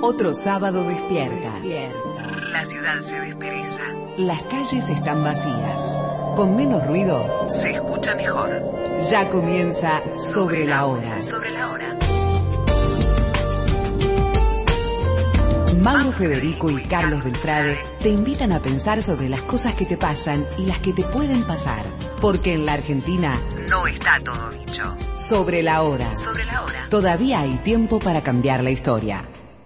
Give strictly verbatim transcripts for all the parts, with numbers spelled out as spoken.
Otro sábado despierta. La ciudad se despereza. Las calles están vacías. Con menos ruido, Se escucha mejor. ya comienza Sobre la Hora. Sobre la hora. Mauro Federico y Carlos Delfrade te invitan a pensar sobre las cosas que te pasan y las que te pueden pasar. Porque en la Argentina, No está todo dicho. Sobre la Hora, Sobre la hora. todavía hay tiempo para cambiar la historia.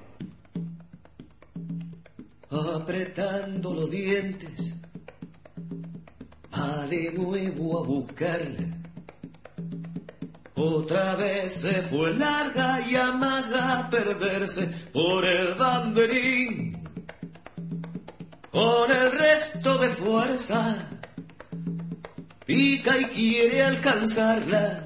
Apretando los dientes, va de nuevo a buscarle. Otra vez se fue larga y amaga a perderse por el banderín. Con el resto de fuerza, pica y quiere alcanzarla.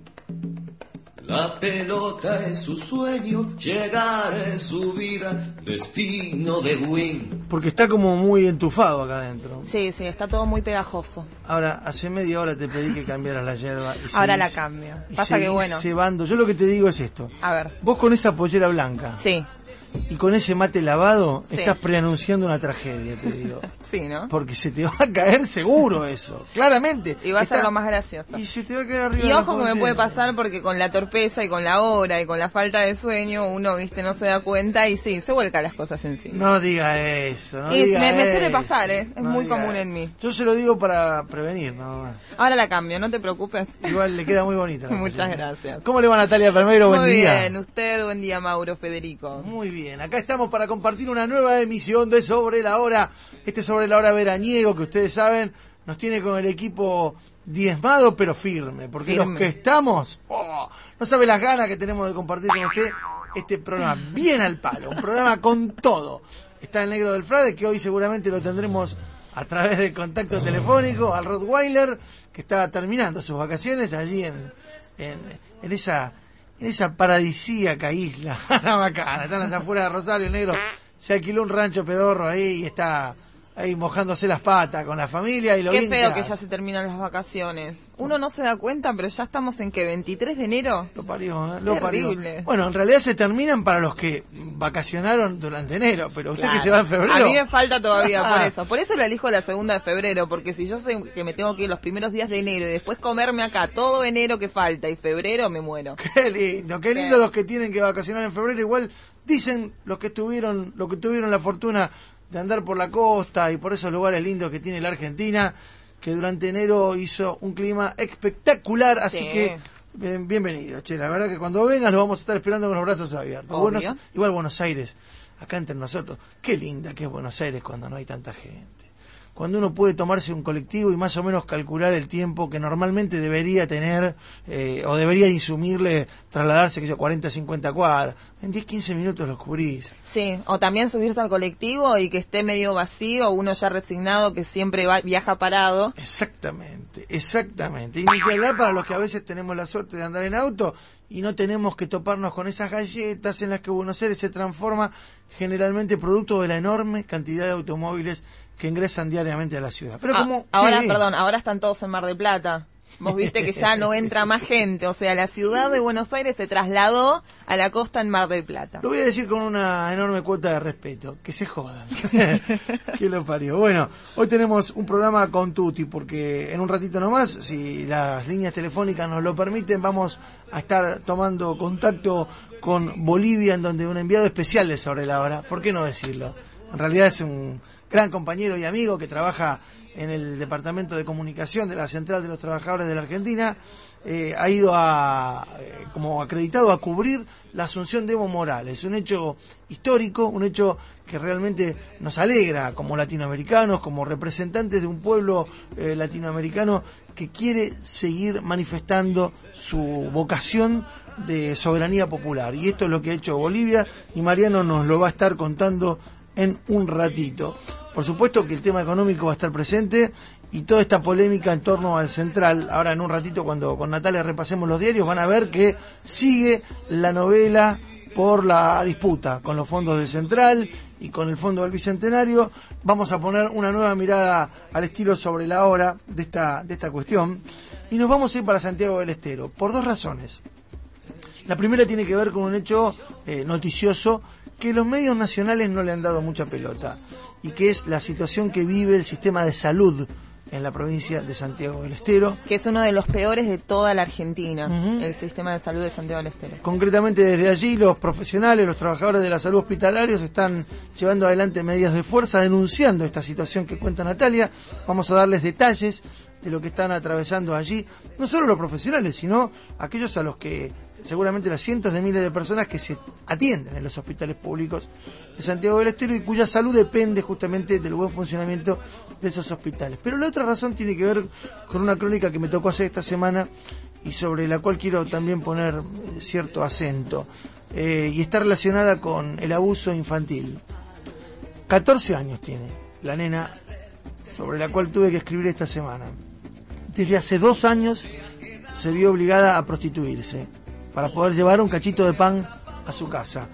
La pelota es su sueño, llegar es su vida, destino de win. Porque está como muy entufado acá adentro. Sí, sí, está todo muy pegajoso. Ahora, hace media hora te pedí que cambiaras la yerba. Y Ahora seguís- la cambio. y Pasa que seguís bueno. cebando. Yo lo que te digo es esto. A ver. Vos con esa pollera blanca Sí, y con ese mate lavado, Sí. estás preanunciando una tragedia, te digo. sí, ¿no? Porque se te va a caer seguro eso, claramente. Y va a ser Está- lo más gracioso. Y se te va a caer arriba Y de la ojo que me pollera. puede pasar porque con la torpeza y con la hora y con la falta de sueño uno, viste, no se da cuenta y sí, se vuelcan las cosas encima. No diga eso, no Y diga me- me suele eso, pasar, ¿eh? Es no muy diga común eso. en mí. Yo se lo digo para prevenir, nada más. Ahora la cambio, no te preocupes. Igual le queda muy bonita. la Muchas pollera. gracias. ¿Cómo le va Natalia Palmeiro? Buen Muy día. bien, usted, buen día, Mauro Federico. Muy bien, acá estamos para compartir una nueva emisión de Sobre la Hora. Este Sobre la Hora veraniego que ustedes saben nos tiene con el equipo diezmado pero firme. Porque Firme. los que estamos, oh, no sabe las ganas que tenemos de compartir con usted este programa bien al palo. Un programa con todo. Está el Negro del Frade, que hoy seguramente lo tendremos a través del contacto telefónico, al Rottweiler, que está terminando sus vacaciones allí en, en, en esa... en esa paradisíaca isla, bacana, están las afueras de Rosario, el Negro se alquiló un rancho pedorro ahí y está ahí mojándose las patas con la familia y lo Qué bien feo hace. que ya se terminan las vacaciones. Uno no se da cuenta, pero ya estamos en que veintitrés de enero. Lo parió, ¿eh? Lo parió. Terrible. Bueno, en realidad se terminan para los que vacacionaron durante enero, pero usted Claro. que se va en febrero. A mí me falta todavía por Ah. eso. Por eso lo elijo la segunda de febrero, porque si yo sé que me tengo que ir los primeros días de enero y después comerme acá todo enero que falta y febrero, me muero. Qué lindo, qué lindo Sí. los que tienen que vacacionar en febrero. Igual dicen los que tuvieron, los que tuvieron la fortuna de andar por la costa y por esos lugares lindos que tiene la Argentina, que durante enero hizo un clima espectacular, así Sí. que bien- bienvenido, che, la verdad que cuando vengas lo vamos a estar esperando con los brazos abiertos. Obvio. Buenos- igual Buenos Aires, acá entre nosotros, qué linda que es Buenos Aires cuando no hay tanta gente. Cuando uno puede tomarse un colectivo y más o menos calcular el tiempo que normalmente debería tener eh, o debería insumirle trasladarse, que sé yo, cuarenta, cincuenta cuadras. En diez, quince minutos los cubrís. Sí, o también subirse al colectivo y que esté medio vacío, uno ya resignado que siempre va, viaja parado. Exactamente, exactamente. Y ni que hablar para los que a veces tenemos la suerte de andar en auto y no tenemos que toparnos con esas galletas en las que Buenos Aires se transforma generalmente producto de la enorme cantidad de automóviles que ingresan diariamente a la ciudad. Pero Ah, como ahora, sí. perdón, ahora están todos en Mar del Plata. Vos viste que ya no entra más gente, o sea, la ciudad de Buenos Aires se trasladó a la costa en Mar del Plata. Lo voy a decir con una enorme cuota de respeto. Que se jodan. Que lo parió. Bueno, hoy tenemos un programa con Tuti, porque en un ratito nomás, si las líneas telefónicas nos lo permiten, vamos a estar tomando contacto con Bolivia, en donde un enviado especial de Sobre la Hora. ¿Por qué no decirlo? En realidad es un gran compañero y amigo que trabaja en el Departamento de Comunicación de la Central de los Trabajadores de la Argentina. Eh, ha ido a, eh, como acreditado a cubrir la asunción de Evo Morales, un hecho histórico, un hecho que realmente nos alegra como latinoamericanos, como representantes de un pueblo eh, latinoamericano que quiere seguir manifestando su vocación de soberanía popular. Y esto es lo que ha hecho Bolivia, y Mariano nos lo va a estar contando en un ratito. Por supuesto que el tema económico va a estar presente y toda esta polémica en torno al Central. Ahora en un ratito, cuando con Natalia repasemos los diarios, van a ver que sigue la novela por la disputa con los fondos del Central y con el Fondo del Bicentenario. Vamos a poner una nueva mirada al estilo Sobre la Hora de esta, de esta cuestión y nos vamos a ir para Santiago del Estero por dos razones. La primera tiene que ver con un hecho eh, noticioso que los medios nacionales no le han dado mucha pelota, y que es la situación que vive el sistema de salud en la provincia de Santiago del Estero. Que es uno de los peores de toda la Argentina, Uh-huh. el sistema de salud de Santiago del Estero. Concretamente desde allí los profesionales, los trabajadores de la salud hospitalarios están llevando adelante medidas de fuerza denunciando esta situación que cuenta Natalia. Vamos a darles detalles de lo que están atravesando allí, no solo los profesionales, sino aquellos a los que seguramente las cientos de miles de personas que se atienden en los hospitales públicos de Santiago del Estero y cuya salud depende justamente del buen funcionamiento de esos hospitales. Pero la otra razón tiene que ver con una crónica que me tocó hacer esta semana y sobre la cual quiero también poner cierto acento, eh, y está relacionada con el abuso infantil. catorce años tiene la nena sobre la cual tuve que escribir esta semana. Desde hace dos años se vio obligada a prostituirse para poder llevar un cachito de pan a su casa.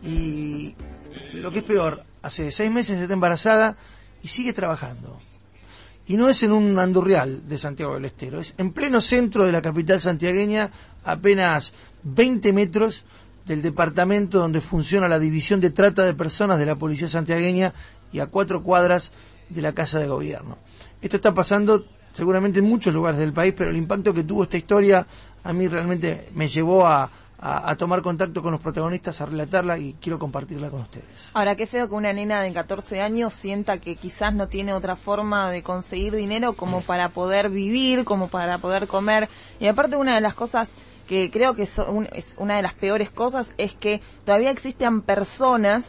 Y lo que es peor, hace seis meses está embarazada y sigue trabajando. Y no es en un andurrial de Santiago del Estero, es en pleno centro de la capital santiagueña, apenas veinte metros del departamento donde funciona la división de trata de personas de la policía santiagueña y a cuatro cuadras de la Casa de Gobierno. Esto está pasando seguramente en muchos lugares del país, pero el impacto que tuvo esta historia a mí realmente me llevó a, a, a tomar contacto con los protagonistas, a relatarla y quiero compartirla con ustedes. Ahora, qué feo que una nena de catorce años sienta que quizás no tiene otra forma de conseguir dinero como para poder vivir, como para poder comer. Y aparte, una de las cosas que creo que es, un, es una de las peores cosas es que todavía existan personas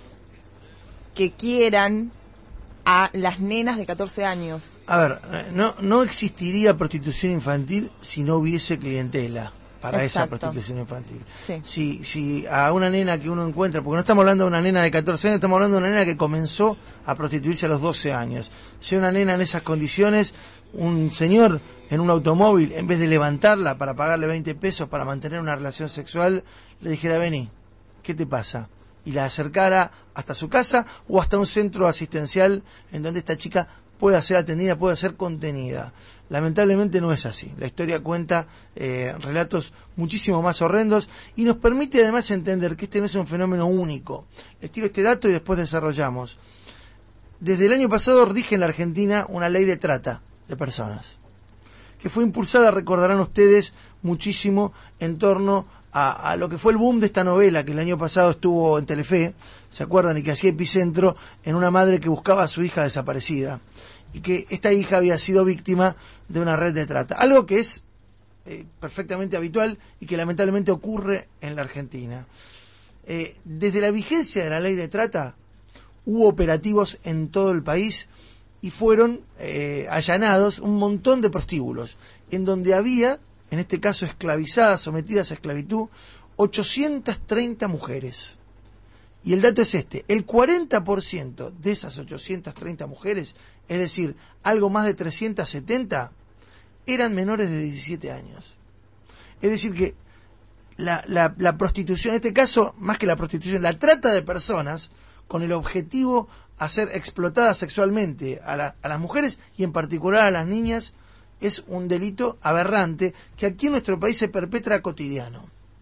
que quieran a las nenas de catorce años. A ver, no no existiría prostitución infantil si no hubiese clientela para Exacto. esa prostitución infantil. Sí. Si, si a una nena que uno encuentra, porque no estamos hablando de una nena de catorce años, estamos hablando de una nena que comenzó a prostituirse a los doce años. Si una nena en esas condiciones, un señor en un automóvil, en vez de levantarla para pagarle veinte pesos para mantener una relación sexual, le dijera, vení, ¿qué te pasa? Y la acercara hasta su casa o hasta un centro asistencial en donde esta chica pueda ser atendida, pueda ser contenida. Lamentablemente no es así. La historia cuenta eh, relatos muchísimo más horrendos y nos permite además entender que este no es un fenómeno único. Les tiro este dato y después desarrollamos. Desde el año pasado rige en la Argentina una ley de trata de personas, que fue impulsada, recordarán ustedes, muchísimo en torno A, a lo que fue el boom de esta novela que el año pasado estuvo en Telefe, ¿se acuerdan? Y que hacía epicentro en una madre que buscaba a su hija desaparecida y que esta hija había sido víctima de una red de trata, algo que es eh, perfectamente habitual y que lamentablemente ocurre en la Argentina. Eh, desde la vigencia de la ley de trata hubo operativos en todo el país y fueron eh, allanados un montón de prostíbulos en donde había, en este caso esclavizadas, sometidas a esclavitud, ochocientas treinta mujeres. Y el dato es este, el cuarenta por ciento de esas ochocientas treinta mujeres, es decir, algo más de trescientas setenta, eran menores de diecisiete años. Es decir que la, la, la prostitución, en este caso, más que la prostitución, la trata de personas, con el objetivo de ser explotadas sexualmente a, la, a las mujeres y en particular a las niñas, es un delito aberrante que aquí en nuestro país se perpetra cotidiano.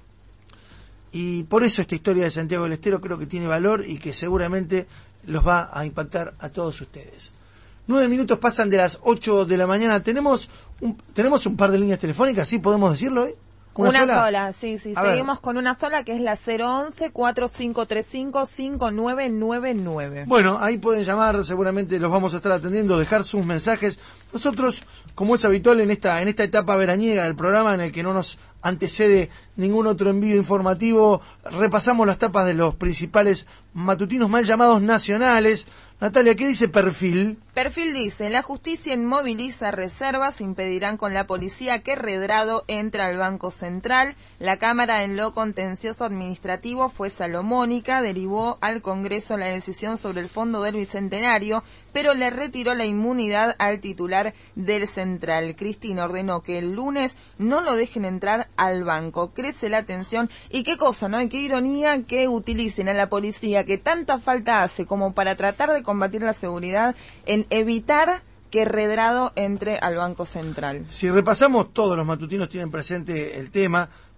Y por eso esta historia de Santiago del Estero creo que tiene valor y que seguramente los va a impactar a todos ustedes. Nueve minutos pasan de las ocho de la mañana. ¿Tenemos un, tenemos un par de líneas telefónicas? ¿Sí podemos decirlo hoy? ¿Una, una sola? sola, sí, sí. A Seguimos ver. con una sola que es la cero once, cuatro cinco tres cinco, cinco nueve nueve nueve. Bueno, ahí pueden llamar, seguramente los vamos a estar atendiendo, dejar sus mensajes. Nosotros, como es habitual en esta en esta etapa veraniega del programa en el que no nos antecede ningún otro envío informativo, repasamos las tapas de los principales matutinos mal llamados nacionales. Natalia, ¿qué dice Perfil? Perfil dice, la justicia inmoviliza reservas, impedirán con la policía que Redrado entre al Banco Central. La Cámara en lo contencioso administrativo fue salomónica, derivó al Congreso la decisión sobre el fondo del Bicentenario, pero le retiró la inmunidad al titular del Central. Cristina ordenó que el lunes no lo dejen entrar al banco. Crece la tensión y qué cosa, ¿no? Y qué ironía que utilicen a la policía que tanta falta hace como para tratar de combatir la seguridad en evitar que Redrado entre al Banco Central. Si repasamos, todos los matutinos tienen presente el tema,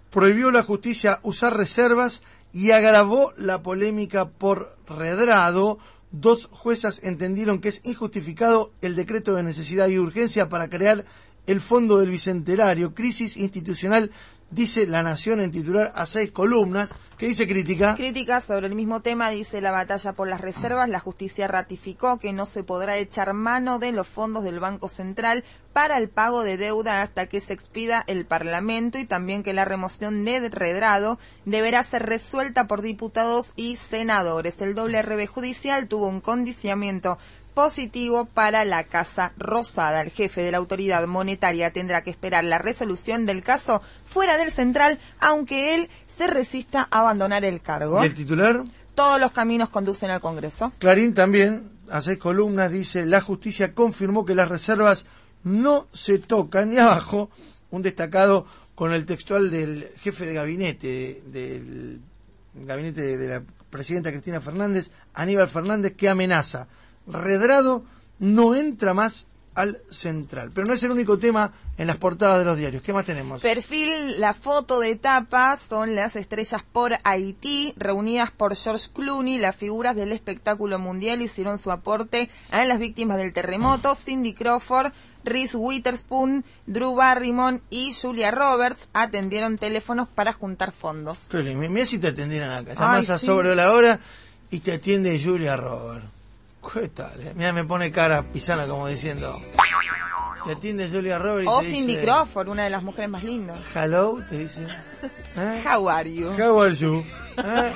prohibió la justicia usar reservas y agravó la polémica por redrado. Dos juezas entendieron que es injustificado el decreto de necesidad y urgencia para crear el Fondo del Bicentenario. Crisis institucional, dice La Nación en titular a seis columnas. ¿Qué dice Crítica? Crítica sobre el mismo tema, dice la batalla por las reservas. La justicia ratificó que no se podrá echar mano de los fondos del Banco Central para el pago de deuda hasta que se expida el Parlamento, y también que la remoción de redrado deberá ser resuelta por diputados y senadores. El doble R B judicial tuvo un condicionamiento positivo para la Casa Rosada. El jefe de la autoridad monetaria tendrá que esperar la resolución del caso fuera del central, aunque él se resista a abandonar el cargo. ¿Y el titular? Todos los caminos conducen al Congreso. Clarín también, a seis columnas, dice: la justicia confirmó que las reservas no se tocan. Y abajo, un destacado con el textual del jefe de gabinete, del gabinete de, de la presidenta Cristina Fernández, Aníbal Fernández, que amenaza: redrado no entra más al central. Pero no es el único tema en las portadas de los diarios. ¿Qué más tenemos? Perfil, la foto de tapa son las estrellas por Haití, reunidas por George Clooney. Las figuras del espectáculo mundial hicieron su aporte a las víctimas del terremoto. Cindy Crawford, Reese Witherspoon, Drew Barrymore y Julia Roberts atendieron teléfonos para juntar fondos. Mira si te atendieran acá. Llamás a sí. sobre la hora y te atiende Julia Roberts. ¿Qué tal? Eh? Mira, me pone cara pisana como diciendo... Te atiende Julia Roberts y O te Cindy dice, Crawford, una de las mujeres más lindas. Hello, te dice. ¿Eh? How are you? How are you? ¿Eh?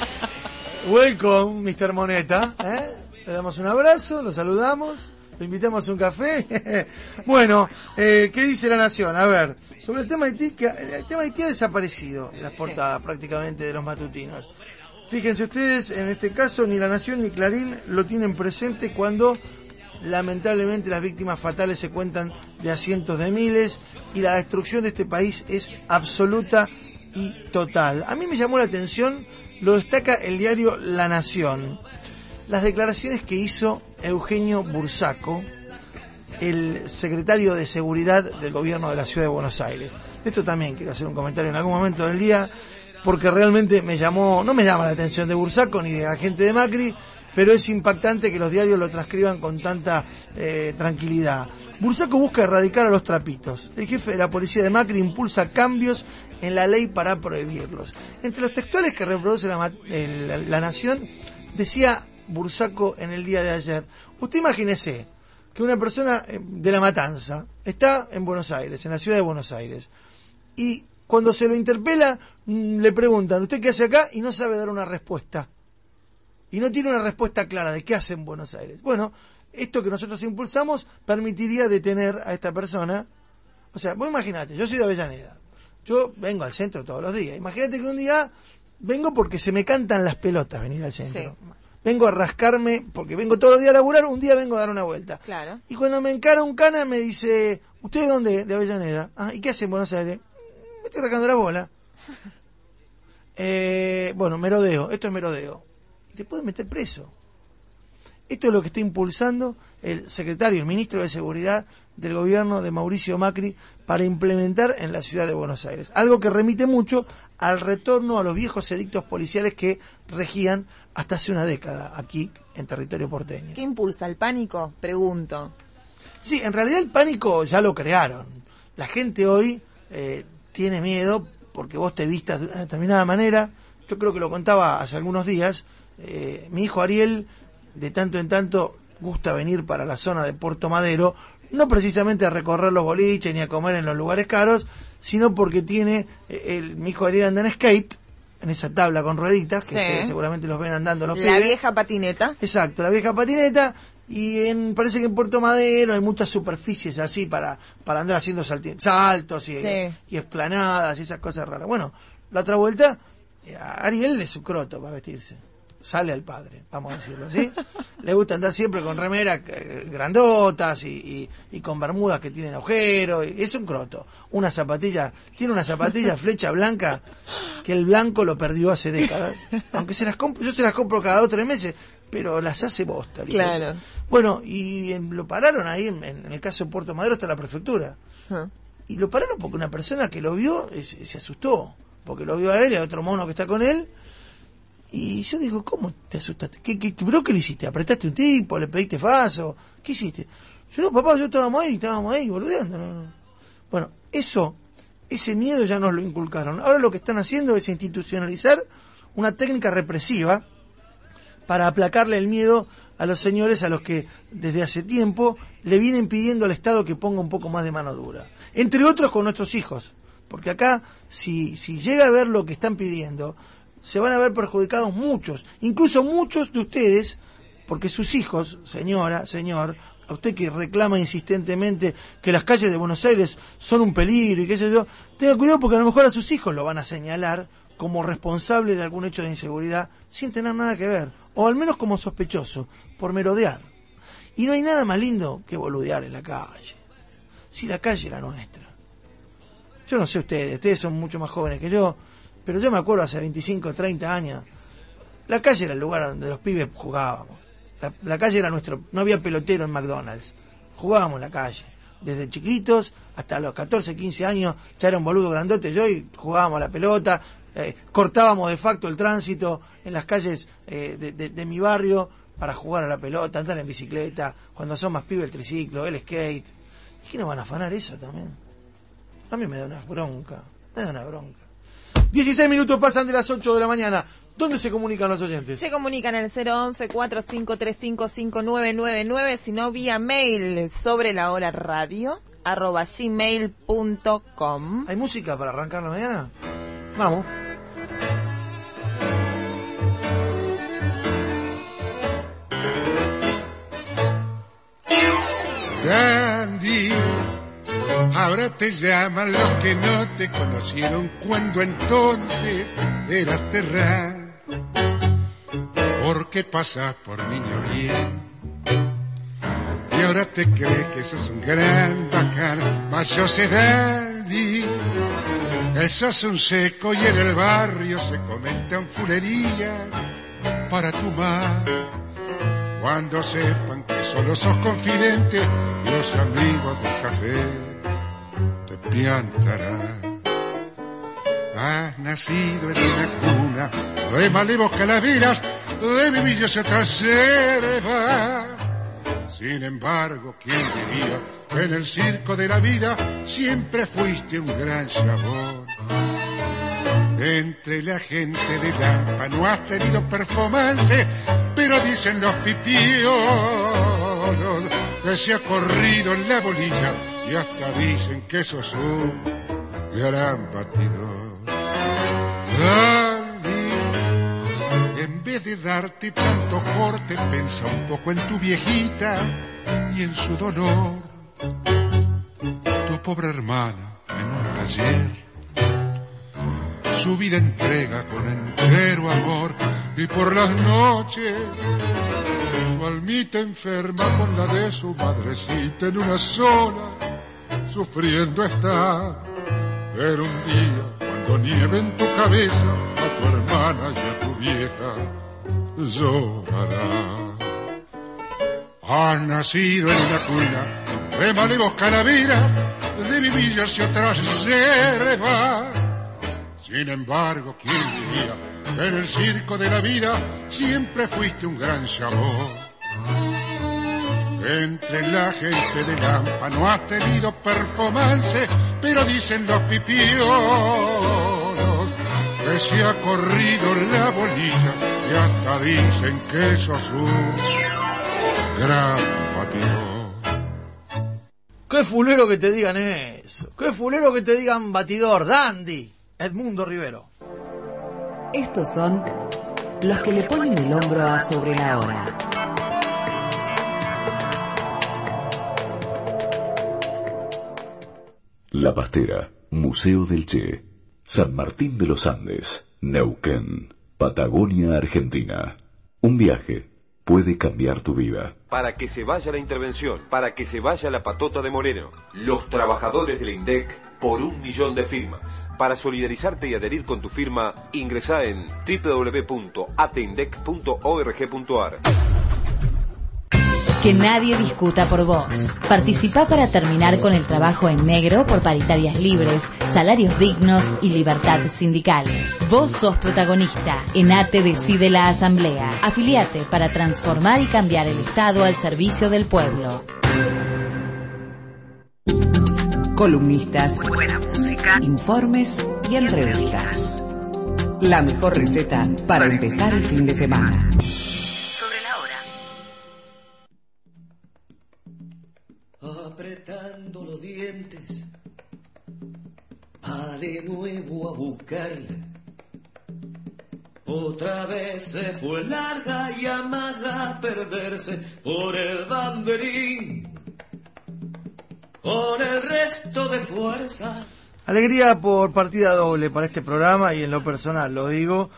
Welcome, mister Moneta. ¿Eh? Le damos un abrazo, lo saludamos, lo invitamos a un café. Bueno, eh, ¿qué dice La Nación? A ver, sobre el tema de Haití, que el tema de Haití ha desaparecido en las portadas sí. prácticamente de los matutinos. Fíjense ustedes, en este caso ni La Nación ni Clarín lo tienen presente cuando lamentablemente las víctimas fatales se cuentan de a cientos de miles y la destrucción de este país es absoluta y total. A mí me llamó la atención, lo destaca el diario La Nación, las declaraciones que hizo Eugenio Bursaco, el secretario de Seguridad del gobierno de la Ciudad de Buenos Aires. De esto también quiero hacer un comentario en algún momento del día, porque realmente me llamó, no me llama la atención de Bursaco ni de la gente de Macri, pero es impactante que los diarios lo transcriban con tanta eh, tranquilidad. Bursaco busca erradicar a los trapitos. El jefe de la policía de Macri impulsa cambios en la ley para prohibirlos. Entre los textuales que reproduce la, el, la Nación, decía Bursaco en el día de ayer: usted imagínese que una persona de La Matanza está en Buenos Aires, en la ciudad de Buenos Aires, y cuando se lo interpela, le preguntan, ¿usted qué hace acá? Y no sabe dar una respuesta. Y no tiene una respuesta clara de qué hace en Buenos Aires. Bueno, esto que nosotros impulsamos permitiría detener a esta persona. O sea, vos imaginate, yo soy de Avellaneda. Yo vengo al centro todos los días. Imagínate que un día vengo porque se me cantan las pelotas venir al centro. Sí. Vengo a rascarme, porque vengo todos los días a laburar, un día vengo a dar una vuelta. Claro. Y cuando me encara un cana me dice, ¿usted de dónde? De Avellaneda. Ah, ¿y qué hace en Buenos Aires? Me estoy rascando la bola. eh, bueno, merodeo, esto es merodeo. Te pueden meter preso. Esto es lo que está impulsando el secretario, el ministro de Seguridad del gobierno de Mauricio Macri para implementar en la ciudad de Buenos Aires. Algo que remite mucho al retorno a los viejos edictos policiales que regían hasta hace una década aquí en territorio porteño. ¿Qué impulsa el pánico? Pregunto. Sí, en realidad el pánico ya lo crearon. La gente hoy eh, tiene miedo porque vos te vistas de una determinada manera. Yo creo que lo contaba hace algunos días. Eh, mi hijo Ariel de tanto en tanto gusta venir para la zona de Puerto Madero, no precisamente a recorrer los boliches ni a comer en los lugares caros, sino porque tiene eh, el, mi hijo Ariel anda en skate, en esa tabla con rueditas, que sí. ustedes seguramente los ven andando los la pibes. Vieja patineta. Exacto, la vieja patineta. Y en, parece que en Puerto Madero hay muchas superficies así para, para andar haciendo salti- saltos y, sí. y esplanadas y esas cosas raras. Bueno, la otra vuelta, a Ariel es su croto para vestirse. Sale al padre, vamos a decirlo así. Le gusta andar siempre con remeras eh, grandotas y, y, y con bermudas que tienen agujeros. Y es un croto. Una zapatilla, tiene una zapatilla flecha blanca que el blanco lo perdió hace décadas. Aunque se las compro, yo se las compro cada dos o tres meses, pero las hace bosta. Claro. Bueno, y en, lo pararon ahí, en, en el caso de Puerto Madero está la prefectura. Uh-huh. y lo pararon porque una persona que lo vio eh, se, se asustó, porque lo vio a él y a otro mono que está con él. Y yo digo, ¿cómo te asustaste? ¿Qué, qué, bro, qué le hiciste? ¿Apretaste un tipo? ¿Le pediste faso? ¿Qué hiciste? Yo, no, papá, yo estábamos ahí, estábamos ahí, boludeando. No, no. Bueno, eso, ese miedo ya nos lo inculcaron. Ahora lo que están haciendo es institucionalizar una técnica represiva para aplacarle el miedo a los señores a los que desde hace tiempo le vienen pidiendo al Estado que ponga un poco más de mano dura. Entre otros con nuestros hijos. Porque acá, si, si llega a ver lo que están pidiendo, se van a ver perjudicados muchos, incluso muchos de ustedes, porque sus hijos, señora, señor, a usted que reclama insistentemente que las calles de Buenos Aires son un peligro y qué sé yo, tenga cuidado porque a lo mejor a sus hijos lo van a señalar como responsable de algún hecho de inseguridad sin tener nada que ver, o al menos como sospechoso, por merodear. Y no hay nada más lindo que boludear en la calle. Si la calle era nuestra. Yo no sé ustedes, ustedes son mucho más jóvenes que yo, pero yo me acuerdo hace veinticinco, treinta años, la calle era el lugar donde los pibes jugábamos. La, la calle era nuestro, no había pelotero en McDonald's, jugábamos en la calle. Desde chiquitos hasta los catorce, quince años, ya era un boludo grandote yo y jugábamos a la pelota, eh, cortábamos de facto el tránsito en las calles eh, de, de, de mi barrio para jugar a la pelota, andar en bicicleta, cuando son más pibes el triciclo, el skate. ¿Y qué nos van a afanar eso también? A mí me da una bronca, me da una bronca. dieciséis minutos pasan de las ocho de la mañana. ¿Dónde se comunican los oyentes? Se comunican al cero once, cuatro cinco tres cinco, cinco nueve nueve nueve, sino vía mail sobre la hora radio, arroba gmail punto com. ¿Hay música para arrancar la mañana? Vamos. Dandy, ahora te llaman los que no te conocieron cuando entonces eras terral. Porque pasas por niño bien y ahora te crees que sos un gran bacán. Mas yo sé, Dandy, que sos un seco y en el barrio se comentan fulerías para tu mal. Cuando sepan que solo sos confidente, los amigos del café te piantarán. Has nacido en una cuna de malevos calaveras, de vivillos y otras hierbas. Sin embargo, ¿quién diría que en el circo de la vida siempre fuiste un gran chabón? Entre la gente de Lampa no has tenido performance, pero dicen los pipiolos que se ha corrido en la bolilla y hasta dicen que sos un gran batidor. Dale, en vez de darte tanto corte, pensa un poco en tu viejita y en su dolor. Tu pobre hermana en un taller su vida entrega con entero amor y por las noches su almita enferma con la de su madrecita en una sola sufriendo está. Pero un día cuando nieve en tu cabeza a tu hermana y a tu vieja llorará. Has nacido en una cuna de malevos calaveras, de vivillas y otras hierbas. Sin embargo, ¿quién diría que en el circo de la vida siempre fuiste un gran chabón? Entre la gente de Lampa no has tenido performance, pero dicen los pipiolos que se ha corrido la bolilla y hasta dicen que sos un gran batidor. Qué fulero que te digan eso, qué fulero que te digan batidor, Dandy. Edmundo Rivero. Estos son los que le ponen el hombro a Sobre la Hora. La Pastera, Museo del Che, San Martín de los Andes, Neuquén, Patagonia, Argentina. Un viaje puede cambiar tu vida. Para que se vaya la intervención, para que se vaya la patota de Moreno, los trabajadores del INDEC por un millón de firmas. Para solidarizarte y adherir con tu firma, ingresá en doble u doble u doble u punto atindec punto org punto ar. Que nadie discuta por vos. Participá para terminar con el trabajo en negro por paritarias libres, salarios dignos y libertad sindical. Vos sos protagonista. ENATE decide la asamblea. Afiliate para transformar y cambiar el Estado al servicio del pueblo. Columnistas, Buena música. informes y entrevistas. La mejor receta para empezar el fin de semana. Sobre la hora. Apretando los dientes, va de nuevo a buscarla. Otra vez se fue larga y amaga a perderse por el banderín con el resto de fuerza. Alegría por partida doble para este programa y en lo personal lo digo,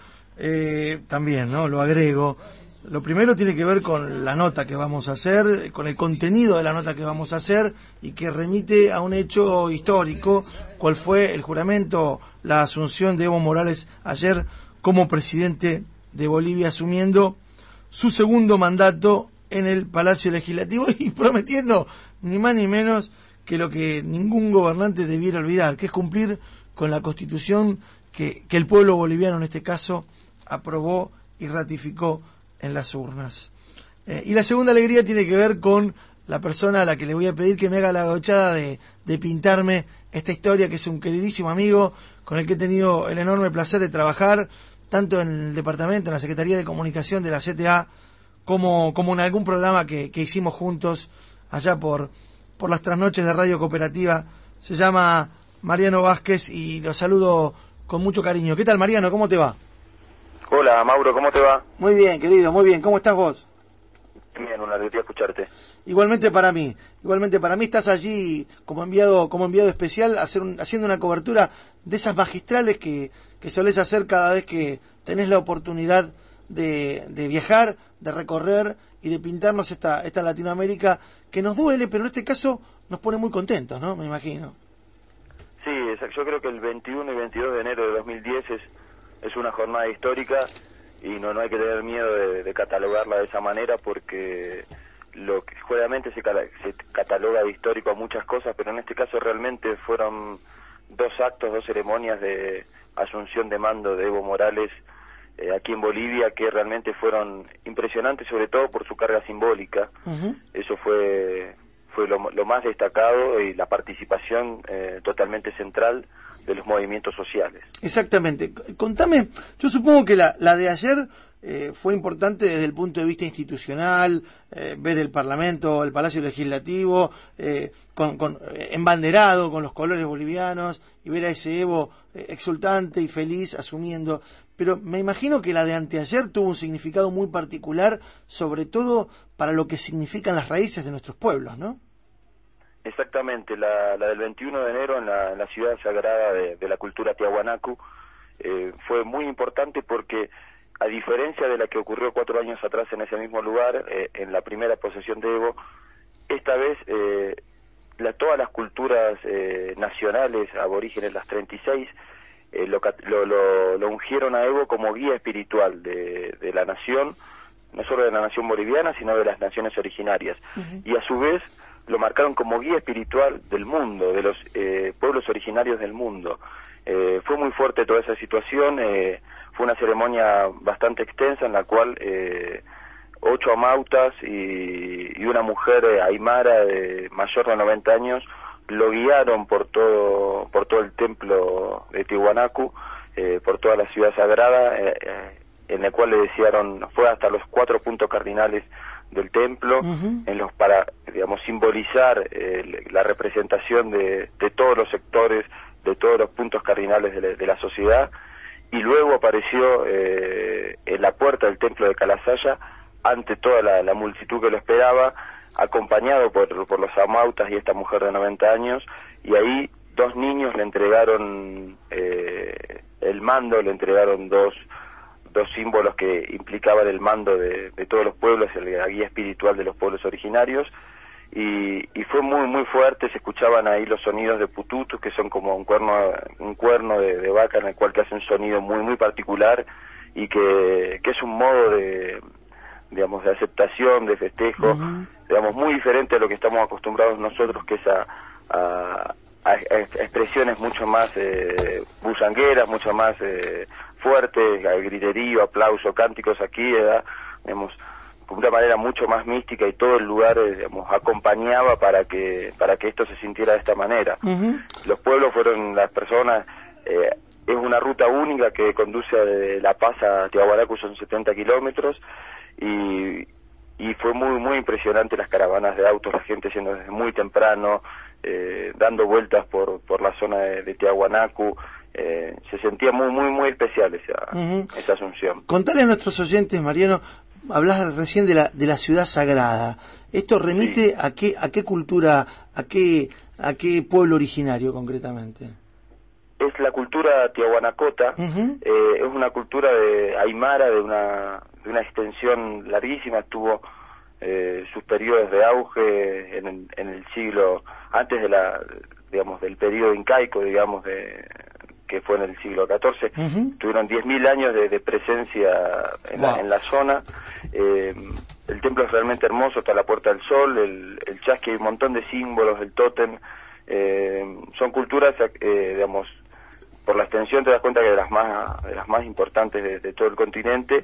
eh, también, ¿no? Lo agrego. Lo primero tiene que ver con la nota que vamos a hacer, con el contenido de la nota que vamos a hacer y que remite a un hecho histórico, cuál fue el juramento, la asunción de Evo Morales ayer como presidente de Bolivia, asumiendo su segundo mandato en el Palacio Legislativo y prometiendo ni más ni menos que lo que ningún gobernante debiera olvidar, que es cumplir con la Constitución que, que el pueblo boliviano en este caso aprobó y ratificó en las urnas. Eh, y la segunda alegría tiene que ver con la persona a la que le voy a pedir que me haga la gauchada de, de pintarme esta historia, que es un queridísimo amigo con el que he tenido el enorme placer de trabajar, tanto en el departamento, en la Secretaría de Comunicación de la C T A, como, como en algún programa que, que hicimos juntos allá por, por las trasnoches de Radio Cooperativa. Se llama Mariano Vázquez y lo saludo con mucho cariño. ¿Qué tal, Mariano? ¿Cómo te va? Hola, Mauro, ¿cómo te va? Muy bien, querido, muy bien. ¿Cómo estás vos? Bien, una alegría escucharte. Igualmente para mí, igualmente para mí. Estás allí como enviado como enviado especial hacer un, haciendo una cobertura de esas magistrales que, que solés hacer cada vez que tenés la oportunidad de, de viajar, de recorrer y de pintarnos esta, esta Latinoamérica que nos duele, pero en este caso nos pone muy contentos, ¿no? Me imagino. Sí, exacto. Yo creo que el veintiuno y veintidós de enero de dos mil diez es, es una jornada histórica y no, no hay que tener miedo de, de catalogarla de esa manera, porque lo que juegamente se, se cataloga de histórico a muchas cosas, pero en este caso realmente fueron dos actos, dos ceremonias de asunción de mando de Evo Morales eh, aquí en Bolivia, que realmente fueron impresionantes, sobre todo por su carga simbólica. Uh-huh. Eso fue fue lo, lo más destacado, y la participación eh, totalmente central de los movimientos sociales. Exactamente. Contame, yo supongo que la, la de ayer eh, fue importante desde el punto de vista institucional, eh, ver el Parlamento, el Palacio Legislativo, eh, con, con, eh, embanderado con los colores bolivianos, y ver a ese Evo eh, exultante y feliz asumiendo. Pero me imagino que la de anteayer tuvo un significado muy particular, sobre todo para lo que significan las raíces de nuestros pueblos, ¿no? Exactamente, la, la del veintiuno de enero en la, en la ciudad sagrada de, de la cultura Tiahuanacu eh, fue muy importante porque, a diferencia de la que ocurrió cuatro años atrás en ese mismo lugar, eh, en la primera posesión de Evo, esta vez eh, la, todas las culturas eh, nacionales, aborígenes, las treinta y seis, eh, lo, lo, lo, lo ungieron a Evo como guía espiritual de, de la nación, no solo de la nación boliviana, sino de las naciones originarias. Uh-huh. Y a su vez lo marcaron como guía espiritual del mundo, de los eh, pueblos originarios del mundo. Eh, fue muy fuerte toda esa situación, eh, fue una ceremonia bastante extensa en la cual eh, ocho amautas y, y una mujer eh, aymara de mayor de noventa años lo guiaron por todo por todo el templo de Tiahuanacu, eh, por toda la ciudad sagrada, eh, eh, en la cual le desearon, fue hasta los cuatro puntos cardinales del templo, uh-huh. en los para, digamos, simbolizar eh, la representación de, de todos los sectores, de todos los puntos cardinales de la, de la sociedad, y luego apareció eh, en la puerta del templo de Calasaya, ante toda la, la multitud que lo esperaba, acompañado por, por los amautas y esta mujer de noventa años, y ahí dos niños le entregaron eh, el mando, le entregaron dos dos símbolos que implicaban el mando de, de todos los pueblos, la guía espiritual de los pueblos originarios, y, y fue muy muy fuerte. Se escuchaban ahí los sonidos de pututu, que son como un cuerno un cuerno de, de vaca en el cual que hace un sonido muy muy particular, y que, que es un modo de, digamos, de aceptación, de festejo, uh-huh. digamos, muy diferente a lo que estamos acostumbrados nosotros, que es a, a, a, a expresiones mucho más eh, bullangueras, mucho más eh, fuertes, a griterío, aplauso, cánticos. Aquí, eh, digamos, de una manera mucho más mística, y todo el lugar, eh, digamos, acompañaba para que para que esto se sintiera de esta manera. Uh-huh. Los pueblos fueron las personas, eh, es una ruta única que conduce de La Paz a Tiahuanacu, son setenta kilómetros, y, y fue muy muy impresionante las caravanas de autos, la gente yendo desde muy temprano, eh, dando vueltas por por la zona de, de Tiahuanacu. Eh, se sentía muy muy muy especial esa, uh-huh. esa Asunción. Contale a nuestros oyentes, Mariano, hablas recién de la de la ciudad sagrada. ¿Esto remite sí. a qué a qué cultura, a qué a qué pueblo originario concretamente? Es la cultura tiahuanacota. Uh-huh. eh, es una cultura de aymara, de una de una extensión larguísima. Tuvo eh, sus periodos de auge en el, en el siglo antes de la digamos del periodo incaico, digamos, de que fue en el siglo catorce. Uh-huh. Tuvieron diez mil años de, de presencia en, wow. la, en la zona. Eh, el templo es realmente hermoso, está la Puerta del Sol, el, el chasqui, hay un montón de símbolos, el tótem. Eh, son culturas, eh, digamos, por la extensión te das cuenta que de las más de las más importantes de, de todo el continente,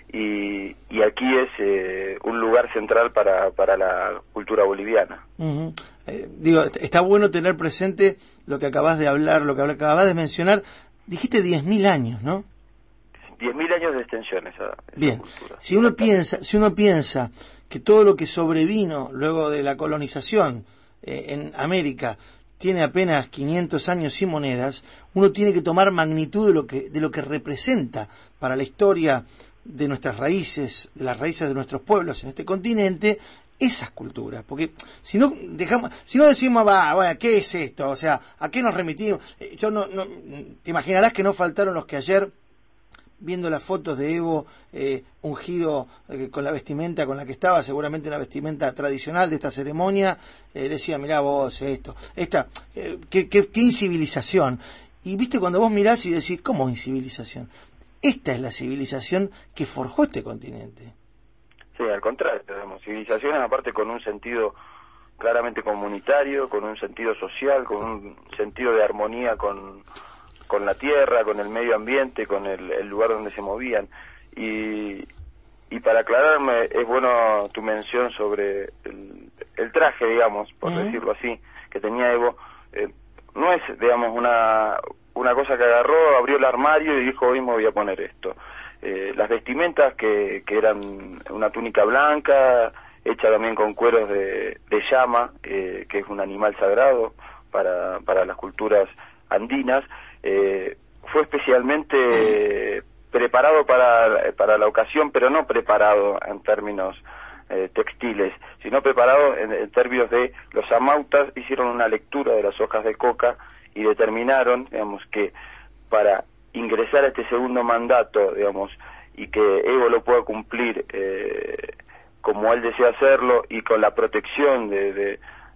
y, y aquí es eh, un lugar central para, para la cultura boliviana. Uh-huh. Eh, digo, está bueno tener presente lo que acabas de hablar, lo que acabas de mencionar. Dijiste diez mil años, ¿no? diez mil años de extensión esa, esa Bien. cultura. Si uno piensa, si uno piensa que todo lo que sobrevino luego de la colonización eh, en América tiene apenas quinientos años y monedas, uno tiene que tomar magnitud de lo que de lo que representa para la historia de nuestras raíces, de las raíces de nuestros pueblos en este continente, esas culturas, porque si no dejamos, si no decimos, va, bueno, ¿qué es esto? O sea, ¿a qué nos remitimos? Eh, yo no, no, te imaginarás que no faltaron los que ayer, viendo las fotos de Evo eh, ungido eh, con la vestimenta con la que estaba, seguramente una vestimenta tradicional de esta ceremonia, eh, decía, mirá vos, esto, esta, eh, qué, qué, qué incivilización. Y viste, cuando vos mirás y decís, ¿cómo incivilización? Esta es la civilización que forjó este continente. Sí, al contrario, digamos, civilizaciones aparte con un sentido claramente comunitario, con un sentido social, con un sentido de armonía con, con la tierra, con el medio ambiente, con el, el lugar donde se movían. Y, y para aclararme, es bueno tu mención sobre el, el traje, digamos, por uh-huh. decirlo así, que tenía Evo. Eh, no es, digamos, una, una cosa que agarró, abrió el armario y dijo, hoy me voy a poner esto. Eh, las vestimentas que, que eran una túnica blanca, hecha también con cueros de, de llama, eh, que es un animal sagrado para, para las culturas andinas, eh, fue especialmente eh, preparado para, para la ocasión, pero no preparado en términos eh, textiles, sino preparado en, en términos de los amautas hicieron una lectura de las hojas de coca y determinaron, digamos, que para ingresar a este segundo mandato, digamos, y que Evo lo pueda cumplir eh, como él desea hacerlo y con la protección de, de,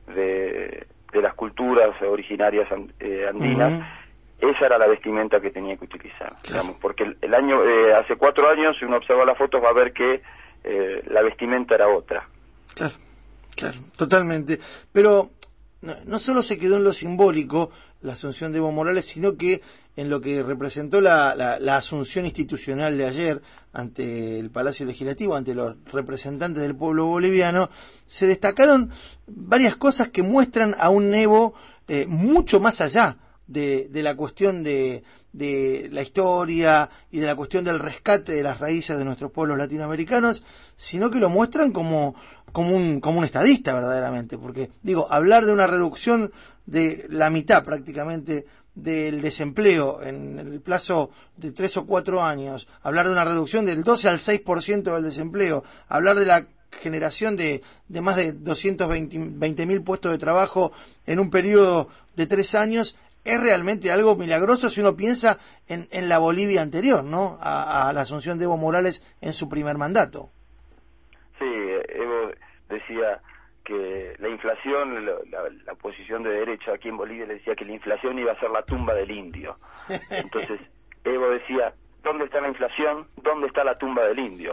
de, de las culturas originarias and, eh, andinas, uh-huh. esa era la vestimenta que tenía que utilizar, claro. digamos, porque el, el año eh, hace cuatro años, si uno observa las fotos va a ver que eh, la vestimenta era otra. Claro, claro, totalmente. Pero no, no solo se quedó en lo simbólico la asunción de Evo Morales, sino que en lo que representó la, la, la asunción institucional de ayer ante el Palacio Legislativo, ante los representantes del pueblo boliviano, se destacaron varias cosas que muestran a un Evo eh, mucho más allá de, de la cuestión de, de la historia y de la cuestión del rescate de las raíces de nuestros pueblos latinoamericanos, sino que lo muestran como, como, un, como un estadista verdaderamente, porque, digo, hablar de una reducción de la mitad prácticamente del desempleo en el plazo de tres o cuatro años, hablar de una reducción del doce al seis por ciento del desempleo, hablar de la generación de, de más de doscientos veinte mil puestos de trabajo en un periodo de tres años, es realmente algo milagroso si uno piensa en, en la Bolivia anterior, ¿no? A, a la asunción de Evo Morales en su primer mandato. Sí, Evo decía que la inflación, la, la, la oposición de derecha aquí en Bolivia le decía que la inflación iba a ser la tumba del indio. Entonces Evo decía, ¿dónde está la inflación? ¿Dónde está la tumba del indio?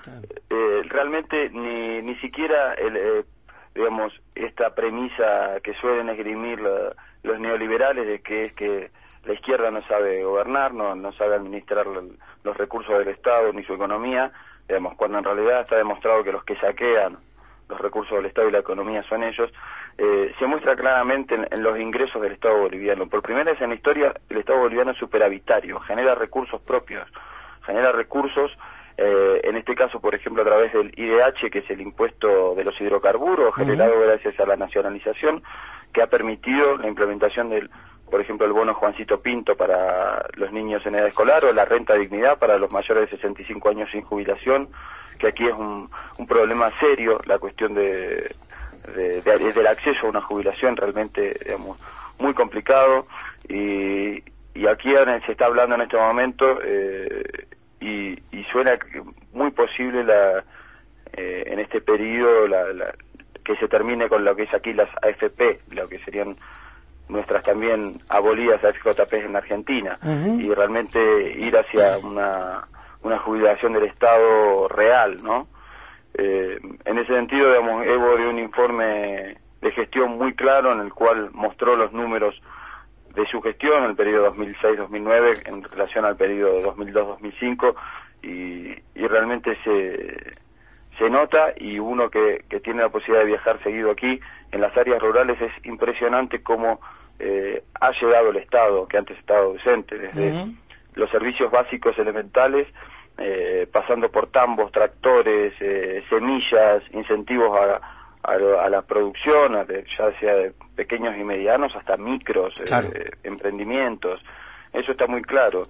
Claro. Eh, realmente ni, ni siquiera, el, eh, digamos, esta premisa que suelen esgrimir la, los neoliberales de que es que la izquierda no sabe gobernar, no, no sabe administrar los recursos del Estado ni su economía, digamos, cuando en realidad está demostrado que los que saquean los recursos del Estado y la economía son ellos, eh, se muestra claramente en, en los ingresos del Estado boliviano. Por primera vez en la historia, el Estado boliviano es superavitario, genera recursos propios, genera recursos, eh, en este caso, por ejemplo, a través del I D H, que es el impuesto de los hidrocarburos, generado uh-huh. gracias a la nacionalización, que ha permitido la implementación del, por ejemplo, el bono Juancito Pinto para los niños en edad escolar, o la renta dignidad para los mayores de sesenta y cinco años sin jubilación, que aquí es un, un problema serio, la cuestión de, de, de del acceso a una jubilación, realmente, digamos, muy complicado, y, y aquí se está hablando en este momento, eh, y, y suena muy posible la eh, en este periodo la, la, que se termine con lo que es aquí las A F P, lo que serían nuestras también abolidas A F J P en Argentina, uh-huh. y realmente ir hacia una una jubilación del Estado real, ¿no? Eh, en ese sentido, digamos, Evo dio un informe de gestión muy claro en el cual mostró los números de su gestión en el periodo dos mil seis dos mil nueve en relación al periodo de dos mil dos dos mil cinco, y, y realmente se se nota, y uno que, que tiene la posibilidad de viajar seguido aquí en las áreas rurales es impresionante cómo eh, ha llegado el Estado, que antes estaba ausente, desde uh-huh. los servicios básicos elementales, eh, pasando por tambos, tractores, eh, semillas, incentivos a, a, a la producción, a de, ya sea de pequeños y medianos hasta micros, claro. eh, emprendimientos. Eso está muy claro.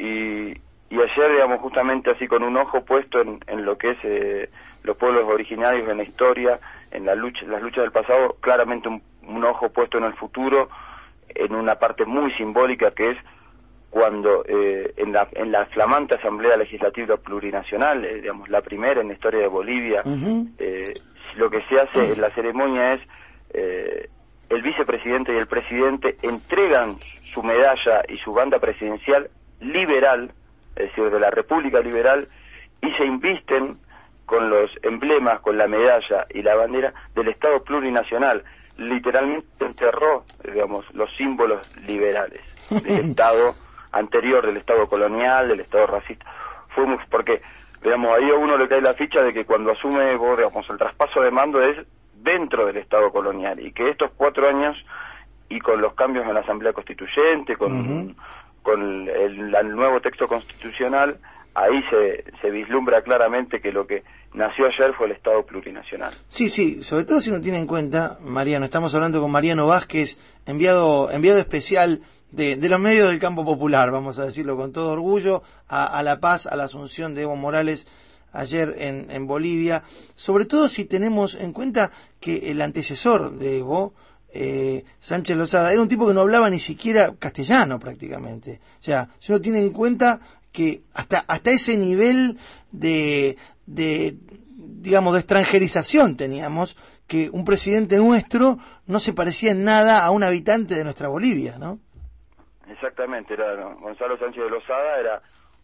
Y, y ayer, digamos, justamente así con un ojo puesto en, en lo que es eh, los pueblos originarios en la historia, en la lucha, las luchas del pasado, claramente un, un ojo puesto en el futuro, en una parte muy simbólica que es cuando eh, en la en la flamante Asamblea Legislativa Plurinacional, eh, digamos, la primera en la historia de Bolivia, uh-huh. eh, lo que se hace en la ceremonia es eh, el vicepresidente y el presidente entregan su medalla y su banda presidencial liberal, es decir, de la República Liberal, y se invisten con los emblemas, con la medalla y la bandera del Estado Plurinacional. Literalmente enterró, digamos, los símbolos liberales del Estado anterior, del Estado colonial, del Estado racista. Fue muy, porque, digamos, ahí a uno le cae la ficha de que cuando asume, digamos, el traspaso de mando es dentro del Estado colonial, y que estos cuatro años, y con los cambios en la Asamblea Constituyente, con, uh-huh. con el, el nuevo texto constitucional, ahí se, se vislumbra claramente que lo que nació ayer fue el Estado plurinacional. Sí, sí, sobre todo si uno tiene en cuenta, Mariano, estamos hablando con Mariano Vázquez, enviado enviado especial de, de los medios del campo popular, vamos a decirlo con todo orgullo, a, a La Paz, a la asunción de Evo Morales ayer en, en Bolivia, sobre todo si tenemos en cuenta que el antecesor de Evo, eh, Sánchez Lozada, era un tipo que no hablaba ni siquiera castellano prácticamente. O sea, si uno tiene en cuenta que hasta hasta ese nivel de, de digamos, de extranjerización teníamos, que un presidente nuestro no se parecía en nada a un habitante de nuestra Bolivia, ¿no? Exactamente, era ¿no? Gonzalo Sánchez de Lozada era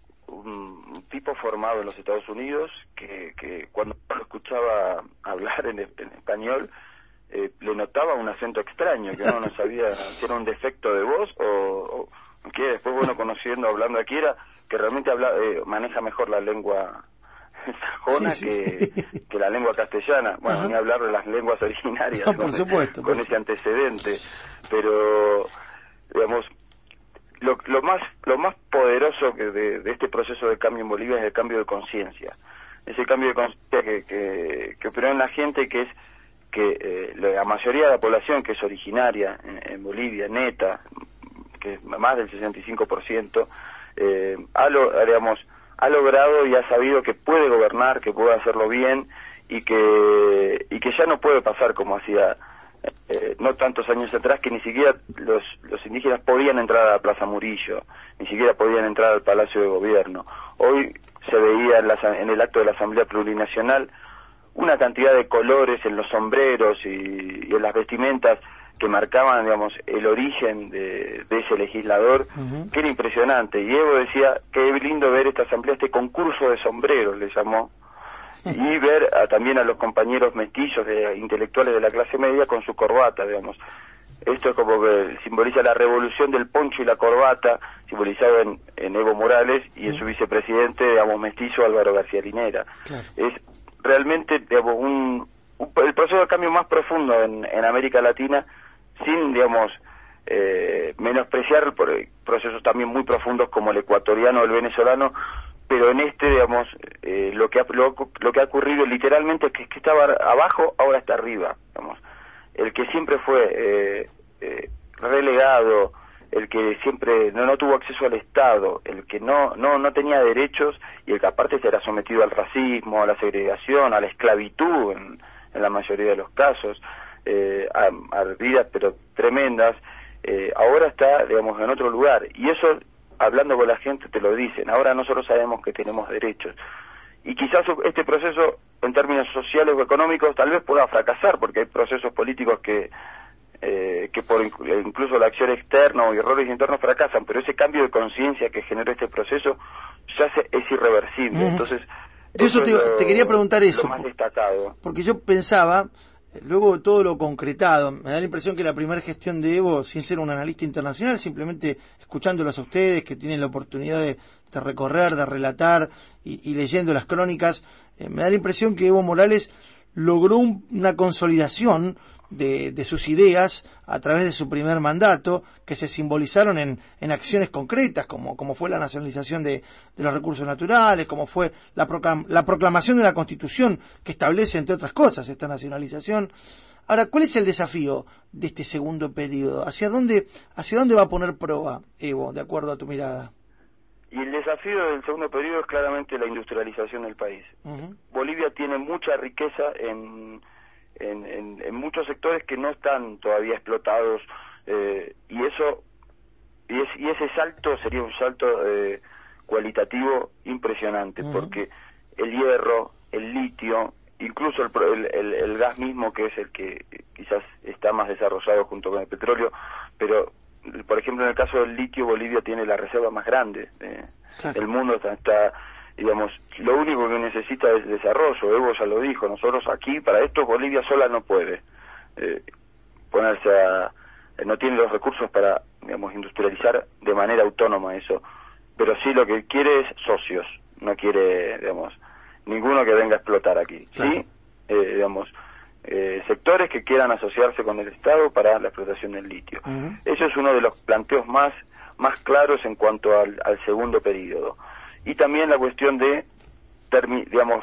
un tipo formado en los Estados Unidos que, que cuando lo escuchaba hablar en, en español eh, le notaba un acento extraño, que uno no sabía si era un defecto de voz o, o que después, bueno, conociendo, hablando aquí, era que realmente habla, eh, maneja mejor la lengua sajona sí, sí. Que, que la lengua castellana. Bueno, uh-huh. ni hablar de las lenguas originarias, no, por con, supuesto, con por ese antecedente. Pero, digamos, lo, lo más lo más poderoso que de, de este proceso de cambio en Bolivia es el cambio de conciencia. Ese cambio de conciencia que, que, que operó en la gente, que es que eh, la mayoría de la población que es originaria en, en Bolivia, neta, que es más del sesenta y cinco por ciento, eh, ha, lo, digamos, ha logrado y ha sabido que puede gobernar, que puede hacerlo bien, y que y que ya no puede pasar como hacía eh, no tantos años atrás, que ni siquiera los, los indígenas podían entrar a la Plaza Murillo, ni siquiera podían entrar al Palacio de Gobierno. Hoy se veía en, la, en el acto de la Asamblea Plurinacional una cantidad de colores en los sombreros y, y en las vestimentas que marcaban, digamos, el origen de, de ese legislador, uh-huh. que era impresionante. Y Evo decía, qué lindo ver esta asamblea, este concurso de sombreros, le llamó, y ver a, también a los compañeros mestizos, de, intelectuales de la clase media con su corbata, digamos. Esto es como que simboliza la revolución del poncho y la corbata, simbolizado en, en Evo Morales y en su vicepresidente, digamos, mestizo Álvaro García Linera. Claro. Es realmente, digamos, un, un, el proceso de cambio más profundo en, en América Latina, sin, digamos, eh, menospreciar por procesos también muy profundos como el ecuatoriano o el venezolano, pero en este, digamos, eh, lo que ha, lo, lo que ha ocurrido literalmente es que, que estaba abajo, ahora está arriba, digamos. El que siempre fue eh, eh, relegado, el que siempre no, no tuvo acceso al Estado, el que no, no, no tenía derechos y el que aparte se era sometido al racismo, a la segregación, a la esclavitud en, en la mayoría de los casos, eh, a, a vidas pero tremendas, eh, ahora está, digamos, en otro lugar. Y eso, hablando con la gente, te lo dicen. Ahora nosotros sabemos que tenemos derechos. Y quizás este proceso, en términos sociales o económicos, tal vez pueda fracasar, porque hay procesos políticos que eh, que por incluso la acción externa o errores internos fracasan, pero ese cambio de conciencia que generó este proceso ya se, es irreversible. Mm. Entonces, eso, eso te, lo, te quería preguntar eso, lo más destacado. Porque yo pensaba, luego de todo lo concretado, me da la impresión que la primera gestión de Evo, sin ser un analista internacional, simplemente escuchándolos a ustedes, que tienen la oportunidad de, de recorrer, de relatar y, y leyendo las crónicas, eh, me da la impresión que Evo Morales logró un, una consolidación de, de sus ideas a través de su primer mandato, que se simbolizaron en, en acciones concretas, como, como fue la nacionalización de, de los recursos naturales, como fue la, proclam, la proclamación de una Constitución que establece, entre otras cosas, esta nacionalización. Ahora, ¿cuál es el desafío de este segundo periodo? ¿Hacia dónde, hacia dónde va a poner prueba, Evo, de acuerdo a tu mirada? Y el desafío del segundo periodo es claramente la industrialización del país. Uh-huh. Bolivia tiene mucha riqueza en, en, en, en muchos sectores que no están todavía explotados, eh, y eso y, es, y ese salto sería un salto eh, cualitativo impresionante, uh-huh. porque el hierro, el litio, incluso el, el, el gas mismo, que es el que quizás está más desarrollado junto con el petróleo, pero por ejemplo en el caso del litio, Bolivia tiene la reserva más grande eh, claro. El mundo está, está, digamos, lo único que necesita es desarrollo. Evo ya lo dijo, nosotros aquí para esto Bolivia sola no puede eh, ponerse a, eh, no tiene los recursos para, digamos, industrializar de manera autónoma eso, pero sí lo que quiere es socios, no quiere, digamos, ninguno que venga a explotar aquí, claro. sí, eh, digamos, eh, sectores que quieran asociarse con el Estado para la explotación del litio. Uh-huh. Eso es uno de los planteos más más claros en cuanto al, al segundo periodo. Y también la cuestión de, termi, digamos,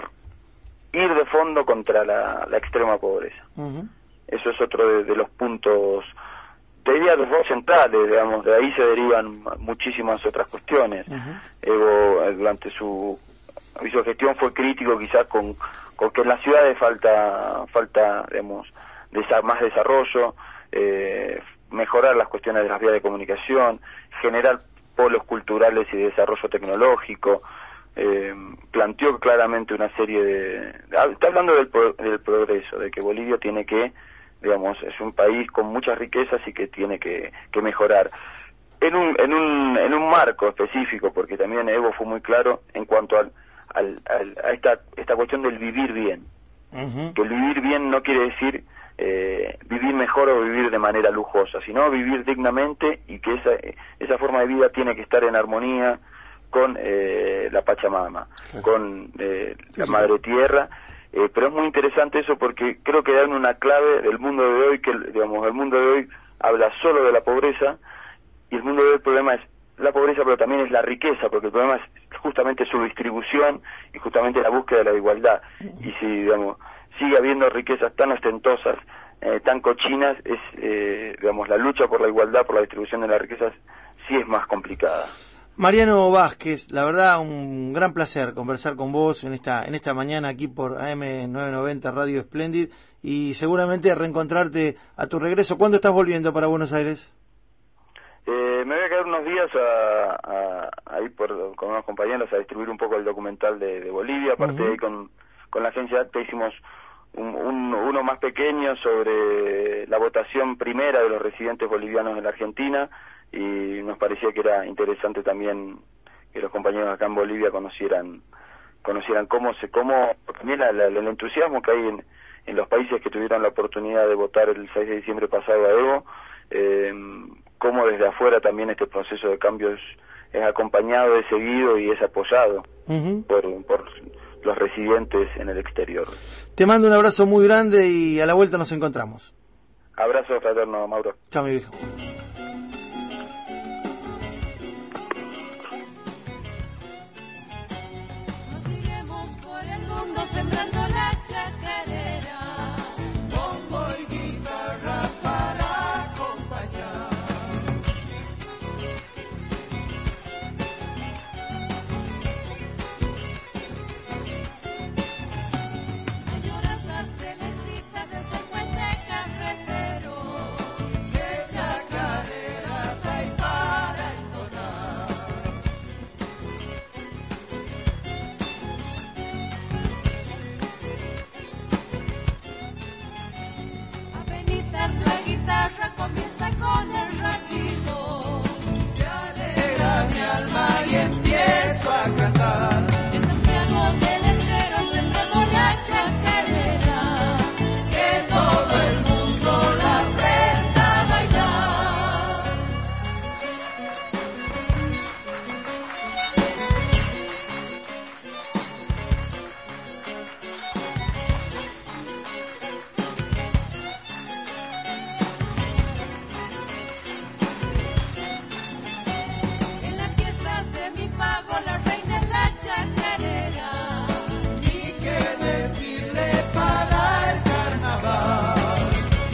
ir de fondo contra la, la extrema pobreza. Uh-huh. Eso es otro de, de los puntos, te diría los dos centrales, digamos, de ahí se derivan muchísimas otras cuestiones. Uh-huh. Evo, durante su su gestión fue crítico quizás con, con que en las ciudades falta, falta digamos, desa, más desarrollo, eh, mejorar las cuestiones de las vías de comunicación, generar polos culturales y de desarrollo tecnológico, eh, planteó claramente una serie de... Está hablando del, del progreso, de que Bolivia tiene que, digamos, es un país con muchas riquezas y que tiene que, que mejorar. En un, en, un, en un marco específico, porque también Evo fue muy claro en cuanto al Al, al, a esta, esta cuestión del vivir bien. Uh-huh. Que el vivir bien no quiere decir eh, vivir mejor o vivir de manera lujosa, sino vivir dignamente, y que esa, esa forma de vida tiene que estar en armonía con eh, la Pachamama, uh-huh. con eh, sí, la sí. Madre Tierra. Eh, pero es muy interesante eso porque creo que dan una clave del mundo de hoy, que digamos, el mundo de hoy habla solo de la pobreza, y el mundo de hoy el problema es la pobreza, pero también es la riqueza, porque el problema es justamente su distribución y justamente la búsqueda de la igualdad. Y si, digamos, sigue habiendo riquezas tan ostentosas, eh, tan cochinas, es, eh, digamos, la lucha por la igualdad, por la distribución de las riquezas, sí es más complicada. Mariano Vázquez, la verdad, un gran placer conversar con vos en esta en esta mañana aquí por A M novecientos noventa Radio Splendid, y seguramente reencontrarte a tu regreso. ¿Cuándo estás volviendo para Buenos Aires? Eh, me voy a quedar unos días a, a, a ir por, con unos compañeros a distribuir un poco el documental de, de Bolivia. Aparte uh-huh. de ahí con, con la agencia ACTA hicimos un, un, uno más pequeño sobre la votación primera de los residentes bolivianos en la Argentina, y nos parecía que era interesante también que los compañeros acá en Bolivia conocieran conocieran cómo se, cómo, también la, la, el entusiasmo que hay en, en los países que tuvieron la oportunidad de votar el seis de diciembre pasado a Evo, eh, cómo desde afuera también este proceso de cambio es, es acompañado, es seguido y es apoyado uh-huh. por, por los residentes en el exterior. Te mando un abrazo muy grande y a la vuelta nos encontramos. Abrazo fraterno, Mauro. Chao, mi viejo. Nos iremos por el mundo sembrando la chacarera. Bombo y guitarra para acompañar. Añoranzas telecitas de otro puente carretero. Qué chacareras hay para entonar. Apenitas la guitarra comienza con el rasguido. Se alegra mi alma y empiezo a cantar. En Santiago del Estero sembramos la chacarera. Que todo el mundo la aprenda a bailar. En las fiestas de mi pago la reina es la chacarera. Ni qué decirles para el carnaval.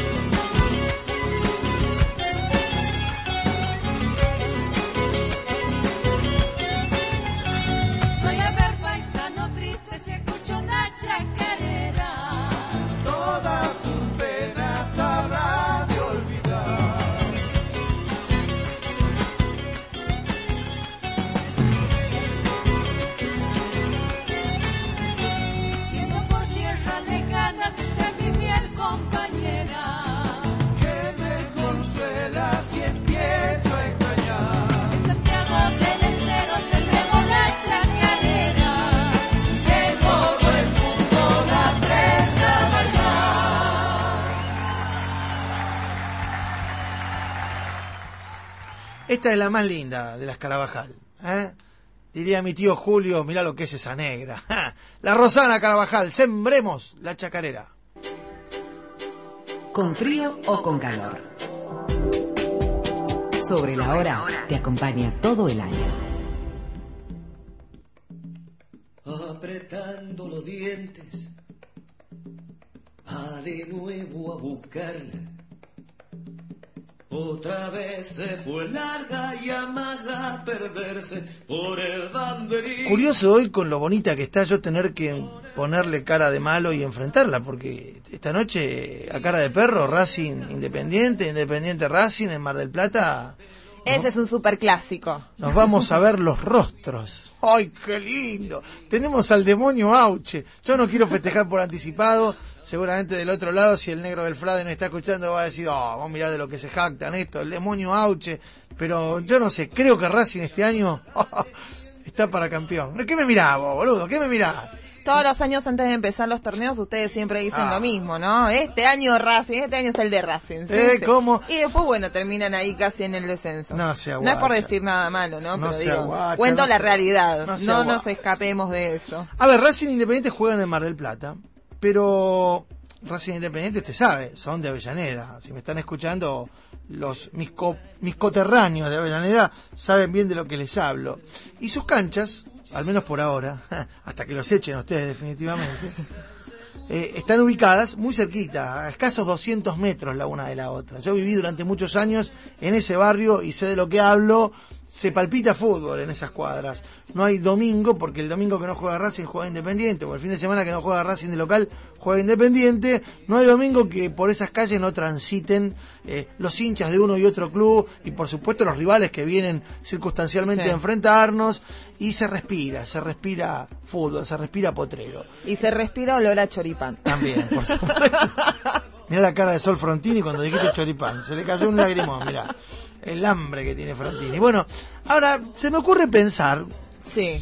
No hay a ver paisano triste si escucho una chacarera. Todas sus penas habrá de olvidar. Yendo por tierra lejana se llama mi miel compañera. Que me consuela si empiezo a extrañar. En Santiago del Estero sembremos la chacarera. Que todo el mundo la aprenda a bailar. Esta es la más linda de las Carabajal, ¿eh? Diría mi tío Julio, mirá lo que es esa negra. ¡Ja! La Rosana Carabajal, sembremos la chacarera. Con frío o con calor. Sobre la hora te acompaña todo el año. Apretando los dientes, va de nuevo a buscarla. Otra vez se fue larga y amaga a perderse por el banderín. Curioso hoy con lo bonita que está yo tener que ponerle cara de malo y enfrentarla, porque esta noche a cara de perro, Racing Independiente, Independiente Racing en Mar del Plata. Ese ¿no? es un superclásico. Nos vamos a ver los rostros. ¡Ay, qué lindo! Tenemos al demonio Auche. Yo no quiero festejar por anticipado. Seguramente del otro lado, si el negro del Frade no está escuchando, va a decir, oh, vamos a mirar de lo que se jactan esto, el demonio Auche. Pero yo no sé, creo que Racing este año oh, está para campeón. ¿Qué me mirás vos, boludo? ¿Qué me mirás? Todos los años antes de empezar los torneos ustedes siempre dicen Ah. lo mismo, ¿no? Este año Racing, este año es el de Racing. ¿sí? ¿Eh? Sí. ¿Cómo? Y después, bueno, terminan ahí casi en el descenso. No sea No es por guacha. decir nada malo, ¿no? No Pero sea digo, guacha, cuento no la sea- realidad. no No, sea nos guacha. escapemos de eso. A ver, Racing Independiente juegan en Mar del Plata, pero Racing Independiente, usted sabe, son de Avellaneda. Si me están escuchando, los mis, co, mis coterráneos de Avellaneda saben bien de lo que les hablo. Y sus canchas, al menos por ahora, hasta que los echen ustedes definitivamente, eh, están ubicadas muy cerquita, a escasos doscientos metros la una de la otra. Yo viví durante muchos años en ese barrio y sé de lo que hablo. Se palpita fútbol en esas cuadras. No hay domingo, porque el domingo que no juega Racing juega Independiente, o el fin de semana que no juega Racing de local juega Independiente. No hay domingo que por esas calles no transiten eh, los hinchas de uno y otro club, y por supuesto los rivales que vienen circunstancialmente Sí. a enfrentarnos, y se respira, se respira fútbol, se respira potrero. Y se respira olor a choripán. También, por supuesto. Mirá la cara de Sol Frontini cuando dijiste choripán. Se le cayó un lagrimón, mirá. El hambre que tiene Frontini. Bueno, ahora se me ocurre pensar Sí.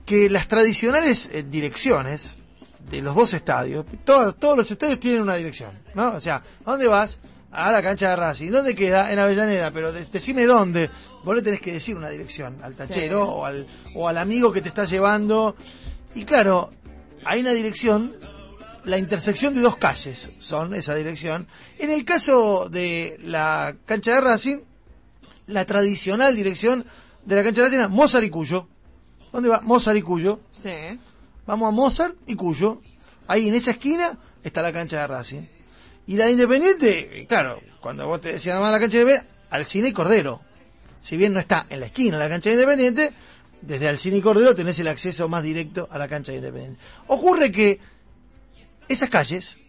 que las tradicionales eh, direcciones de los dos estadios, todos, todos los estadios tienen una dirección, ¿no? O sea, ¿a dónde vas? A la cancha de Racing. ¿Dónde queda? En Avellaneda, pero de, decime dónde. Vos le tenés que decir una dirección al tachero sí. o, al, o al amigo que te está llevando. Y claro, hay una dirección, la intersección de dos calles son esa dirección. En el caso de la cancha de Racing, la tradicional dirección de la cancha de Racing es Mozart y Cuyo. ¿Dónde va? Mozart y Cuyo. Sí. Vamos a Mozart y Cuyo. Ahí en esa esquina está la cancha de Racing. Y la de Independiente, claro, cuando vos te decías además la cancha de Independiente, Alsina y Cordero. Si bien no está en la esquina la cancha de Independiente, desde Alsina y Cordero tenés el acceso más directo a la cancha de Independiente. Ocurre que esas calles,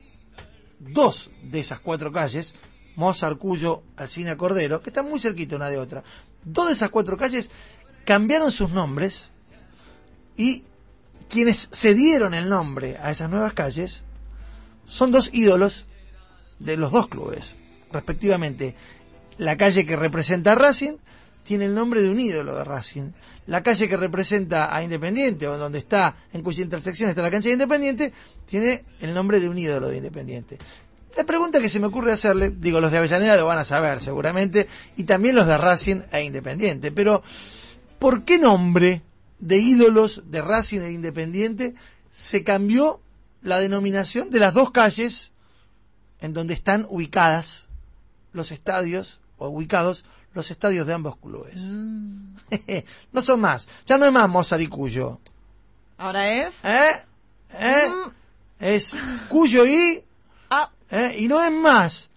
dos de esas cuatro calles, Mozart, Cuyo, Alsina, Cordero, que están muy cerquita una de otra, dos de esas cuatro calles cambiaron sus nombres y quienes cedieron el nombre a esas nuevas calles son dos ídolos de los dos clubes, respectivamente. La calle que representa a Racing tiene el nombre de un ídolo de Racing. La calle que representa a Independiente, o donde está, en cuya intersección está la cancha de Independiente, tiene el nombre de un ídolo de Independiente. La pregunta que se me ocurre hacerle, digo, los de Avellaneda lo van a saber seguramente, y también los de Racing e Independiente, pero ¿por qué nombre de ídolos de Racing e Independiente se cambió la denominación de las dos calles en donde están ubicadas los estadios, o ubicados los estadios de ambos clubes? Mm. No son más, ya no es más Mozart y Cuyo. ¿Ahora es? ¿Eh? ¿Eh? Mm. Es Cuyo y... Ah. ¿Eh? Y no es más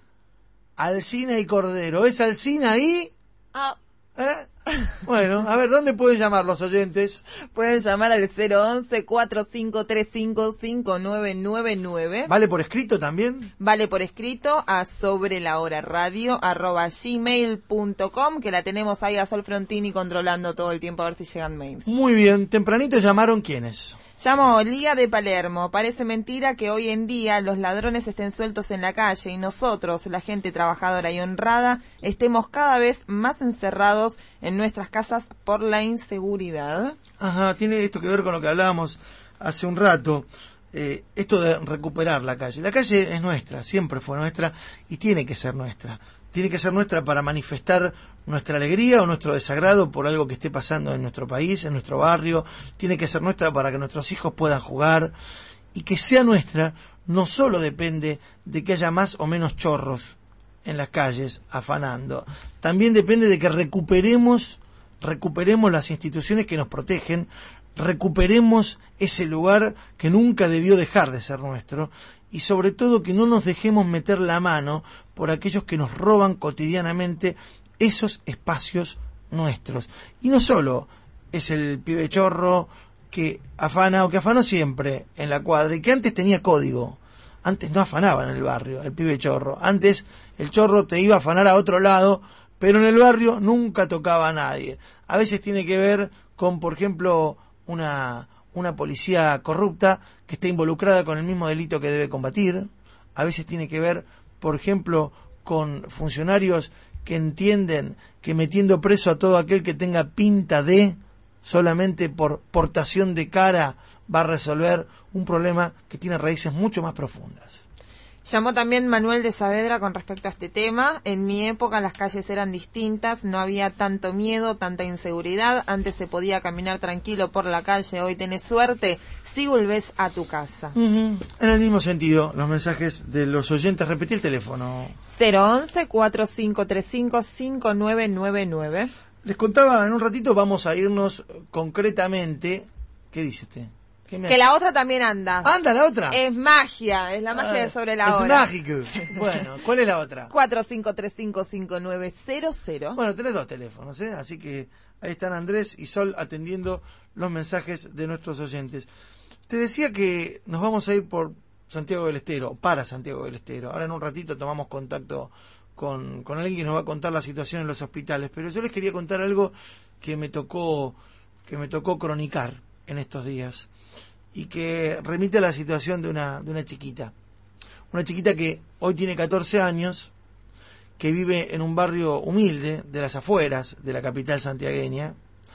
Alsina y Cordero, es Alsina y... Ah. ¿Eh? Bueno, a ver, ¿dónde pueden llamar los oyentes? Pueden llamar al cero once, cuatro cinco tres cinco, cinco nueve nueve nueve. ¿Vale por escrito también? Vale por escrito a sobre la hora radio arroba gmail punto com, que la tenemos ahí a Sol Frontini controlando todo el tiempo a ver si llegan mails. Muy bien, tempranito llamaron ¿quiénes? Llamó Lía de Palermo. Parece mentira que hoy en día los ladrones estén sueltos en la calle y nosotros, la gente trabajadora y honrada, estemos cada vez más encerrados en nuestras casas por la inseguridad. Ajá, tiene esto que ver con lo que hablábamos hace un rato. Eh, esto de recuperar la calle. La calle es nuestra, siempre fue nuestra y tiene que ser nuestra. Tiene que ser nuestra para manifestar nuestra alegría o nuestro desagrado por algo que esté pasando en nuestro país, en nuestro barrio. Tiene que ser nuestra para que nuestros hijos puedan jugar. Y que sea nuestra no solo depende de que haya más o menos chorros en las calles afanando. También depende de que recuperemos, recuperemos las instituciones que nos protegen, recuperemos ese lugar que nunca debió dejar de ser nuestro. Y sobre todo que no nos dejemos meter la mano por aquellos que nos roban cotidianamente esos espacios nuestros. Y no solo es el pibe chorro que afana o que afanó siempre en la cuadra y que antes tenía código. Antes no afanaba en el barrio el pibe chorro. Antes el chorro te iba a afanar a otro lado, pero en el barrio nunca tocaba a nadie. A veces tiene que ver con, por ejemplo, una... una policía corrupta que está involucrada con el mismo delito que debe combatir. A veces tiene que ver, por ejemplo, con funcionarios que entienden que metiendo preso a todo aquel que tenga pinta de, solamente por portación de cara, va a resolver un problema que tiene raíces mucho más profundas. Llamó también Manuel de Saavedra con respecto a este tema. En mi época las calles eran distintas, no había tanto miedo, tanta inseguridad. Antes se podía caminar tranquilo por la calle, hoy tenés suerte si volvés a tu casa. Uh-huh. En el mismo sentido, los mensajes de los oyentes. Repetí el teléfono. cero once, cuatro cinco tres cinco, cinco nueve nueve nueve. Les contaba, en un ratito vamos a irnos concretamente. ¿Qué dice usted? Que la otra también anda. ¿Anda la otra? Es magia, es la magia ah, de sobre la es hora. Es mágico. Bueno, ¿cuál es la otra? cuatro cinco tres cinco, cinco nueve cero cero. Bueno, tenés dos teléfonos, ¿eh? Así que ahí están Andrés y Sol atendiendo los mensajes de nuestros oyentes. Te decía que nos vamos a ir por Santiago del Estero, para Santiago del Estero. Ahora en un ratito tomamos contacto con, con alguien que nos va a contar la situación en los hospitales, pero yo les quería contar algo que me tocó, que me tocó cronicar en estos días. Y que remite a la situación de una, de una chiquita. Una chiquita que hoy tiene catorce años, que vive en un barrio humilde de las afueras de la capital santiagueña,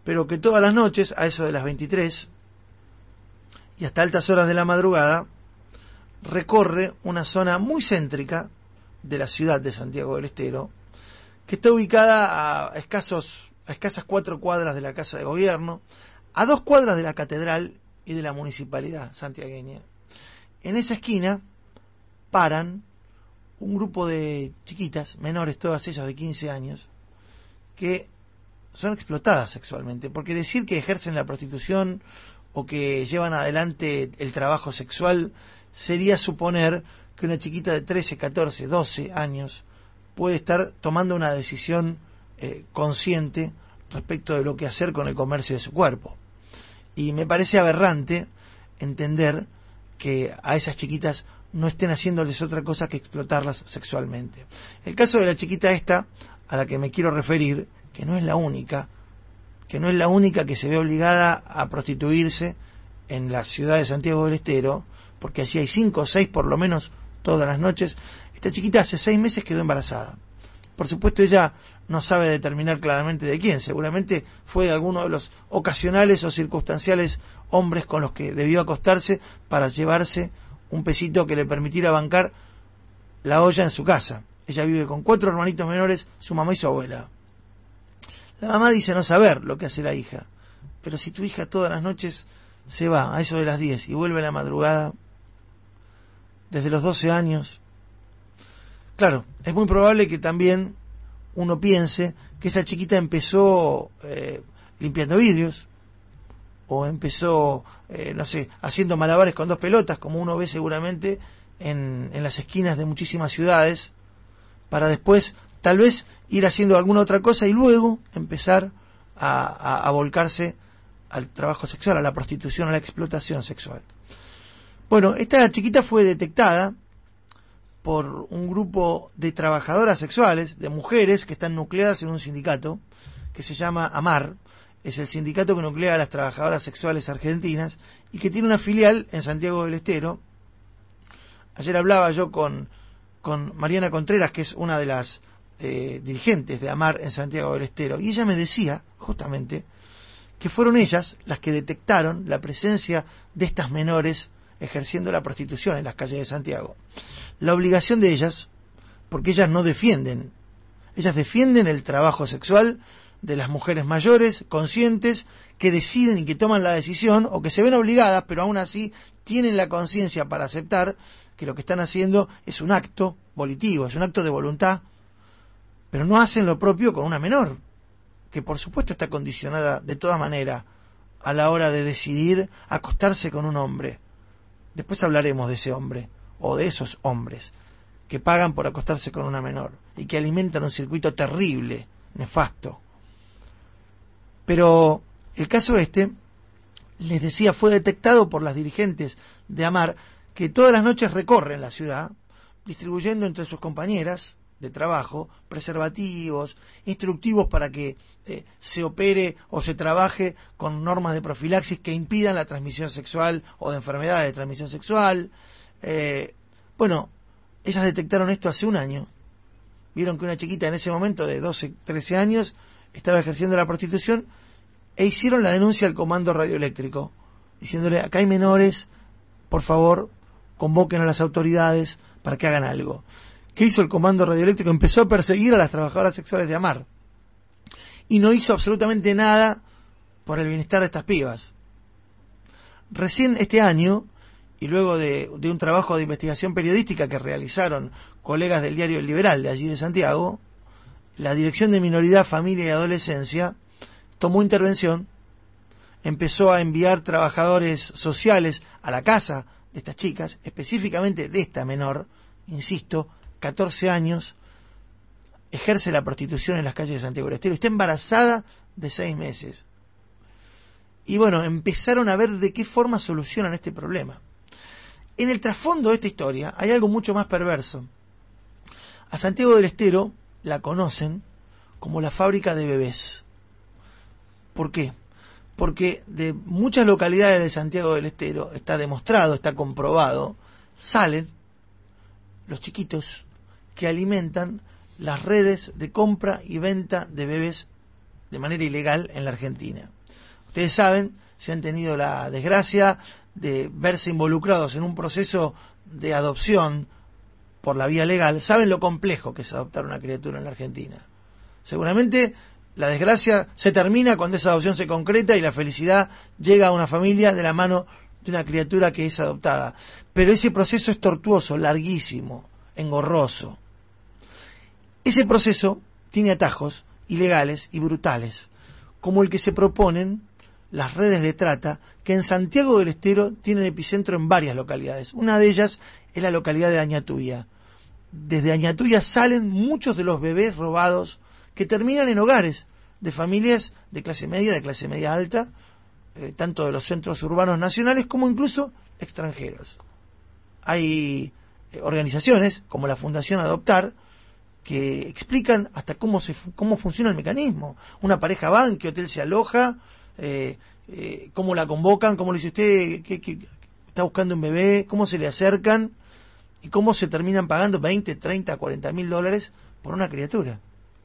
pero que todas las noches, a eso de las veintitrés, y hasta altas horas de la madrugada, recorre una zona muy céntrica de la ciudad de Santiago del Estero, que está ubicada a escasos, a escasas cuatro cuadras de la Casa de Gobierno, a dos cuadras de la Catedral y de la Municipalidad santiagueña. En esa esquina paran un grupo de chiquitas, menores, todas ellas de quince años, que son explotadas sexualmente, porque decir que ejercen la prostitución o que llevan adelante el trabajo sexual sería suponer que una chiquita de trece, catorce, doce años puede estar tomando una decisión eh, consciente respecto de lo que hacer con el comercio de su cuerpo. Y me parece aberrante entender que a esas chiquitas no estén haciéndoles otra cosa que explotarlas sexualmente. El caso de la chiquita esta, a la que me quiero referir, que no es la única, que no es la única que se ve obligada a prostituirse en la ciudad de Santiago del Estero, porque allí hay cinco o seis por lo menos todas las noches. Esta chiquita hace seis meses quedó embarazada. Por supuesto ella no sabe determinar claramente de quién, seguramente fue de alguno de los ocasionales o circunstanciales hombres con los que debió acostarse para llevarse un pesito que le permitiera bancar la olla en su casa. Ella vive con cuatro hermanitos menores, su mamá y su abuela. La mamá dice no saber lo que hace la hija, pero si tu hija todas las noches se va a eso de las diez y vuelve a la madrugada, desde los doce años, claro, es muy probable que también uno piense que esa chiquita empezó eh, limpiando vidrios, o empezó, eh, no sé, haciendo malabares con dos pelotas, como uno ve seguramente en, en las esquinas de muchísimas ciudades, para después tal vez ir haciendo alguna otra cosa y luego empezar a, a, a volcarse al trabajo sexual, a la prostitución, a la explotación sexual. Bueno, esta chiquita fue detectada por un grupo de trabajadoras sexuales, de mujeres que están nucleadas en un sindicato que se llama AMAR, es el sindicato que nuclea a las trabajadoras sexuales argentinas y que tiene una filial en Santiago del Estero. Ayer hablaba yo con, con Mariana Contreras, que es una de las eh, dirigentes de AMAR en Santiago del Estero, y ella me decía justamente que fueron ellas las que detectaron la presencia de estas menores ejerciendo la prostitución en las calles de Santiago. La obligación de ellas, porque ellas no defienden, ellas defienden el trabajo sexual de las mujeres mayores, conscientes, que deciden y que toman la decisión, o que se ven obligadas, pero aún así tienen la conciencia para aceptar que lo que están haciendo es un acto volitivo, es un acto de voluntad, pero no hacen lo propio con una menor, que por supuesto está condicionada de todas maneras a la hora de decidir acostarse con un hombre. Después hablaremos de ese hombre, o de esos hombres, que pagan por acostarse con una menor, y que alimentan un circuito terrible, nefasto. Pero el caso este, les decía, fue detectado por las dirigentes de AMAR, que todas las noches recorren la ciudad, distribuyendo entre sus compañeras de trabajo preservativos, instructivos para que eh, se opere o se trabaje con normas de profilaxis que impidan la transmisión sexual o de enfermedades de transmisión sexual. Eh, bueno, ellas detectaron esto hace un año. Vieron que una chiquita en ese momento de doce, trece años estaba ejerciendo la prostitución e hicieron la denuncia al comando radioeléctrico, diciéndole, acá hay menores, por favor, convoquen a las autoridades para que hagan algo. ¿Qué hizo el comando radioeléctrico? Empezó a perseguir a las trabajadoras sexuales de AMAR. Y no hizo absolutamente nada por el bienestar de estas pibas. Recién este año, y luego de, de un trabajo de investigación periodística que realizaron colegas del diario El Liberal de allí de Santiago, la Dirección de Minoridad, Familia y Adolescencia tomó intervención, empezó a enviar trabajadores sociales a la casa de estas chicas, específicamente de esta menor, insisto, catorce años, ejerce la prostitución en las calles de Santiago del Estero, está embarazada de seis meses. Y bueno, empezaron a ver de qué forma solucionan este problema. En el trasfondo de esta historia hay algo mucho más perverso. A Santiago del Estero la conocen como la fábrica de bebés. ¿Por qué? Porque de muchas localidades de Santiago del Estero, está demostrado, está comprobado, salen los chiquitos que alimentan las redes de compra y venta de bebés de manera ilegal en la Argentina. Ustedes saben, si han tenido la desgracia de verse involucrados en un proceso de adopción por la vía legal, saben lo complejo que es adoptar una criatura en la Argentina. Seguramente la desgracia se termina cuando esa adopción se concreta y la felicidad llega a una familia de la mano de una criatura que es adoptada. Pero ese proceso es tortuoso, larguísimo, engorroso. Ese proceso tiene atajos ilegales y brutales, como el que se proponen las redes de trata que en Santiago del Estero tienen epicentro en varias localidades. Una de ellas es la localidad de Añatuya. Desde Añatuya salen muchos de los bebés robados que terminan en hogares de familias de clase media, de clase media alta, eh, tanto de los centros urbanos nacionales como incluso extranjeros. Hay eh, organizaciones como la Fundación Adoptar que explican hasta cómo se cómo funciona el mecanismo. Una pareja va, en qué hotel se aloja, eh, eh, cómo la convocan, cómo le dice usted que, que está buscando un bebé, cómo se le acercan y cómo se terminan pagando veinte, treinta, cuarenta mil dólares por una criatura.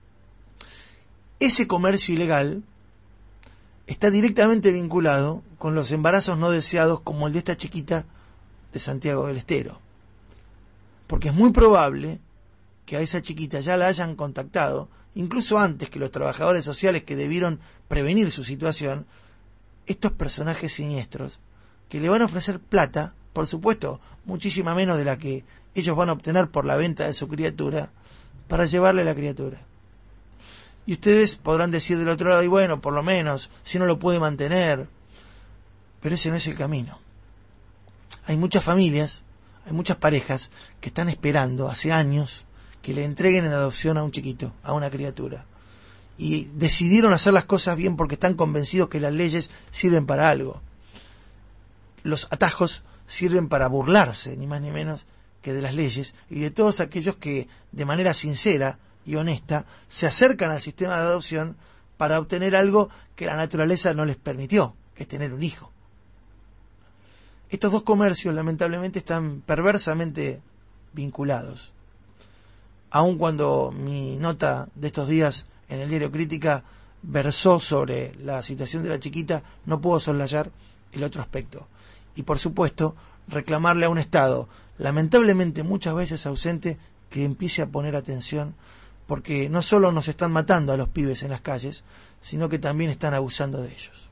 Ese comercio ilegal está directamente vinculado con los embarazos no deseados como el de esta chiquita de Santiago del Estero. Porque es muy probable que a esa chiquita ya la hayan contactado, incluso antes que los trabajadores sociales que debieron prevenir su situación, estos personajes siniestros que le van a ofrecer plata, por supuesto, muchísima menos de la que ellos van a obtener por la venta de su criatura, para llevarle la criatura. Y ustedes podrán decir del otro lado, y bueno, por lo menos, si no lo puede mantener. Pero ese no es el camino. Hay muchas familias, hay muchas parejas que están esperando hace años que le entreguen en adopción a un chiquito, a una criatura. Y decidieron hacer las cosas bien porque están convencidos que las leyes sirven para algo. Los atajos sirven para burlarse, ni más ni menos, que de las leyes y de todos aquellos que, de manera sincera y honesta, se acercan al sistema de adopción para obtener algo que la naturaleza no les permitió, que es tener un hijo. Estos dos comercios, lamentablemente, están perversamente vinculados. Aun cuando mi nota de estos días en el diario Crítica versó sobre la situación de la chiquita, no puedo soslayar el otro aspecto. Y, por supuesto, reclamarle a un Estado, lamentablemente muchas veces ausente, que empiece a poner atención, porque no solo nos están matando a los pibes en las calles, sino que también están abusando de ellos.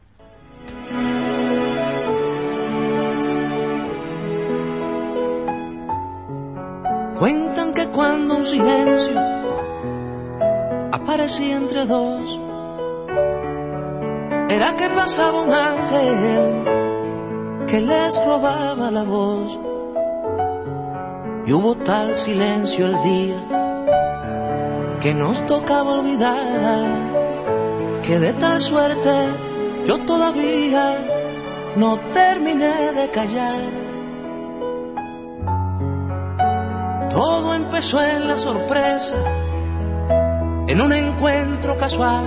Cuentan que cuando un silencio aparecía entre dos, era que pasaba un ángel que les robaba la voz. Y hubo tal silencio el día que nos tocaba olvidar, que de tal suerte yo todavía no terminé de callar. Todo empezó en la sorpresa, en un encuentro casual,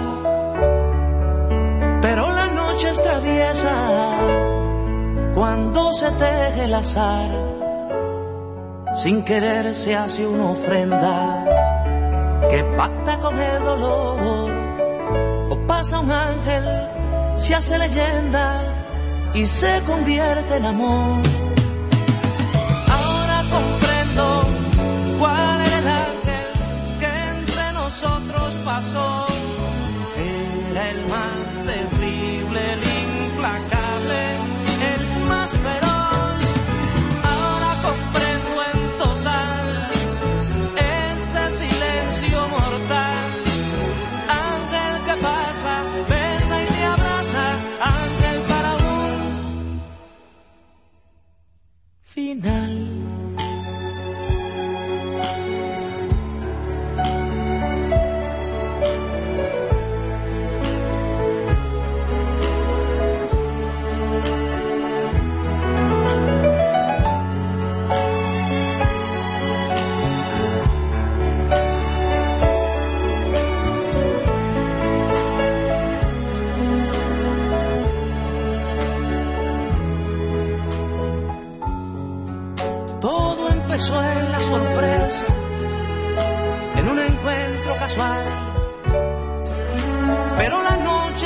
pero la noche es traviesa cuando se teje el azar. Sin querer se hace una ofrenda que pacta con el dolor, o pasa un ángel, se hace leyenda y se convierte en amor. Ahora comprendo cuál era el ángel que entre nosotros pasó. Era el más terrible, el implacable, el más feroz. Ahora comprendo en total este silencio mortal. Ángel que pasa, besa y te abraza, ángel para un final. Todo empezó en la sorpresa, en un encuentro casual,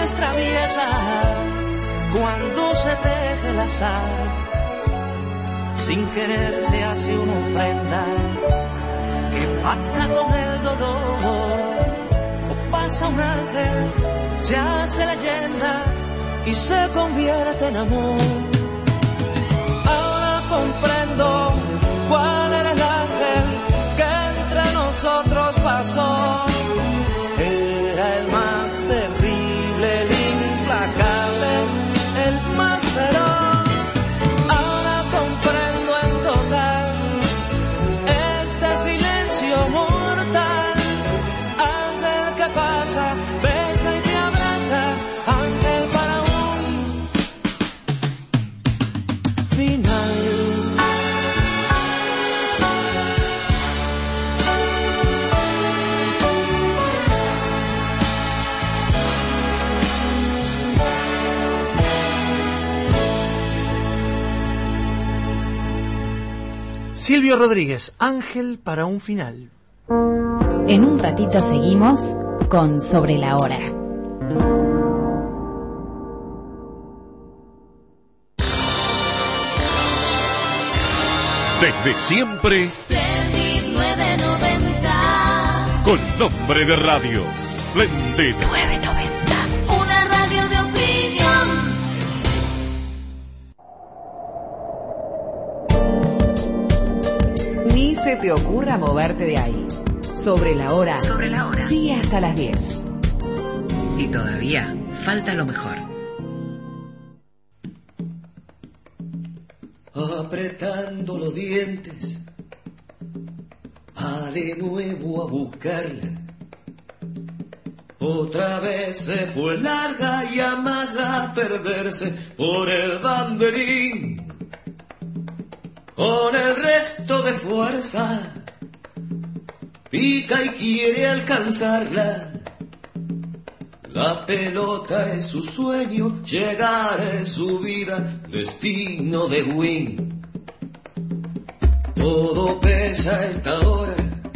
es traviesa cuando se teje el azar, sin querer se hace una ofrenda que pacta con el dolor, o pasa un ángel, se hace leyenda y se convierte en amor. Ahora comprendo cuál era el ángel que entre nosotros pasó. Era el más terrible, el implacable, el más feroz. Ahora comprendo en total este silencio mortal. Ángel que pasa, besa y te abraza, ángel para un final. Silvio Rodríguez, Ángel para un final. En un ratito seguimos con Sobre la Hora. Desde siempre, Splendid nueve noventa. con nombre de radio, Splendid nueve noventa. Una radio de opinión. Ni se te ocurra moverte de ahí. Sobre la Hora. Sobre la Hora. Sigue hasta las diez. Y todavía falta lo mejor. Apretando los dientes, va de nuevo a buscarla. Otra vez se fue larga y amaga a perderse por el banderín. Con el resto de fuerza, pica y quiere alcanzarla. La pelota es su sueño, llegar es su vida, destino de win. Todo pesa a esta hora,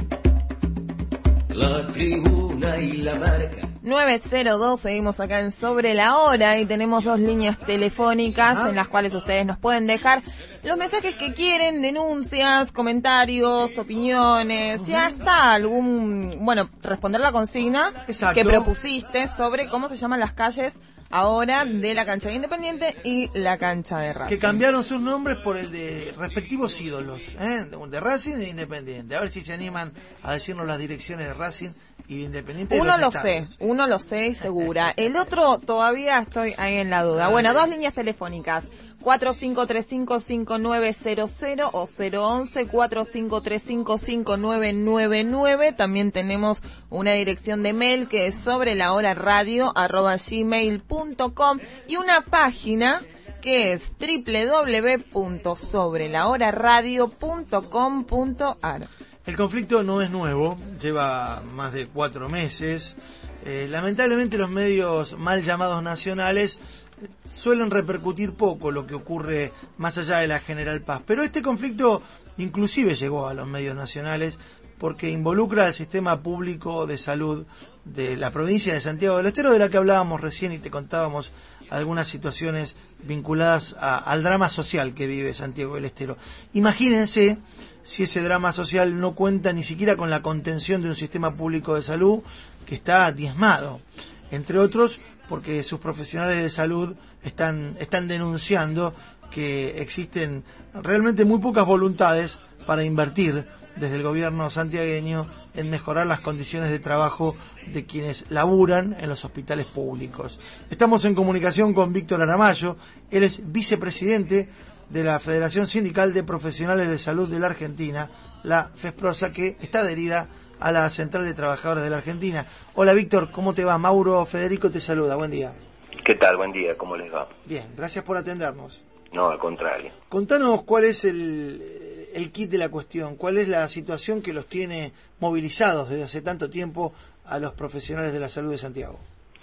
la tribuna y la marca. nueve cero dos, seguimos acá en Sobre la Hora y tenemos dos líneas telefónicas Ah. en las cuales ustedes nos pueden dejar los mensajes que quieren, denuncias, comentarios, opiniones, y hasta algún, bueno, responder la consigna Exacto. que propusiste sobre cómo se llaman las calles ahora de la cancha de Independiente y la cancha de Racing. Que cambiaron sus nombres por el de respectivos ídolos, ¿eh? de, de Racing y de Independiente. A ver si se animan a decirnos las direcciones de Racing y de Independiente. de Uno los lo sé, estadios. uno lo sé y segura. El otro todavía estoy ahí en la duda. Bueno, dos líneas telefónicas. cuatro cinco tres cinco cinco nueve cero cero o cero once cuatro cinco tres cinco cinco nueve nueve nueve. También tenemos una dirección de mail que es sobre la hora radio arroba gmail punto com y una página que es doble u doble u doble u punto sobre la hora radio punto com punto a r. El conflicto no es nuevo, lleva más de cuatro meses. Eh, lamentablemente los medios mal llamados nacionales suelen repercutir poco lo que ocurre más allá de la General Paz. Pero este conflicto inclusive llegó a los medios nacionales porque involucra al sistema público de salud de la provincia de Santiago del Estero, de la que hablábamos recién y te contábamos algunas situaciones vinculadas a, al drama social que vive Santiago del Estero. Imagínense si ese drama social no cuenta ni siquiera con la contención de un sistema público de salud que está diezmado, entre otros porque sus profesionales de salud están, están denunciando que existen realmente muy pocas voluntades para invertir desde el gobierno santiagueño en mejorar las condiciones de trabajo de quienes laburan en los hospitales públicos. Estamos en comunicación con Víctor Aramayo, él es vicepresidente de la Federación Sindical de Profesionales de Salud de la Argentina, la FESPROSA, que está adherida a la Central de Trabajadores de la Argentina. Hola Víctor, ¿cómo te va? Mauro Federico te saluda, buen día. ¿Qué tal? Buen día, ¿cómo les va? Bien, gracias por atendernos. No, al contrario. Contanos cuál es el, el kit de la cuestión, cuál es la situación que los tiene movilizados desde hace tanto tiempo a los profesionales de la salud de Santiago.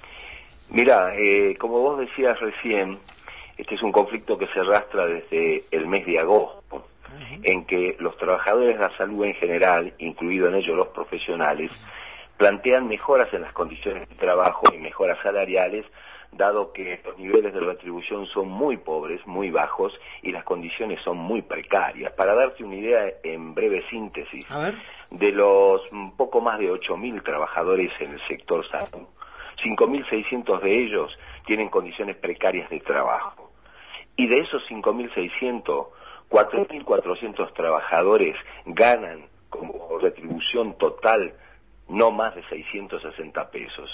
Mirá, eh, como vos decías recién, este es un conflicto que se arrastra desde el mes de agosto, uh-huh. en que los trabajadores de la salud en general, incluido en ellos los profesionales, plantean mejoras en las condiciones de trabajo y mejoras salariales dado que los niveles de retribución son muy pobres, muy bajos, y las condiciones son muy precarias. Para darte una idea, en breve síntesis, A ver. de los un poco más de ocho mil trabajadores en el sector salud, cinco mil seiscientos de ellos tienen condiciones precarias de trabajo. Y de esos cinco mil seiscientos, cuatro mil cuatrocientos trabajadores ganan como retribución total no más de seiscientos sesenta pesos.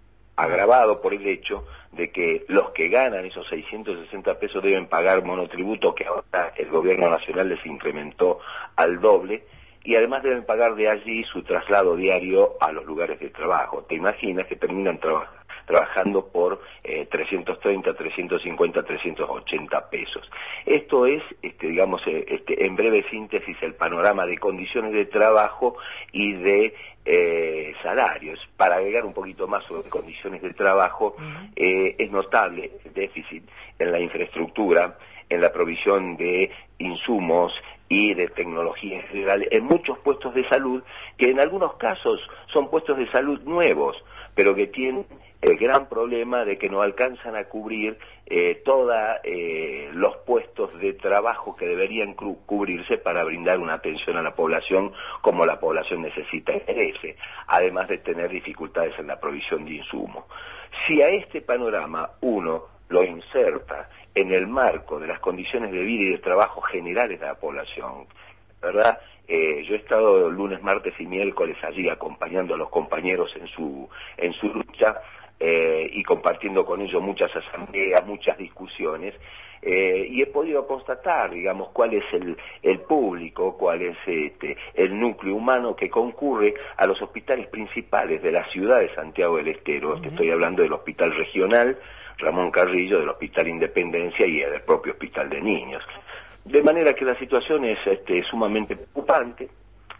Agravado por el hecho de que los que ganan esos seiscientos sesenta pesos deben pagar monotributo, que ahora el gobierno nacional les incrementó al doble, y además deben pagar de allí su traslado diario a los lugares de trabajo. Te imaginas que terminan traba- trabajando por eh, trescientos treinta, trescientos cincuenta, trescientos ochenta pesos. Esto es, este, digamos, eh, este, en breve síntesis, el panorama de condiciones de trabajo y de eh, salarios. Para agregar un poquito más sobre condiciones de trabajo, eh, es notable el déficit en la infraestructura, en la provisión de insumos y de tecnología en general, en muchos puestos de salud, que en algunos casos son puestos de salud nuevos, pero que tienen el gran problema de que no alcanzan a cubrir eh, todos eh, los puestos de trabajo que deberían cu- cubrirse para brindar una atención a la población como la población necesita y merece, además de tener dificultades en la provisión de insumos. Si a este panorama uno lo inserta en el marco de las condiciones de vida y de trabajo generales de la población, ¿verdad? Eh, yo he estado lunes, martes y miércoles allí acompañando a los compañeros en su en su lucha eh, y compartiendo con ellos muchas asambleas, muchas discusiones, eh, y he podido constatar, digamos, cuál es el, el público, cuál es este, el núcleo humano que concurre a los hospitales principales de la ciudad de Santiago del Estero. Uh-huh. Estoy hablando del Hospital Regional Ramón Carrillo, del Hospital Independencia y del propio Hospital de Niños. De manera que la situación es este, sumamente preocupante.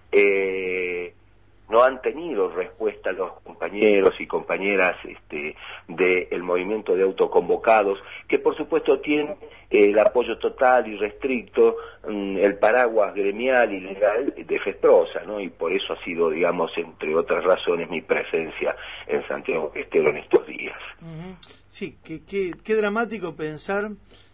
Eh, no han tenido respuesta los compañeros y compañeras este, del movimiento de autoconvocados, que por supuesto tienen eh, el apoyo total y restricto, mm, el paraguas gremial y legal de FESPROSA, ¿no? Y por eso ha sido, digamos, entre otras razones, mi presencia en Santiago del Estero en estos días. Uh-huh. Sí, qué qué qué dramático pensar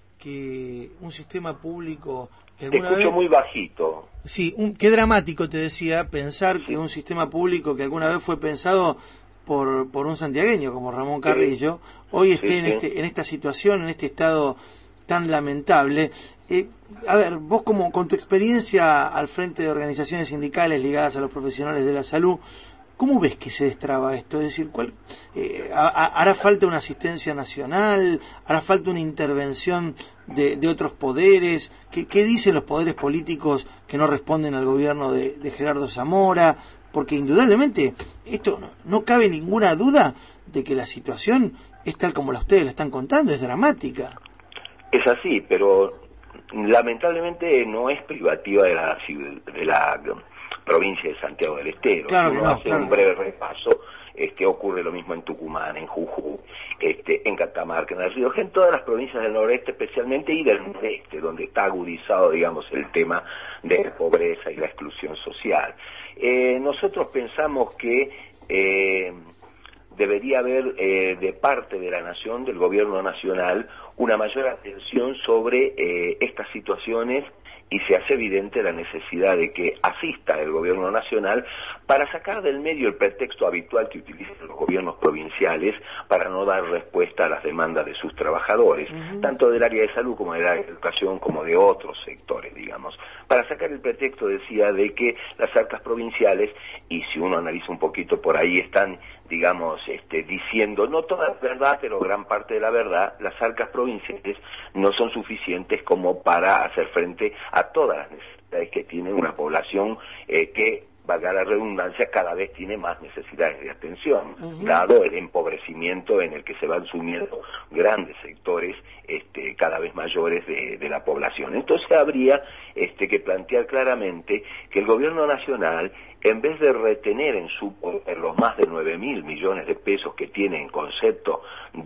que un sistema público que Te alguna escucho vez... muy bajito. Sí, un, qué dramático, te decía, pensar que un sistema público que alguna vez fue pensado por por un santiagueño como Ramón Carrillo, sí, hoy esté sí, en, sí. Este, en esta situación, en este estado tan lamentable. Eh, a ver, vos como con tu experiencia al frente de organizaciones sindicales ligadas a los profesionales de la salud, ¿cómo ves que se destraba esto? Es decir, ¿cuál, eh, ¿hará falta una asistencia nacional? ¿Hará falta una intervención de, de otros poderes? ¿Qué, ¿Qué dicen los poderes políticos que no responden al gobierno de, de Gerardo Zamora? Porque indudablemente esto no, no cabe ninguna duda de que la situación es tal como la ustedes la están contando, es dramática. Es así, pero lamentablemente no es privativa de la de la provincia de Santiago del Estero. Claro, si uno no, hace claro. un breve repaso, este, ocurre lo mismo en Tucumán, en Jujuy, este, en Catamarca, en el Río, en todas las provincias del noreste especialmente y del noreste, donde está agudizado, digamos, el tema de la pobreza y la exclusión social. Eh, nosotros pensamos que eh, debería haber eh, de parte de la nación, del gobierno nacional, una mayor atención sobre eh, estas situaciones, y se hace evidente la necesidad de que asista el gobierno nacional para sacar del medio el pretexto habitual que utilizan los gobiernos provinciales para no dar respuesta a las demandas de sus trabajadores, uh-huh. tanto del área de salud como del área de educación como de otros sectores, digamos. Para sacar el pretexto, decía, de que las arcas provinciales, y si uno analiza un poquito por ahí, están, digamos, este, diciendo, no toda la verdad, pero gran parte de la verdad, las arcas provinciales no son suficientes como para hacer frente a todas las necesidades que tiene una población eh, que, valga la redundancia, cada vez tiene más necesidades de atención, uh-huh. dado el empobrecimiento en el que se van sumiendo grandes sectores este, cada vez mayores de, de la población. Entonces habría este, que plantear claramente que el gobierno nacional, en vez de retener en su poder los más de nueve mil millones de pesos que tiene en concepto de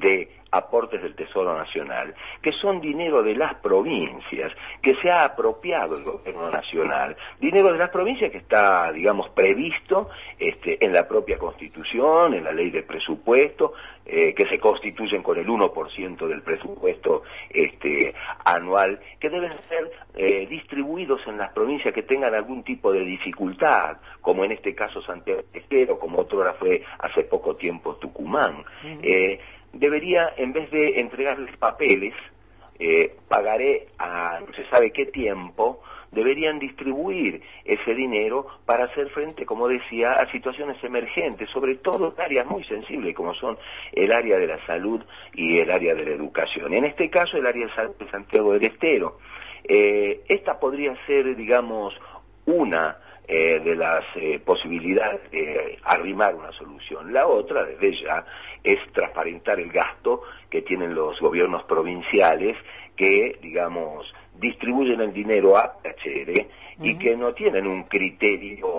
aportes del Tesoro Nacional, que son dinero de las provincias, que se ha apropiado el gobierno nacional, dinero de las provincias que está, digamos, previsto este, en la propia Constitución, en la ley de presupuesto, eh, que se constituyen con el uno por ciento del presupuesto este, anual, que deben ser eh, distribuidos en las provincias que tengan algún tipo de dificultad, como en este caso Santiago del Estero, como otrora fue hace poco tiempo Tucumán. Uh-huh. eh, debería, en vez de entregarles papeles, eh, pagaré a no se sabe qué tiempo, deberían distribuir ese dinero para hacer frente, como decía, a situaciones emergentes, sobre todo en áreas muy sensibles como son el área de la salud y el área de la educación. En este caso, el área de salud de Santiago del Estero. Eh, esta podría ser, digamos, una eh, de las eh, posibilidades de arrimar una solución. La otra, desde ya, es transparentar el gasto que tienen los gobiernos provinciales que, digamos, distribuyen el dinero a P H R y uh-huh. que no tienen un criterio,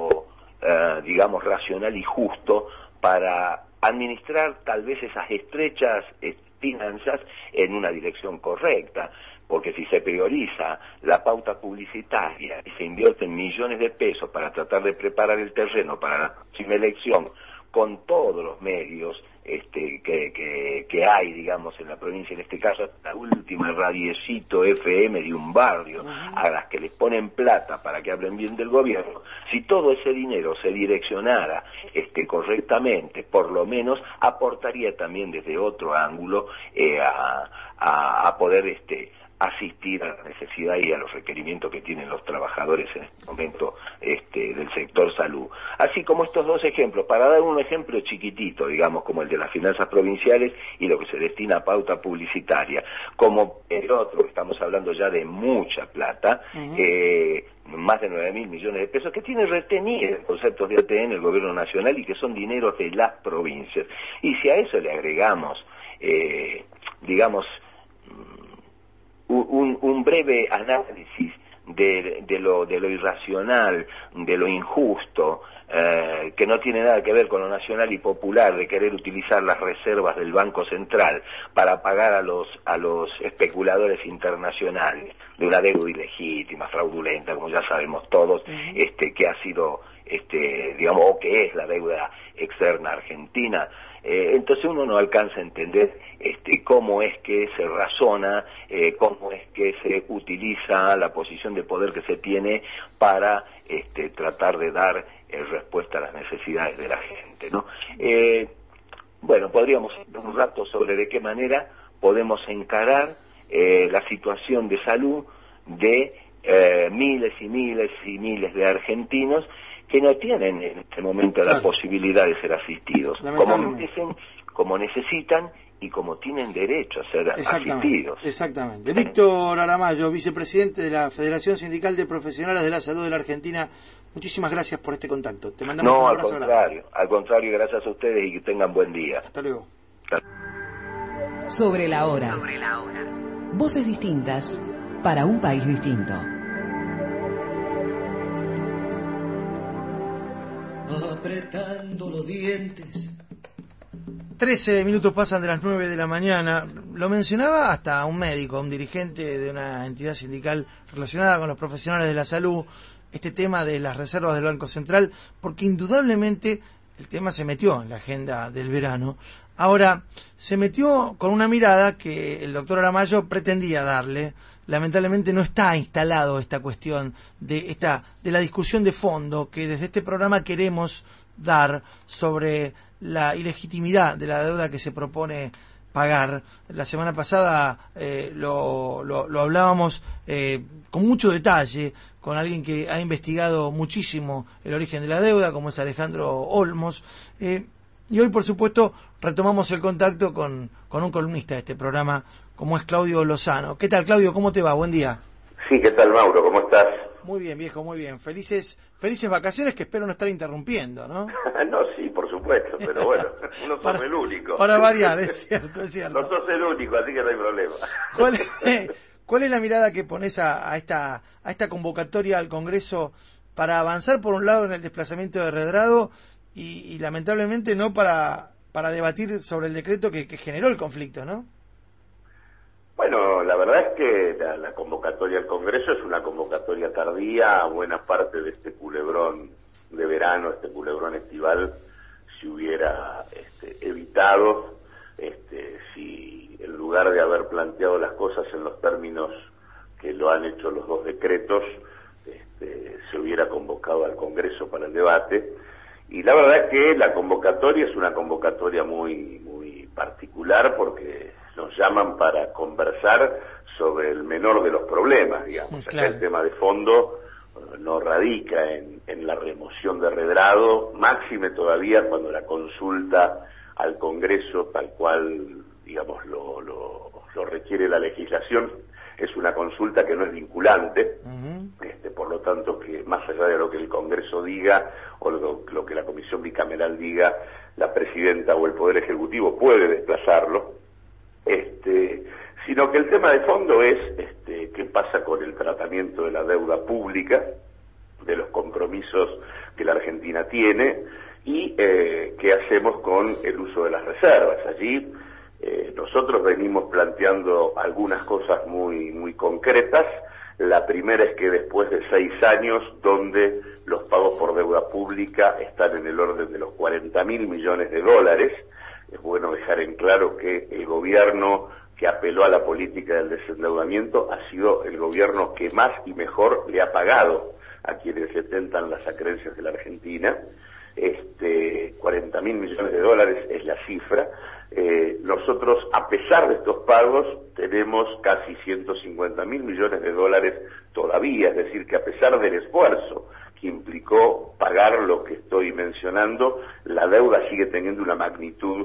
uh, digamos, racional y justo para administrar tal vez esas estrechas eh, finanzas en una dirección correcta. Porque si se prioriza la pauta publicitaria y se invierten millones de pesos para tratar de preparar el terreno para la próxima elección con todos los medios este, que, que, que hay, digamos, en la provincia, en este caso la última radiecito F M de un barrio, uh-huh. a las que les ponen plata para que hablen bien del gobierno, si todo ese dinero se direccionara este, correctamente, por lo menos aportaría también desde otro ángulo eh, a, a, a poder este asistir a la necesidad y a los requerimientos que tienen los trabajadores en este momento este, del sector salud. Así como estos dos ejemplos, para dar un ejemplo chiquitito, digamos, como el de las finanzas provinciales y lo que se destina a pauta publicitaria, como el otro, estamos hablando ya de mucha plata, uh-huh. eh, más de nueve mil millones de pesos, que tiene retenidos conceptos de A T N el gobierno nacional y que son dineros de las provincias. Y si a eso le agregamos, eh, digamos, Un, un breve análisis de, de, lo, de lo irracional, de lo injusto, eh, que no tiene nada que ver con lo nacional y popular, de querer utilizar las reservas del Banco Central para pagar a los, a los especuladores internacionales de una deuda ilegítima, fraudulenta, como ya sabemos todos, uh-huh. este, que ha sido, este, digamos, o que es la deuda externa argentina. Eh, entonces uno no alcanza a entender este, cómo es que se razona, eh, cómo es que se utiliza la posición de poder que se tiene para este, tratar de dar eh, respuesta a las necesidades de la gente, ¿no? Eh, bueno, podríamos hablar un rato sobre de qué manera podemos encarar eh, la situación de salud de eh, miles y miles y miles de argentinos que no tienen en este momento la posibilidad de ser asistidos, como merecen, como necesitan y como tienen derecho a ser exactamente, asistidos. Exactamente. Víctor Aramayo, vicepresidente de la Federación Sindical de Profesionales de la Salud de la Argentina, muchísimas gracias por este contacto. Te mandamos no, un abrazo. No, al contrario, grande. al contrario, gracias a ustedes y que tengan buen día. Hasta luego. Sobre la hora. Sobre la hora. Voces distintas para un país distinto. Apretando los dientes. trece minutos pasan de las nueve de la mañana. Lo mencionaba hasta un médico, un dirigente de una entidad sindical relacionada con los profesionales de la salud, este tema de las reservas del Banco Central, porque indudablemente el tema se metió en la agenda del verano. Ahora, se metió con una mirada que el doctor Aramayo pretendía darle. Lamentablemente no está instalado esta cuestión de esta de la discusión de fondo que desde este programa queremos dar sobre la ilegitimidad de la deuda que se propone pagar. La semana pasada eh, lo, lo, lo hablábamos eh, con mucho detalle con alguien que ha investigado muchísimo el origen de la deuda, como es Alejandro Olmos. Eh, y hoy, por supuesto, retomamos el contacto con, con un columnista de este programa, como es Claudio Lozano. ¿Qué tal, Claudio? ¿Cómo te va? Buen día. Sí, ¿qué tal, Mauro? ¿Cómo estás? Muy bien, viejo, muy bien. Felices felices vacaciones que espero no estar interrumpiendo, ¿no? No, sí, por supuesto, pero bueno, no sos para, el único. Para variar, es cierto, es cierto. No sos el único, así que no hay problema. ¿Cuál es, cuál es la mirada que pones a, a, esta, a esta convocatoria al Congreso para avanzar, por un lado, en el desplazamiento de Redrado y, y lamentablemente, no para, para debatir sobre el decreto que, que generó el conflicto, ¿no? Bueno, la verdad es que la, la convocatoria al Congreso es una convocatoria tardía. Buena parte de este culebrón de verano, este culebrón estival, se hubiera este, evitado este, si en lugar de haber planteado las cosas en los términos que lo han hecho los dos decretos, este, se hubiera convocado al Congreso para el debate. Y la verdad es que la convocatoria es una convocatoria muy, muy particular porque nos llaman para conversar sobre el menor de los problemas, digamos. Claro. Acá el tema de fondo no radica en, en la remoción de Redrado, máxime todavía cuando la consulta al Congreso, tal cual, digamos, lo, lo, lo requiere la legislación, es una consulta que no es vinculante, uh-huh. este, por lo tanto que más allá de lo que el Congreso diga o lo, lo que la Comisión Bicameral diga, la Presidenta o el Poder Ejecutivo puede desplazarlo, este, sino que el tema de fondo es este, qué pasa con el tratamiento de la deuda pública, de los compromisos que la Argentina tiene y eh, qué hacemos con el uso de las reservas. Allí Eh, nosotros venimos planteando algunas cosas muy muy concretas. La primera es que después de seis años donde los pagos por deuda pública están en el orden de los cuarenta mil millones de dólares, es bueno dejar en claro que el gobierno que apeló a la política del desendeudamiento ha sido el gobierno que más y mejor le ha pagado a quienes detentan las acreencias de la Argentina. Este, cuarenta mil millones de dólares es la cifra. Eh, nosotros, a pesar de estos pagos, tenemos casi ciento cincuenta mil millones de dólares todavía, es decir, que a pesar del esfuerzo que implicó pagar lo que estoy mencionando, la deuda sigue teniendo una magnitud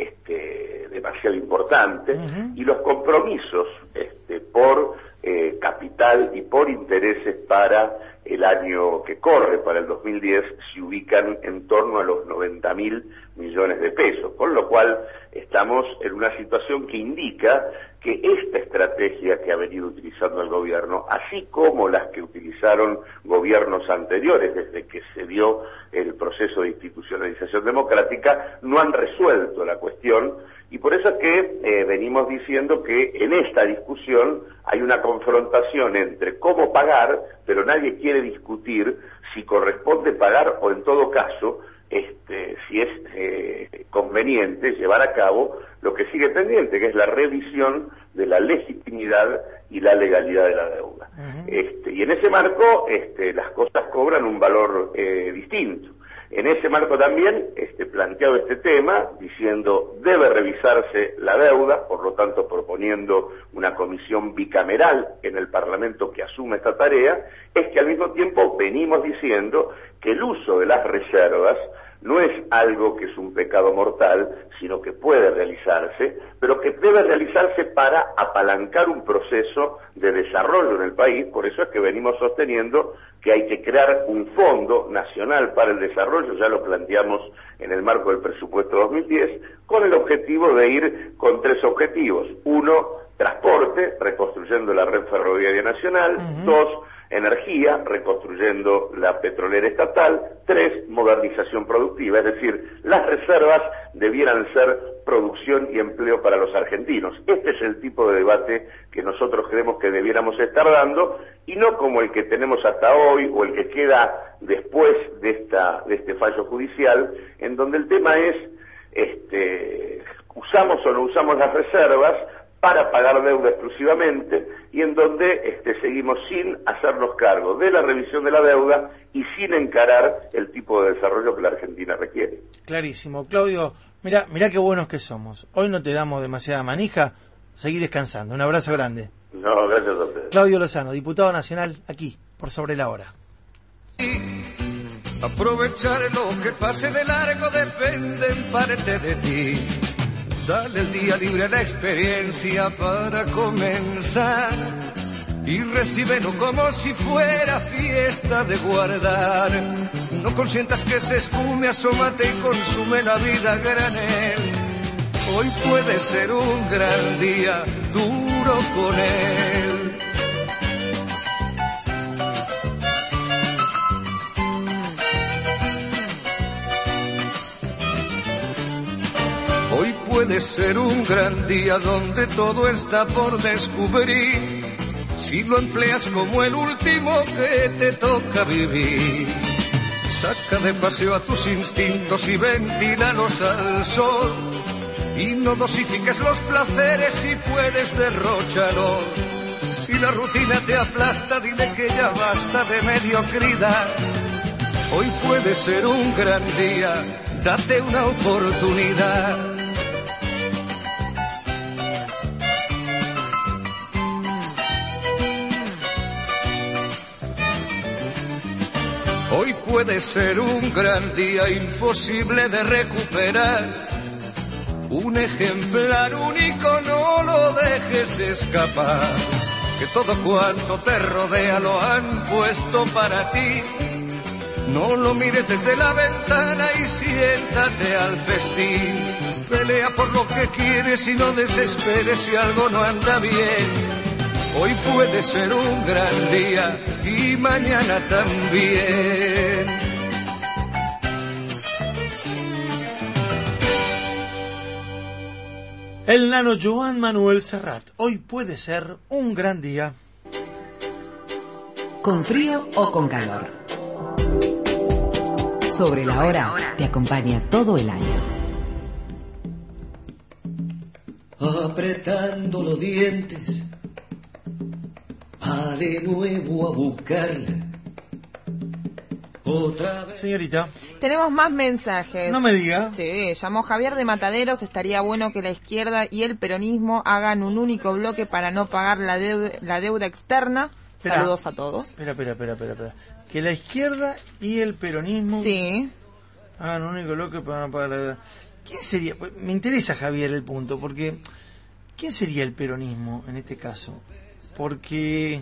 este, demasiado importante, uh-huh. y los compromisos este, por eh, capital y por intereses para el año que corre, para el dos mil diez, se ubican en torno a los noventa mil millones de pesos, con lo cual estamos en una situación que indica que esta estrategia que ha venido utilizando el gobierno, así como las que utilizaron gobiernos anteriores desde que se dio el proceso de institucionalización democrática, no han resuelto la cuestión, y por eso es que eh, venimos diciendo que en esta discusión hay una confrontación entre cómo pagar, pero nadie quiere discutir si corresponde pagar o en todo caso este, si es eh, conveniente llevar a cabo lo que sigue pendiente, que es la revisión de la legitimidad y la legalidad de la deuda. Uh-huh. Este, y en ese marco este, las cosas cobran un valor eh, distinto. En ese marco también este, planteado este tema, diciendo debe revisarse la deuda, por lo tanto proponiendo una comisión bicameral en el Parlamento que asume esta tarea, es que al mismo tiempo venimos diciendo que el uso de las reservas no es algo que es un pecado mortal, sino que puede realizarse, pero que debe realizarse para apalancar un proceso de desarrollo en el país. Por eso es que venimos sosteniendo que hay que crear un fondo nacional para el desarrollo, ya lo planteamos en el marco del presupuesto dos mil diez, con el objetivo de ir con tres objetivos. Uno, transporte, reconstruyendo la red ferroviaria nacional. Uh-huh. Dos, energía, reconstruyendo la petrolera estatal. Tres, modernización productiva, es decir, las reservas debieran ser producción y empleo para los argentinos. Este es el tipo de debate que nosotros creemos que debiéramos estar dando, y no como el que tenemos hasta hoy o el que queda después de esta de este fallo judicial, en donde el tema es este usamos o no usamos las reservas para pagar deuda exclusivamente, y en donde este, seguimos sin hacernos cargo de la revisión de la deuda y sin encarar el tipo de desarrollo que la Argentina requiere. Clarísimo. Claudio, mira, mira qué buenos que somos. Hoy no te damos demasiada manija, seguí descansando. Un abrazo grande. No, gracias a ustedes. Claudio Lozano, diputado nacional, aquí, por Sobre la Hora. Aprovechar lo que pase de largo depende en parte de ti. Dale el día libre a la experiencia para comenzar y recíbelo como si fuera fiesta de guardar. No consientas que se esfume, asómate y consume la vida a granel. Hoy puede ser un gran día, duro con él. Hoy puede puede ser un gran día donde todo está por descubrir, si lo empleas como el último que te toca vivir. Saca de paseo a tus instintos y ventílalos al sol, y no dosifiques los placeres si puedes derróchalo. Si la rutina te aplasta, dile que ya basta de mediocridad. Hoy puede ser un gran día, date una oportunidad. Hoy puede ser un gran día imposible de recuperar. Un ejemplar único, no lo dejes escapar. Que todo cuanto te rodea lo han puesto para ti. No lo mires desde la ventana y siéntate al festín. Pelea por lo que quieres y no desesperes si algo no anda bien. Hoy puede ser un gran día y mañana también. El nano Joan Manuel Serrat. Hoy puede ser un gran día. Con frío o con calor. Sobre la hora te acompaña todo el año. Apretando los dientes, va de nuevo a buscarla. Otra vez. Señorita. Tenemos más mensajes. No me diga. Sí, llamó Javier de Mataderos. Estaría bueno que la izquierda y el peronismo hagan un único bloque para no pagar la deuda, la deuda externa. Espera. Saludos a todos. Espera, espera, espera, espera, espera. Que la izquierda y el peronismo sí. hagan un único bloque para no pagar la deuda. ¿Quién sería? Me interesa, Javier, el punto, porque ¿quién sería el peronismo en este caso? Porque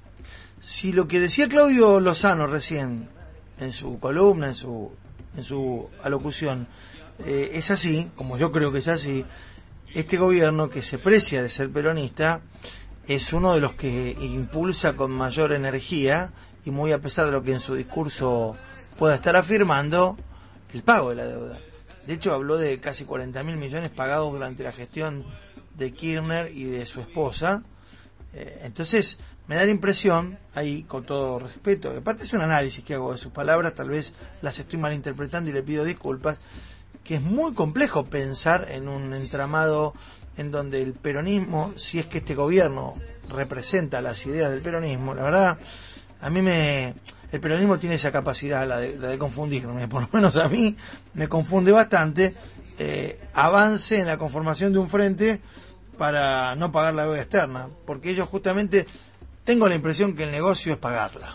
si lo que decía Claudio Lozano recién en su columna, en su en su alocución, eh, es así, como yo creo que es así, este gobierno que se precia de ser peronista es uno de los que impulsa con mayor energía, y muy a pesar de lo que en su discurso pueda estar afirmando, el pago de la deuda. De hecho, habló de casi cuarenta mil millones pagados durante la gestión de Kirchner y de su esposa. Eh, entonces, me da la impresión, ahí con todo respeto, que aparte es un análisis que hago de sus palabras, tal vez las estoy malinterpretando y le pido disculpas, que es muy complejo pensar en un entramado en donde el peronismo, si es que este gobierno representa las ideas del peronismo, la verdad, a mí me... el peronismo tiene esa capacidad, la de, la de confundirme, por lo menos a mí me confunde bastante, eh, avance en la conformación de un frente para no pagar la deuda externa, porque ellos justamente... tengo la impresión que el negocio es pagarla.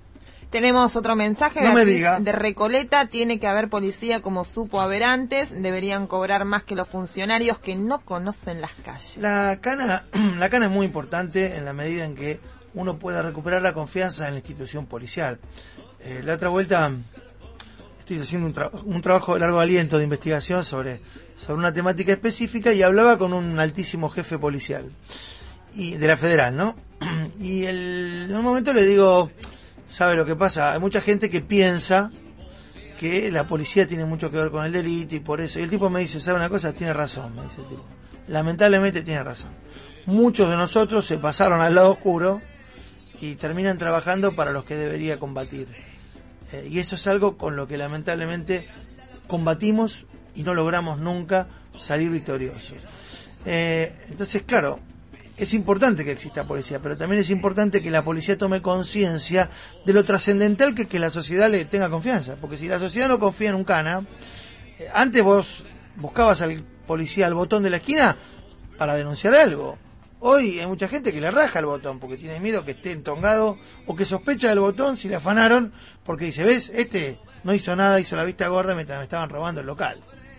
Tenemos otro mensaje. No me diga. De Recoleta, tiene que haber policía como supo haber antes, deberían cobrar más que los funcionarios que no conocen las calles. La cana, la cana es muy importante en la medida en que uno pueda recuperar la confianza en la institución policial. Eh, la otra vuelta estoy haciendo un, tra- un trabajo de largo aliento de investigación sobre, sobre una temática específica y hablaba con un altísimo jefe policial y de la federal, ¿no? Y el, en un momento le digo, ¿sabe lo que pasa? Hay mucha gente que piensa que la policía tiene mucho que ver con el delito y por eso. Y el tipo me dice, ¿sabe una cosa? Tiene razón, me dice el tipo. Lamentablemente tiene razón. Muchos de nosotros se pasaron al lado oscuro y terminan trabajando para los que debería combatir. Eh, y eso es algo con lo que lamentablemente combatimos y no logramos nunca salir victoriosos. Eh, entonces, claro, es importante que exista policía, pero también es importante que la policía tome conciencia de lo trascendental que, que la sociedad le tenga confianza. Porque si la sociedad no confía en un cana, eh, antes vos buscabas al policía al botón de la esquina para denunciar algo. Hoy hay mucha gente que le raja el botón porque tiene miedo que esté entongado o que sospecha del botón si le afanaron porque dice, ¿ves? Este no hizo nada, hizo la vista gorda mientras me estaban robando el local.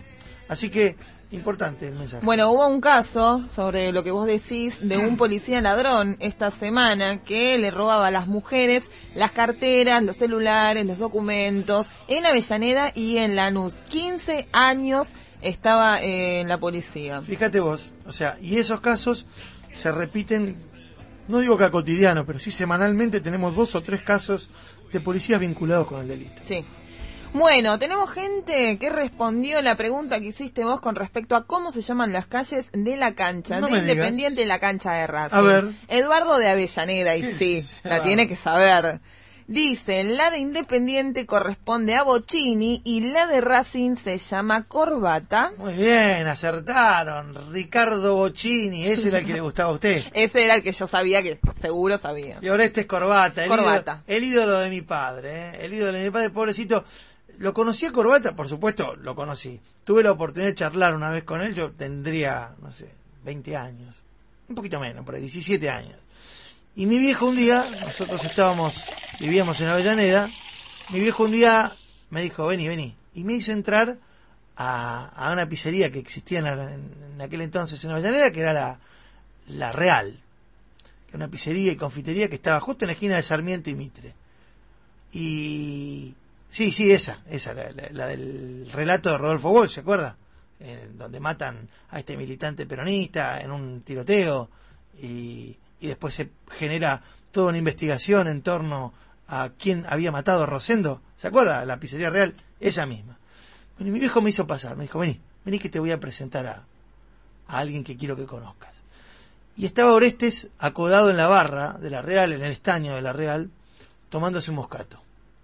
Así que importante el mensaje. Bueno, hubo un caso sobre lo que vos decís de un policía ladrón esta semana que le robaba a las mujeres las carteras, los celulares, los documentos en Avellaneda y en Lanús. quince años estaba eh, en la policía. Fíjate vos, o sea, y esos casos se repiten, no digo que a cotidiano, pero sí semanalmente tenemos dos o tres casos de policías vinculados con el delito. Sí. Bueno, tenemos gente que respondió la pregunta que hiciste vos con respecto a cómo se llaman las calles de la cancha, No de me Independiente digas. y la cancha de Racing. A ver. Eduardo de Avellaneda, y sí, la tiene que saber. Dice, la de Independiente corresponde a Bocini y la de Racing se llama Corbata. Muy bien, acertaron. Ricardo Bocini, ese era el que le gustaba a usted. Ese era el que yo sabía, que seguro sabía. Y ahora este es Corbata, el, Corbata. Ídolo, el ídolo de mi padre, ¿eh? El ídolo de mi padre, pobrecito. ¿Lo conocí a Corbata? Por supuesto, lo conocí. Tuve la oportunidad de charlar una vez con él, yo tendría, no sé, veinte años. Un poquito menos, por ahí, diecisiete años. Y mi viejo un día, nosotros estábamos, vivíamos en Avellaneda, mi viejo un día me dijo, vení, vení. Y me hizo entrar a, a una pizzería que existía en, la- en aquel entonces en Avellaneda, que era la, la Real. Que era una pizzería y confitería que estaba justo en la esquina de Sarmiento y Mitre. Y... Sí, sí, esa, esa, la, la- la del relato de Rodolfo Walsh, ¿se acuerda? Eh, donde matan a este militante peronista en un tiroteo y, y después se genera toda una investigación en torno a quién había matado a Rosendo. ¿Se acuerda? La pizzería Real, esa misma. Bueno, y mi viejo me hizo pasar, me dijo, vení, vení que te voy a presentar a, a alguien que quiero que conozcas. Y estaba Orestes acodado en la barra de la Real, en el estaño de la Real, tomándose un moscato.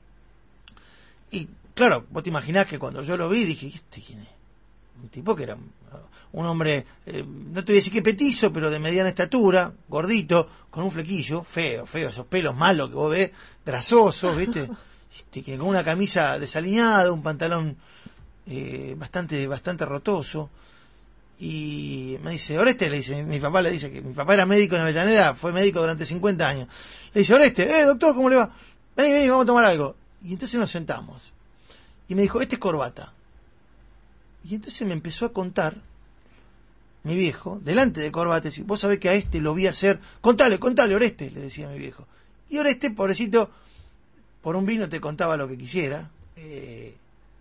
Y claro, vos te imaginás que cuando yo lo vi dije, ¿y este quién es? Un tipo que era un, un hombre, eh, no te voy a decir que petizo, pero de mediana estatura, gordito, con un flequillo, feo, feo, esos pelos malos que vos ves, grasosos, ¿viste? Este, que con una camisa desaliñada, un pantalón eh, bastante, bastante rotoso. Y me dice, Oreste, le dice, mi papá le dice que mi papá era médico en Avellaneda, fue médico durante cincuenta años. Le dice, Oreste, eh, doctor, ¿cómo le va? Vení, vení, vamos a tomar algo. Y entonces nos sentamos. Y me dijo, este es Corbata. Y entonces me empezó a contar, mi viejo, delante de Corbata, y vos sabés que a este lo vi hacer, contale, contale, Oreste, le decía mi viejo. Y Oreste, pobrecito, por un vino te contaba lo que quisiera, eh,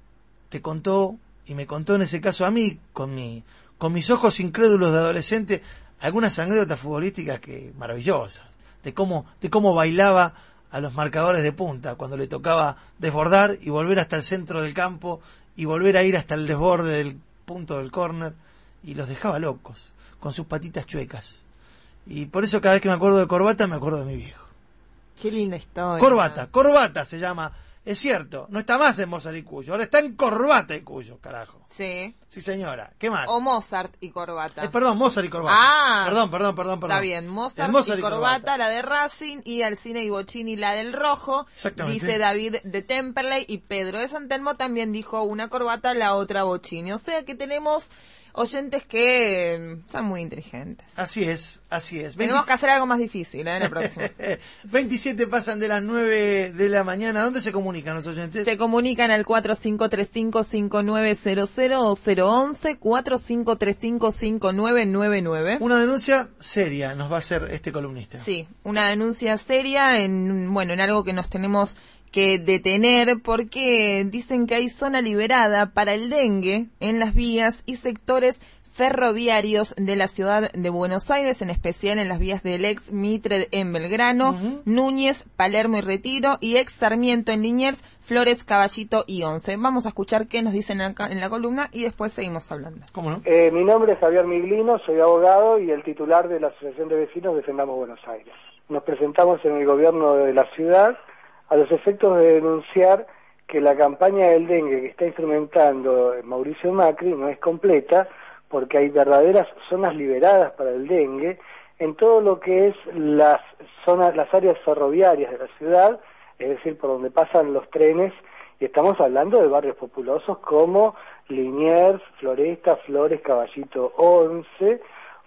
te contó, y me contó en ese caso a mí, con mi, con mis ojos incrédulos de adolescente, algunas anécdotas futbolísticas que maravillosas, de cómo, de cómo bailaba a los marcadores de punta, cuando le tocaba desbordar y volver hasta el centro del campo, y volver a ir hasta el desborde del punto del córner, y los dejaba locos, con sus patitas chuecas. Y por eso cada vez que me acuerdo de Corbata, me acuerdo de mi viejo. Qué linda historia. Corbata, Corbata se llama, es cierto, no está más en Mozart y Cuyo, ahora está en Corbata y Cuyo, carajo. Sí. Sí, señora, ¿qué más? O Mozart y Corbata. Eh, perdón, Mozart y Corbata. Ah. Perdón, perdón, perdón, perdón. Está bien, Mozart, El Mozart y, y corbata, Corbata. la de Racing, y Alcina y Bocini, la del Rojo. Exactamente. Dice David de Temperley, y Pedro de Santelmo también dijo una Corbata, la otra Bocini. O sea que tenemos oyentes que eh, son muy inteligentes. Así es, así es. Tenemos que hacer algo más difícil, ¿eh? En la próxima. veintisiete pasan de las nueve de la mañana. ¿Dónde se comunican los oyentes? Se comunican al cuatro cinco tres cinco, cinco nueve cero cero o cero once, cuatro cinco tres cinco, cinco nueve nueve nueve. Una denuncia seria nos va a hacer este columnista. Sí, una denuncia seria en, bueno, en algo que nos tenemos que detener porque dicen que hay zona liberada para el dengue en las vías y sectores ferroviarios de la ciudad de Buenos Aires, en especial en las vías del ex Mitre en Belgrano, uh-huh. Núñez, Palermo y Retiro, y ex Sarmiento en Liniers, Flores, Caballito y Once. Vamos a escuchar qué nos dicen acá en la columna y después seguimos hablando. ¿Cómo no? Eh, mi nombre es Javier Miglino, soy abogado y el titular de la Asociación de Vecinos Defendamos Buenos Aires. Nos presentamos en el gobierno de la ciudad a los efectos de denunciar que la campaña del dengue que está instrumentando Mauricio Macri no es completa, porque hay verdaderas zonas liberadas para el dengue en todo lo que es las zonas, las áreas ferroviarias de la ciudad, es decir, por donde pasan los trenes, y estamos hablando de barrios populosos como Liniers, Floresta, Flores, Caballito, Once,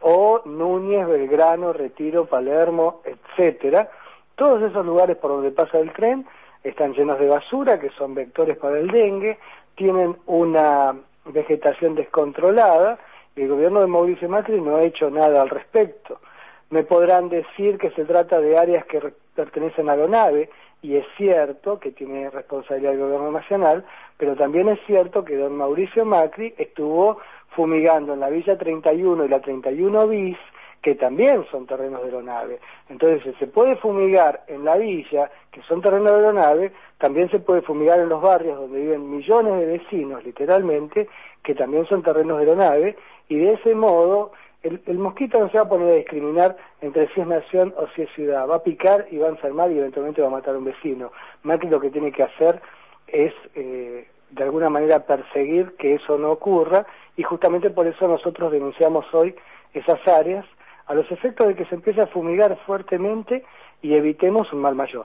o Núñez, Belgrano, Retiro, Palermo, etcétera. Todos esos lugares por donde pasa el tren están llenos de basura, que son vectores para el dengue, tienen una vegetación descontrolada, y el gobierno de Mauricio Macri no ha hecho nada al respecto. Me podrán decir que se trata de áreas que pertenecen a la ONAVE, y es cierto que tiene responsabilidad el gobierno nacional, pero también es cierto que don Mauricio Macri estuvo fumigando en la Villa treinta y uno y la treinta y uno bis, que también son terrenos de aeronave. Entonces, si se puede fumigar en la villa, que son terrenos de aeronave, también se puede fumigar en los barrios donde viven millones de vecinos, literalmente, que también son terrenos de aeronave, y de ese modo el, el mosquito no se va a poner a discriminar entre si es nación o si es ciudad, va a picar y va a enfermar y eventualmente va a matar a un vecino. Macri lo que tiene que hacer es eh, de alguna manera perseguir que eso no ocurra, y justamente por eso nosotros denunciamos hoy esas áreas a los efectos de que se empiece a fumigar fuertemente y evitemos un mal mayor.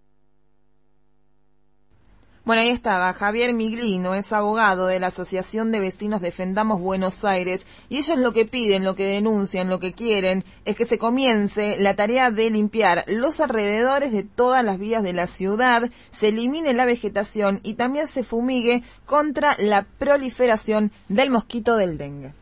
Bueno, ahí estaba Javier Miglino, es abogado de la Asociación de Vecinos Defendamos Buenos Aires, y ellos lo que piden, lo que denuncian, lo que quieren es que se comience la tarea de limpiar los alrededores de todas las vías de la ciudad, se elimine la vegetación y también se fumigue contra la proliferación del mosquito del dengue.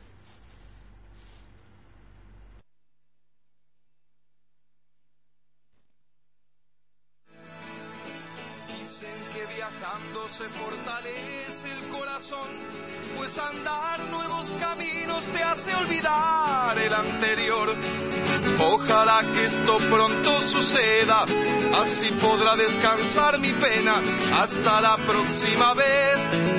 Se fortalece el corazón, pues andar nuevos caminos te hace olvidar el anterior. Ojalá que esto pronto suceda, así podrá descansar mi pena hasta la próxima vez.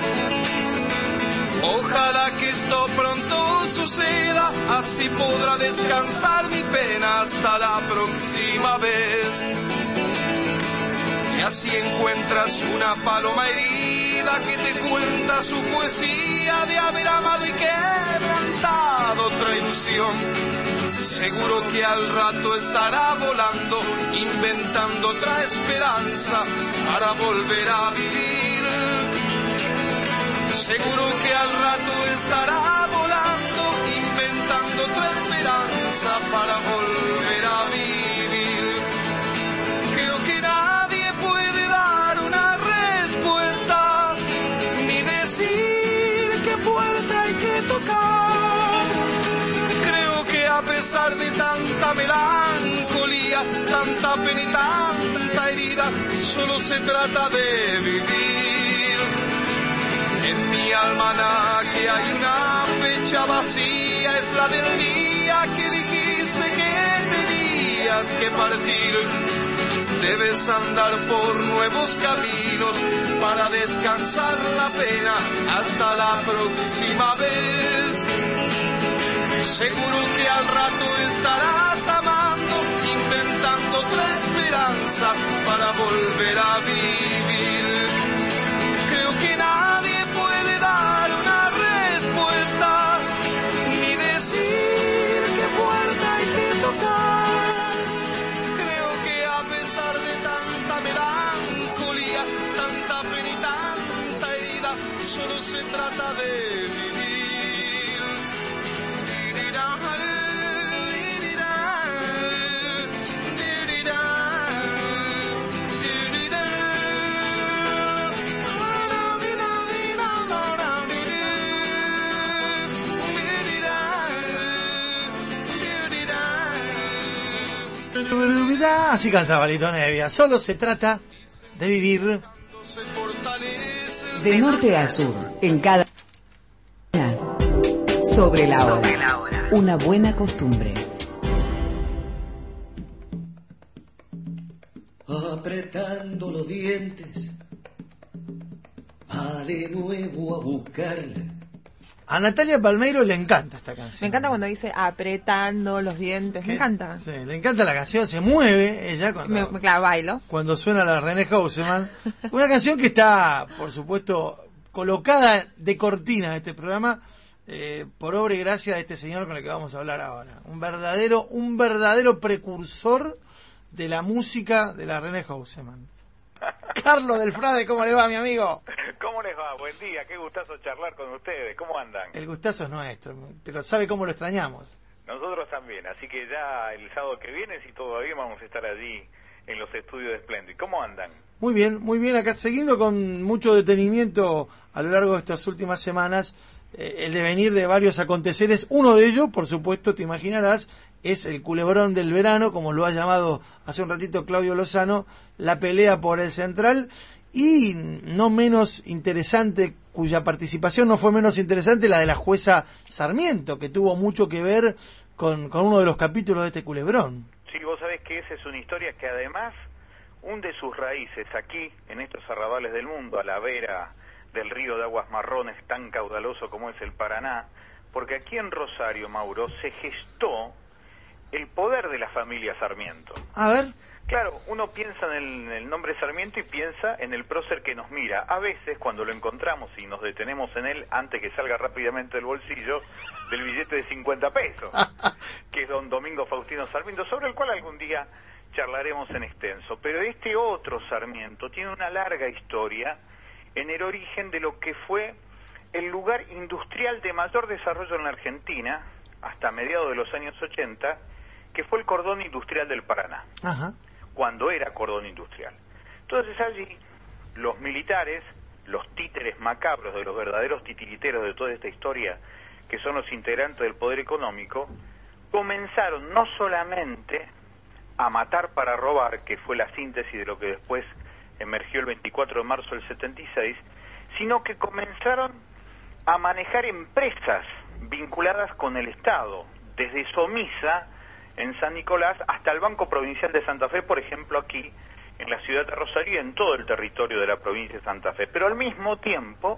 Ojalá que esto pronto suceda, así podrá descansar mi pena hasta la próxima vez. Y así encuentras una paloma herida que te cuenta su poesía de haber amado y quebrantado otra ilusión. Seguro que al rato estará volando, inventando otra esperanza para volver a vivir. Seguro que al rato estará volando, inventando otra esperanza para volver a vivir. Creo que nadie puede dar una respuesta, ni decir qué puerta hay que tocar. Creo que a pesar de tanta melancolía, tanta pena y tanta herida, solo se trata de vivir. En mi almanaque hay una fecha vacía, es la del día que dijiste que tenías que partir. Debes andar por nuevos caminos para descansar la pena hasta la próxima vez. Seguro que al rato estarás amando, inventando otra esperanza para volver a vivir. Creo que nadie puede dar una respuesta, ni decir qué puerta hay que tocar. Creo que a pesar de tanta melancolía, tanta pena y tanta herida, solo se trata de vivir. Así cantaba Lito Nevia. Solo se trata de vivir. De norte a sur, en cada... Sobre la hora. Sobre la hora. Una buena costumbre. Apretando los dientes, va de nuevo a buscarla. A Natalia Palmeiro le encanta esta canción. Me encanta cuando dice apretando los dientes, me encanta. Sí, le encanta la canción, se mueve ella cuando, me, claro, bailo. Cuando suena la René Hausemann. Una canción que está, por supuesto, colocada de cortina de este programa eh, por obra y gracia de este señor con el que vamos a hablar ahora. Un verdadero, un verdadero precursor de la música de la René Hausemann. Carlos del Frade, ¿cómo le va, mi amigo? ¿Cómo les va? Buen día, qué gustazo charlar con ustedes. ¿Cómo andan? El gustazo es nuestro, pero ¿sabe cómo lo extrañamos? Nosotros también, así que ya el sábado que viene, si todo va bien, vamos a estar allí en los estudios de Splendid. ¿Cómo andan? Muy bien, muy bien, acá siguiendo con mucho detenimiento a lo largo de estas últimas semanas eh, el devenir de varios aconteceres. Uno de ellos, por supuesto, te imaginarás, es el culebrón del verano, como lo ha llamado hace un ratito Claudio Lozano, la pelea por el Central, y no menos interesante, cuya participación no fue menos interesante, la de la jueza Sarmiento, que tuvo mucho que ver con, con uno de los capítulos de este culebrón. Sí, vos sabés que esa es una historia que además hunde sus raíces aquí, en estos arrabales del mundo, a la vera del río de aguas marrones tan caudaloso como es el Paraná, porque aquí en Rosario, Mauro, se gestó el poder de la familia Sarmiento. A ver. Claro, uno piensa en el, en el nombre Sarmiento y piensa en el prócer que nos mira. A veces, cuando lo encontramos y nos detenemos en él, antes que salga rápidamente del bolsillo, del billete de cincuenta pesos, que es don Domingo Faustino Sarmiento, sobre el cual algún día charlaremos en extenso. Pero este otro Sarmiento tiene una larga historia en el origen de lo que fue el lugar industrial de mayor desarrollo en la Argentina, hasta mediados de los años ochenta, que fue el cordón industrial del Paraná. Ajá. Cuando era cordón industrial. Entonces allí los militares, los títeres macabros de los verdaderos titiriteros de toda esta historia, que son los integrantes del poder económico, comenzaron no solamente a matar para robar, que fue la síntesis de lo que después emergió el veinticuatro de marzo del setenta y seis, sino que comenzaron a manejar empresas vinculadas con el Estado, desde Somisa en San Nicolás hasta el Banco Provincial de Santa Fe, por ejemplo, aquí en la ciudad de Rosario y en todo el territorio de la provincia de Santa Fe. Pero al mismo tiempo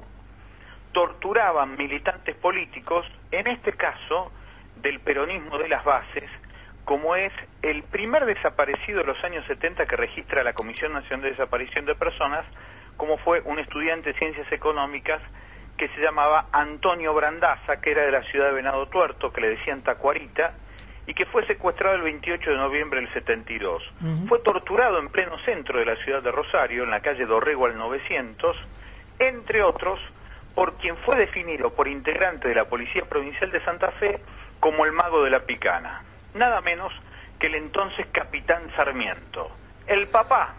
torturaban militantes políticos, en este caso del peronismo de las bases, como es el primer desaparecido de los años setenta que registra la Comisión Nacional de Desaparición de Personas, como fue un estudiante de Ciencias Económicas que se llamaba Antonio Brandaza, que era de la ciudad de Venado Tuerto, que le decían Tacuarita, y que fue secuestrado el veintiocho de noviembre del setenta y dos. Uh-huh. Fue torturado en pleno centro de la ciudad de Rosario, en la calle Dorrego al novecientos, entre otros, por quien fue definido por integrante de la Policía Provincial de Santa Fe como el mago de la picana. Nada menos que el entonces capitán Sarmiento, el papá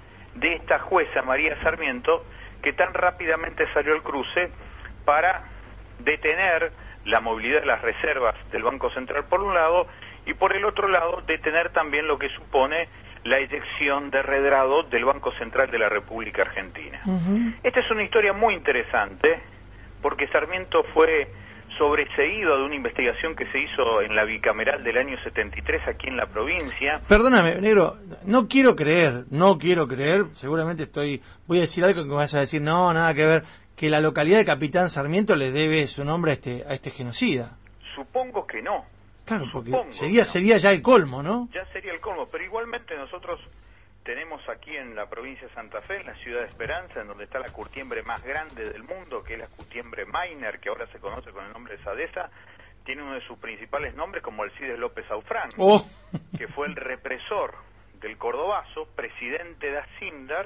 de esta jueza María Sarmiento, que tan rápidamente salió al cruce para detener la movilidad de las reservas del Banco Central por un lado, y por el otro lado detener también lo que supone la eyección de redrado del Banco Central de la República Argentina. Uh-huh. Esta es una historia muy interesante, porque Sarmiento fue sobreseído de una investigación que se hizo en la bicameral del año setenta y tres aquí en la provincia. Perdóname, negro, no quiero creer, no quiero creer, seguramente estoy, voy a decir algo que me vas a decir, no, nada que ver, que la localidad de Capitán Sarmiento le debe su nombre a este, a este genocida. Supongo que no. Claro, porque Supongo sería, no. sería ya el colmo, ¿no? Ya sería el colmo, pero igualmente nosotros tenemos aquí en la provincia de Santa Fe, en la ciudad de Esperanza, en donde está la curtiembre más grande del mundo, que es la curtiembre Mainer, que ahora se conoce con el nombre de Sadesa, tiene uno de sus principales nombres como Alcides López Aufrán, oh. que fue el represor del Cordobazo, presidente de Asindar,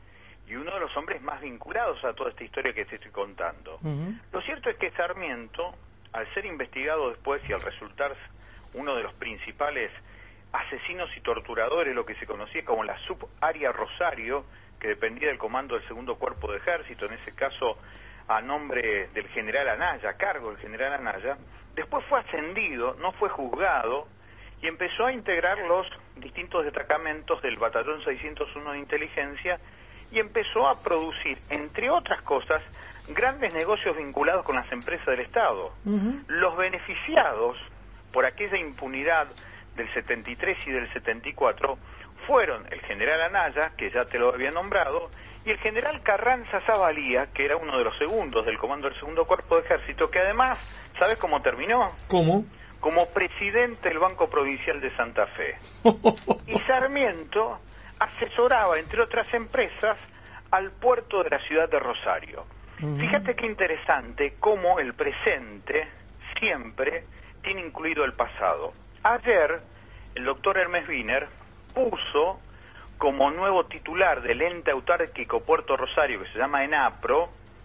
y uno de los hombres más vinculados a toda esta historia que te estoy contando. Uh-huh. Lo cierto es que Sarmiento, al ser investigado después y al resultar uno de los principales asesinos y torturadores, lo que se conocía como la subárea Rosario, que dependía del comando del segundo cuerpo de ejército, en ese caso a nombre del general Anaya, a cargo del general Anaya, después fue ascendido, no fue juzgado, y empezó a integrar los distintos destacamentos del batallón seiscientos uno de inteligencia, y empezó a producir, entre otras cosas, grandes negocios vinculados con las empresas del Estado. Uh-huh. Los beneficiados por aquella impunidad del setenta y tres y del setenta y cuatro fueron el general Anaya, que ya te lo había nombrado, y el general Carranza Zavalía, que era uno de los segundos del comando del segundo cuerpo de ejército, que además, ¿sabes cómo terminó? ¿Cómo? Como presidente del Banco Provincial de Santa Fe. Y Sarmiento asesoraba, entre otras empresas, al puerto de la ciudad de Rosario. Uh-huh. Fíjate qué interesante cómo el presente siempre tiene incluido el pasado. Ayer, el doctor Hermes Wiener puso como nuevo titular del ente autárquico Puerto Rosario, que se llama ENAPRO,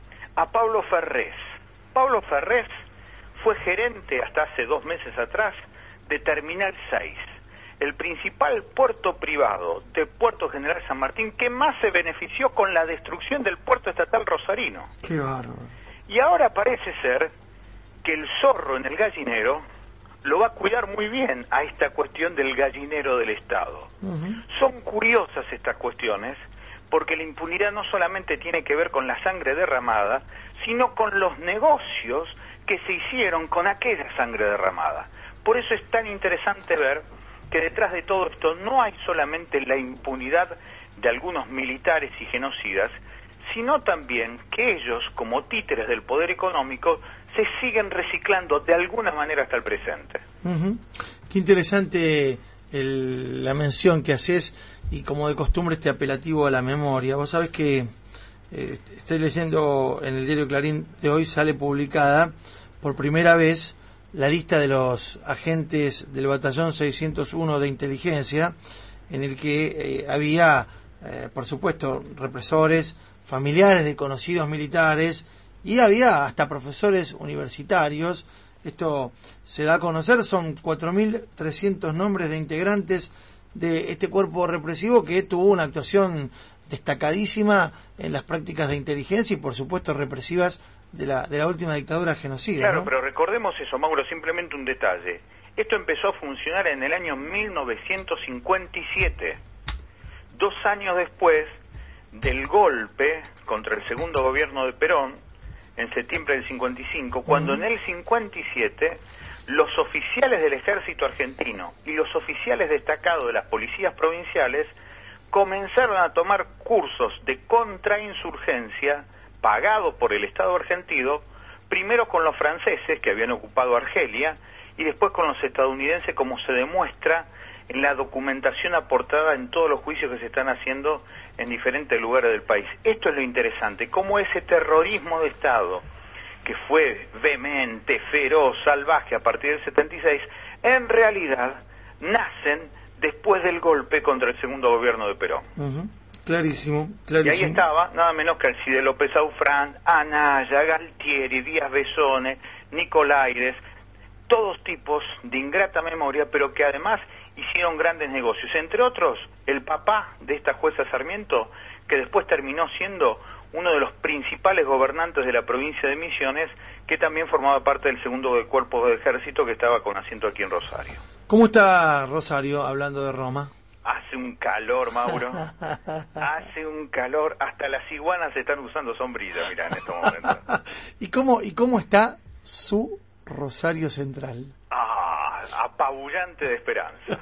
a Pablo Ferrés. Pablo Ferrés fue gerente hasta hace dos meses atrás de Terminal seis, el principal puerto privado de Puerto General San Martín, que más se benefició con la destrucción del puerto estatal rosarino. Qué bárbaro. Y ahora parece ser que el zorro en el gallinero lo va a cuidar muy bien a esta cuestión del gallinero del Estado. Uh-huh. Son curiosas estas cuestiones, porque la impunidad no solamente tiene que ver con la sangre derramada, sino con los negocios que se hicieron con aquella sangre derramada. Por eso es tan interesante ver que detrás de todo esto no hay solamente la impunidad de algunos militares y genocidas, sino también que ellos, como títeres del poder económico, se siguen reciclando de alguna manera hasta el presente. Uh-huh. Qué interesante el, la mención que haces, y como de costumbre este apelativo a la memoria. Vos sabés que eh, estoy leyendo en el diario Clarín de hoy, sale publicada por primera vez la lista de los agentes del batallón seiscientos uno de inteligencia, en el que eh, había, eh, por supuesto, represores, familiares de conocidos militares, y había hasta profesores universitarios. Esto se da a conocer, son cuatro mil trescientos nombres de integrantes de este cuerpo represivo que tuvo una actuación destacadísima en las prácticas de inteligencia y, por supuesto, represivas de la, de la última dictadura genocida. Claro, ¿no? Pero recordemos eso, Mauro, simplemente un detalle. Esto empezó a funcionar en el año mil novecientos cincuenta y siete, dos años después del golpe contra el segundo gobierno de Perón, en septiembre del cincuenta y cinco, cuando uh-huh. en el cincuenta y siete los oficiales del ejército argentino y los oficiales destacados de las policías provinciales comenzaron a tomar cursos de contrainsurgencia pagados por el Estado argentino, primero con los franceses que habían ocupado Argelia y después con los estadounidenses, como se demuestra en la documentación aportada en todos los juicios que se están haciendo en diferentes lugares del país. Esto es lo interesante, cómo ese terrorismo de Estado, que fue vehemente, feroz, salvaje a partir del setenta y seis, en realidad nacen después del golpe contra el segundo gobierno de Perón. Uh-huh. Clarísimo, clarísimo. Y ahí estaba nada menos que Alcide López Aufrán, Anaya, Galtieri, Díaz Besone, Nicolaides, todos tipos de ingrata memoria, pero que además hicieron grandes negocios. Entre otros, el papá de esta jueza Sarmiento, que después terminó siendo uno de los principales gobernantes de la provincia de Misiones, que también formaba parte del segundo cuerpo de ejército que estaba con asiento aquí en Rosario. ¿Cómo está Rosario, hablando de Roma? Hace un calor, Mauro. Hace un calor. Hasta las iguanas están usando sombrilla, mirá, en estos momentos. ¿Y cómo, y cómo está su Rosario Central? Ah, apabullante de esperanza.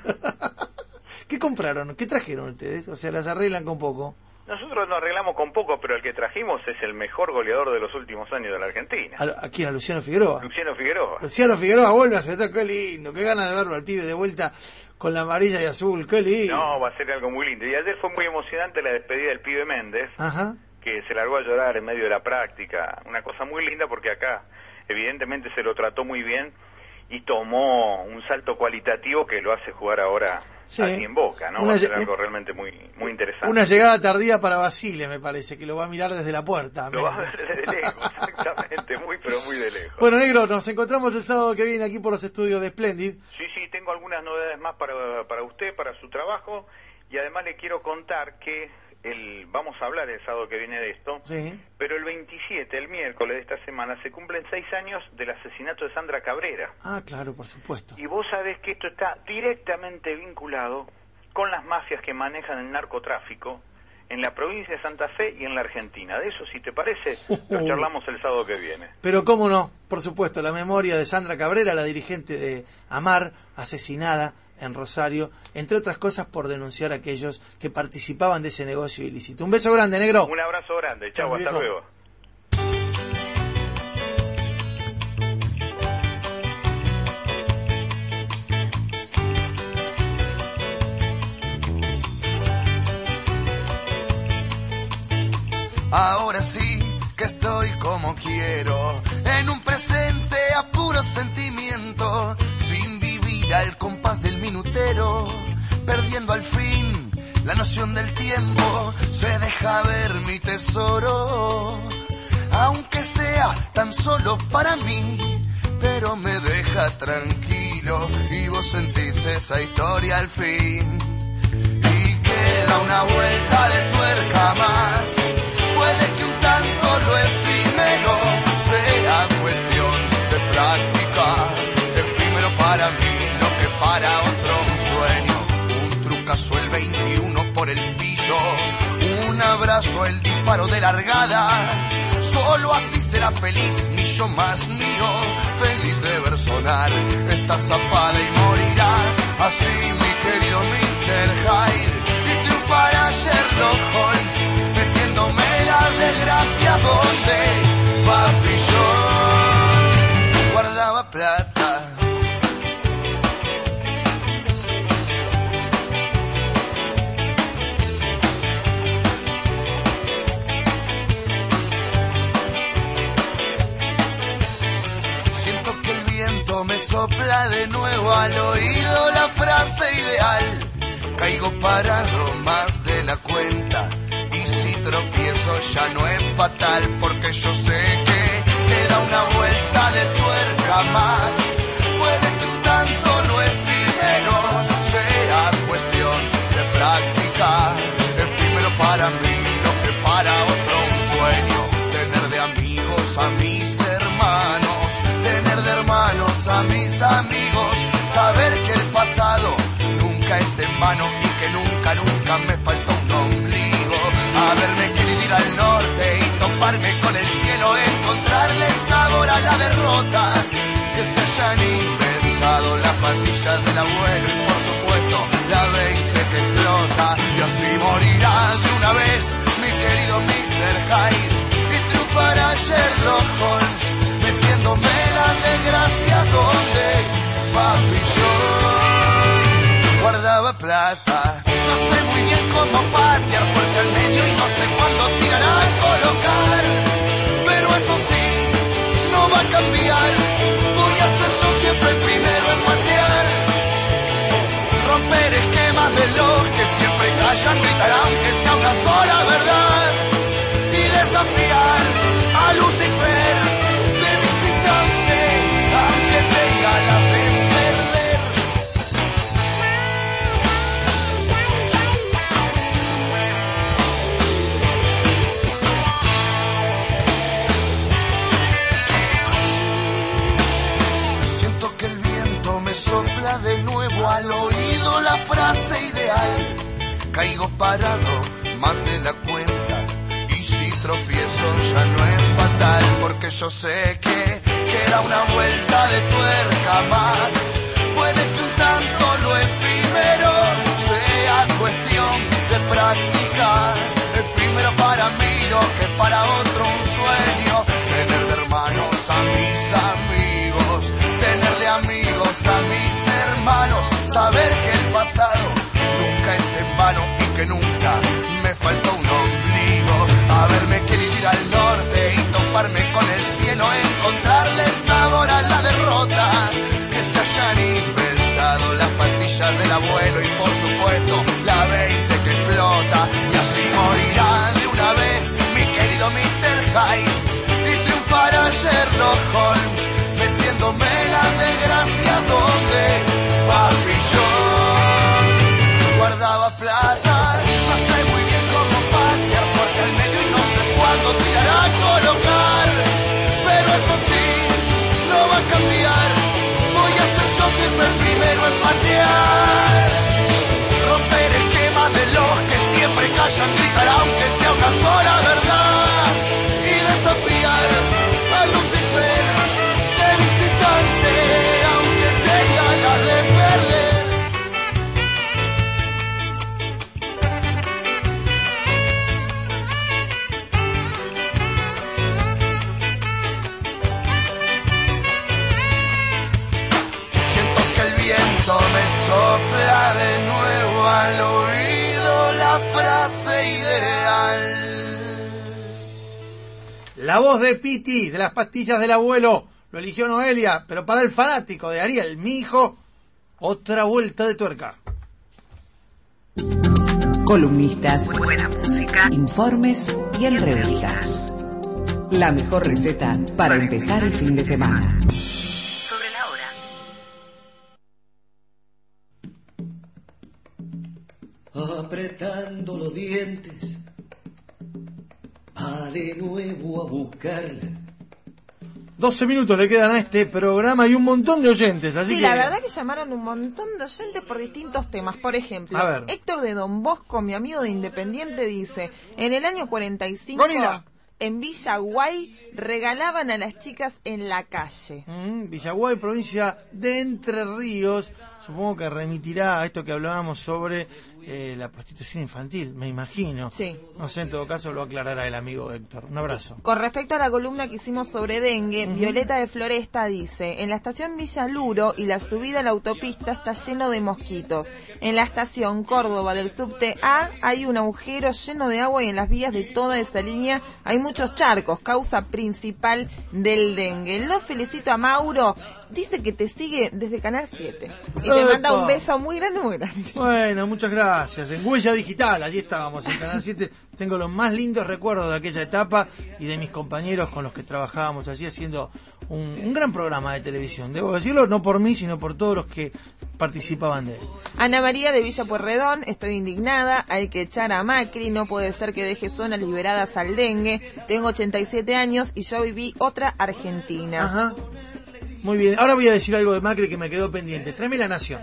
¿Qué compraron? ¿Qué trajeron ustedes? O sea, las arreglan con poco. Nosotros nos arreglamos con poco, pero el que trajimos es el mejor goleador de los últimos años de la Argentina. ¿A, a quién? ¿A Luciano Figueroa? Luciano Figueroa. Luciano Figueroa vuelve a aceptar, qué lindo, qué ganas de verlo al pibe de vuelta con la amarilla y azul, qué lindo. No, va a ser algo muy lindo. Y ayer fue muy emocionante la despedida del pibe Méndez, Ajá. que se largó a llorar en medio de la práctica. Una cosa muy linda porque acá evidentemente se lo trató muy bien y tomó un salto cualitativo que lo hace jugar ahora sí. aquí en Boca, ¿no? Va a ser algo realmente muy muy interesante. Una llegada tardía para Basile, me parece, que lo va a mirar desde la puerta. Lo va a ver desde lejos, exactamente, muy pero muy de lejos. Bueno, negro, nos encontramos el sábado que viene aquí por los estudios de Splendid. Sí, sí, tengo algunas novedades más para, para usted, para su trabajo, y además le quiero contar que el vamos a hablar el sábado que viene de esto, sí. pero el veintisiete, el miércoles de esta semana, se cumplen seis años del asesinato de Sandra Cabrera. Ah, claro, por supuesto. Y vos sabés que esto está directamente vinculado con las mafias que manejan el narcotráfico en la provincia de Santa Fe y en la Argentina. De eso, si te parece, lo charlamos el sábado que viene. Pero cómo no, por supuesto, la memoria de Sandra Cabrera, la dirigente de AMAR, asesinada en Rosario, entre otras cosas por denunciar a aquellos que participaban de ese negocio ilícito. Un beso grande, negro. Un abrazo grande. Chau, hasta luego. Ahora sí que estoy como quiero, en un presente a puro sentimiento, sin vivir al compás del minutero, perdiendo al fin la noción del tiempo. Se deja ver mi tesoro, aunque sea tan solo para mí, pero me deja tranquilo y vos sentís esa historia al fin. Y queda una vuelta de tuerca más, puede que un tanto lo efímero sea cuestión de práctica, efímero para mí lo que para otro un sueño, un trucazo el veintiuno por el piso, un abrazo el disparo de largada, Solo así será feliz mi yo más mío, feliz de ver sonar esta zapada y morirá así mi querido mister Hyde, y triunfará Sherlock Holmes metiéndome la desgracia donde papi yo guardaba plata. Me sopla de nuevo al oído la frase ideal. Caigo parado más de la cuenta, y si tropiezo ya no es fatal, porque yo sé que queda una vuelta de tuerca más. Puede que un tanto lo efímero sea cuestión de práctica, efímero para mí, lo que para otro un sueño, tener de amigos a mis hermanos, tener de hermanos a mis amigos, saber que el pasado nunca es en vano y que nunca, nunca me faltó un ombligo, haberme querido ir al norte y toparme con el cielo, encontrarle el sabor a la derrota, que se hayan inventado las pastillas del abuelo y por supuesto la veinte que explota, y así morirá de una vez mi querido mister Hyde, y triunfará Sherlock Holmes metiéndome la desgracia donde papi yo guardaba plata. No sé muy bien cómo patear fuerte al medio y no sé cuándo tirar a colocar, pero eso sí, no va a cambiar, voy a ser yo siempre el primero en patear, romper esquemas de los que siempre callan, gritar aunque sea una sola verdad, y desafiar a Lucifer, aunque tenga la fe en perder. Siento que el viento me sopla de nuevo al oído la frase ideal. Caigo parado más de la cuenta, y si tropiezo ya no es fatal, porque yo sé que queda una vuelta de tuerca más. Puede que un tanto lo efímero sea cuestión de práctica, efímero para mí lo que para otro un sueño, tener de hermanos a mis amigos, tener de amigos a mis hermanos, saber que el pasado nunca es en vano y que nunca me faltó un ombligo, haberme querido ir al norte y toparme con el cielo, encontrarle el sabor a la derrota, que se hayan inventado las pastillas del abuelo y por supuesto la veinte que explota, y así morirá de una vez mi querido mister Hyde, y triunfará Sherlock Holmes metiéndome la desgracia donde papi yo guardaba plata. No sé muy bien cómo patear porque al medio y no sé cuándo tirar a colocar, pero eso sí, no va a cambiar, voy a ser yo siempre el primero en patear, romper esquemas de los que siempre callan, gritar aunque sea una sola verdad, y desafiar a Lucifer de visitante aunque tenga la de perder. Me sopla de nuevo al oído la frase ideal. La voz de Piti, de las pastillas del abuelo, lo eligió Noelia, pero para el fanático de Ariel, mi hijo, otra vuelta de tuerca. Columnistas, buena música, informes y entrevistas. La mejor receta para empezar el fin de semana. Sobre la hora. Apretando los dientes, va de nuevo a buscarla. doce minutos le quedan a este programa y un montón de oyentes, así sí, que... la verdad que llamaron un montón de oyentes por distintos temas. Por ejemplo, A ver. Héctor de Don Bosco, mi amigo de Independiente, dice: en el año cuarenta y cinco Gorila. en Villaguay regalaban a las chicas en la calle. Mm, Villaguay, provincia de Entre Ríos, supongo que remitirá a esto que hablábamos sobre eh, la prostitución infantil, me imagino. Sí. No sé, en todo caso lo aclarará el amigo Héctor. Un abrazo. Con respecto a la columna que hicimos sobre dengue, Uh-huh. Violeta de Floresta dice: en la estación Villaluro y la subida a la autopista está lleno de mosquitos. En la estación Córdoba del subte A hay un agujero lleno de agua y en las vías de toda esa línea hay muchos charcos, causa principal del dengue. Lo felicito a Mauro, dice que te sigue desde Canal siete y te Epa. manda un beso muy grande, muy grande. Bueno, muchas gracias. En Huella Digital, allí estábamos en Canal siete. Tengo los más lindos recuerdos de aquella etapa y de mis compañeros con los que trabajábamos allí haciendo un, un gran programa de televisión. Debo decirlo, no por mí, sino por todos los que participaban de él. Ana María de Villa Pueyrredón, estoy indignada, hay que echar a Macri, no puede ser que deje zonas liberadas al dengue. Tengo ochenta y siete años y yo viví otra Argentina. Ajá. Muy bien, ahora voy a decir algo de Macri que me quedó pendiente. Tráeme La Nación.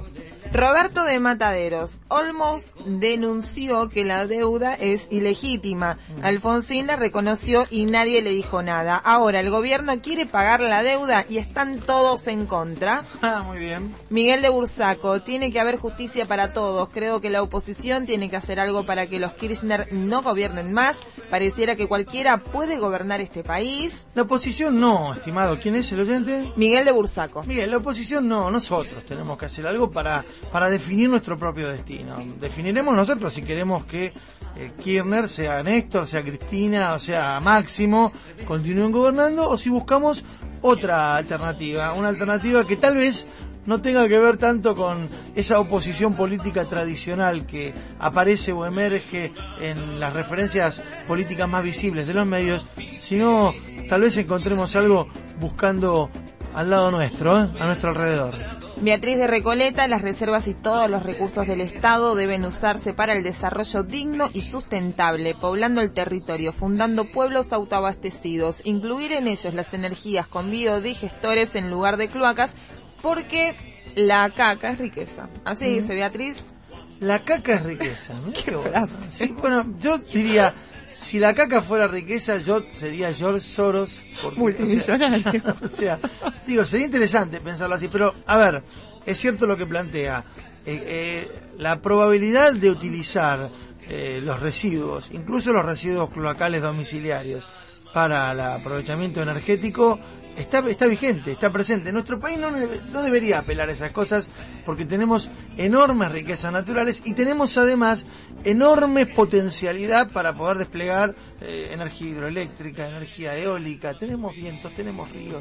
Roberto de Mataderos, Olmos denunció que la deuda es ilegítima. Alfonsín la reconoció y nadie le dijo nada. Ahora el gobierno quiere pagar la deuda y están todos en contra. Ah, muy bien. Miguel de Bursaco, tiene que haber justicia para todos. Creo que la oposición tiene que hacer algo para que los Kirchner no gobiernen más. Pareciera que cualquiera puede gobernar este país. La oposición no, estimado. ¿Quién es el oyente? Miguel de Bursaco. Miguel, la oposición no, nosotros tenemos que hacer algo para, para definir nuestro propio destino. Definiremos nosotros si queremos que eh, Kirchner, sea Néstor, sea Cristina, o sea Máximo, continúen gobernando, o si buscamos otra alternativa, una alternativa que tal vez no tenga que ver tanto con esa oposición política tradicional que aparece o emerge en las referencias políticas más visibles de los medios, sino tal vez encontremos algo buscando al lado nuestro, ¿eh? A nuestro alrededor. Beatriz de Recoleta, las reservas y todos los recursos del Estado deben usarse para el desarrollo digno y sustentable, poblando el territorio, fundando pueblos autoabastecidos, incluir en ellos las energías con biodigestores en lugar de cloacas, porque la caca es riqueza. Así dice Beatriz. La caca es riqueza, ¿no? Qué frase. Sí, bueno, yo diría, si la caca fuera riqueza, yo sería George Soros. Porque, multimillonario. O sea, o sea, digo, sería interesante pensarlo así, pero a ver, es cierto lo que plantea. Eh, eh, la probabilidad de utilizar eh, los residuos, incluso los residuos cloacales domiciliarios, para el aprovechamiento energético, está, está vigente, está presente. Nuestro país no, no debería apelar a esas cosas porque tenemos enormes riquezas naturales y tenemos además enorme potencialidad para poder desplegar eh, energía hidroeléctrica, energía eólica, tenemos vientos, tenemos ríos,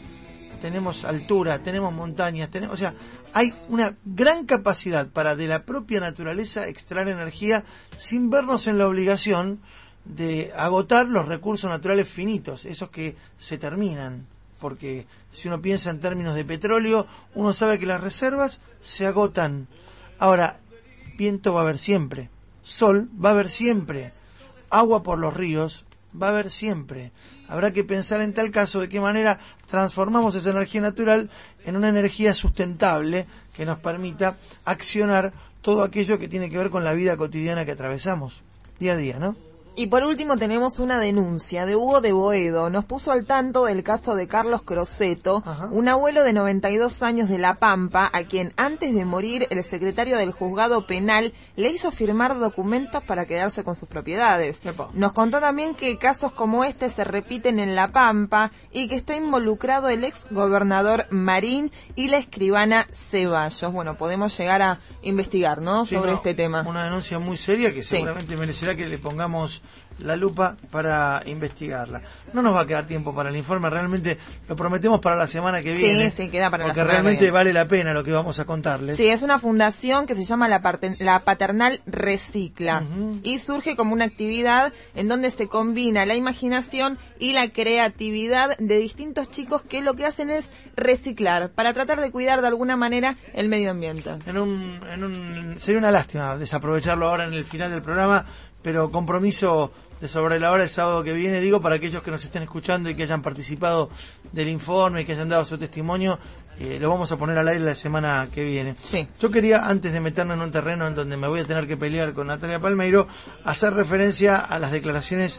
tenemos altura, tenemos montañas, tenemos, o sea, hay una gran capacidad para de la propia naturaleza extraer energía sin vernos en la obligación de agotar los recursos naturales finitos, esos que se terminan, porque si uno piensa en términos de petróleo, uno sabe que las reservas se agotan. Ahora, viento va a haber siempre, sol va a haber siempre, agua por los ríos va a haber siempre. Habrá que pensar en tal caso de qué manera transformamos esa energía natural en una energía sustentable que nos permita accionar todo aquello que tiene que ver con la vida cotidiana que atravesamos día a día, ¿no? Y por último tenemos una denuncia de Hugo de Boedo. Nos puso al tanto del caso de Carlos Croceto, un abuelo de noventa y dos años de La Pampa, a quien antes de morir el secretario del juzgado penal le hizo firmar documentos para quedarse con sus propiedades. Epa. Nos contó también que casos como este se repiten en La Pampa y que está involucrado el ex gobernador Marín y la escribana Ceballos. Bueno, podemos llegar a investigar, ¿no? Sí, sobre no, este tema. Una denuncia muy seria que Sí. seguramente merecerá que le pongamos la lupa para investigarla. No nos va a quedar tiempo para el informe, realmente lo prometemos para la semana que Sí, viene. sí, queda para la porque semana que realmente viene. vale la pena lo que vamos a contarles. Sí, es una fundación que se llama la, Parte- la Paternal Recicla y surge como una actividad en donde se combina la imaginación y la creatividad de distintos chicos que lo que hacen es reciclar para tratar de cuidar de alguna manera el medio ambiente. En un, en un, sería una lástima desaprovecharlo ahora en el final del programa, pero compromiso de sobre la hora el sábado que viene, digo, para aquellos que nos estén escuchando y que hayan participado del informe y que hayan dado su testimonio, eh, lo vamos a poner al aire la semana que viene. Sí. Yo quería, antes de meternos en un terreno en donde me voy a tener que pelear con Natalia Palmeiro, hacer referencia a las declaraciones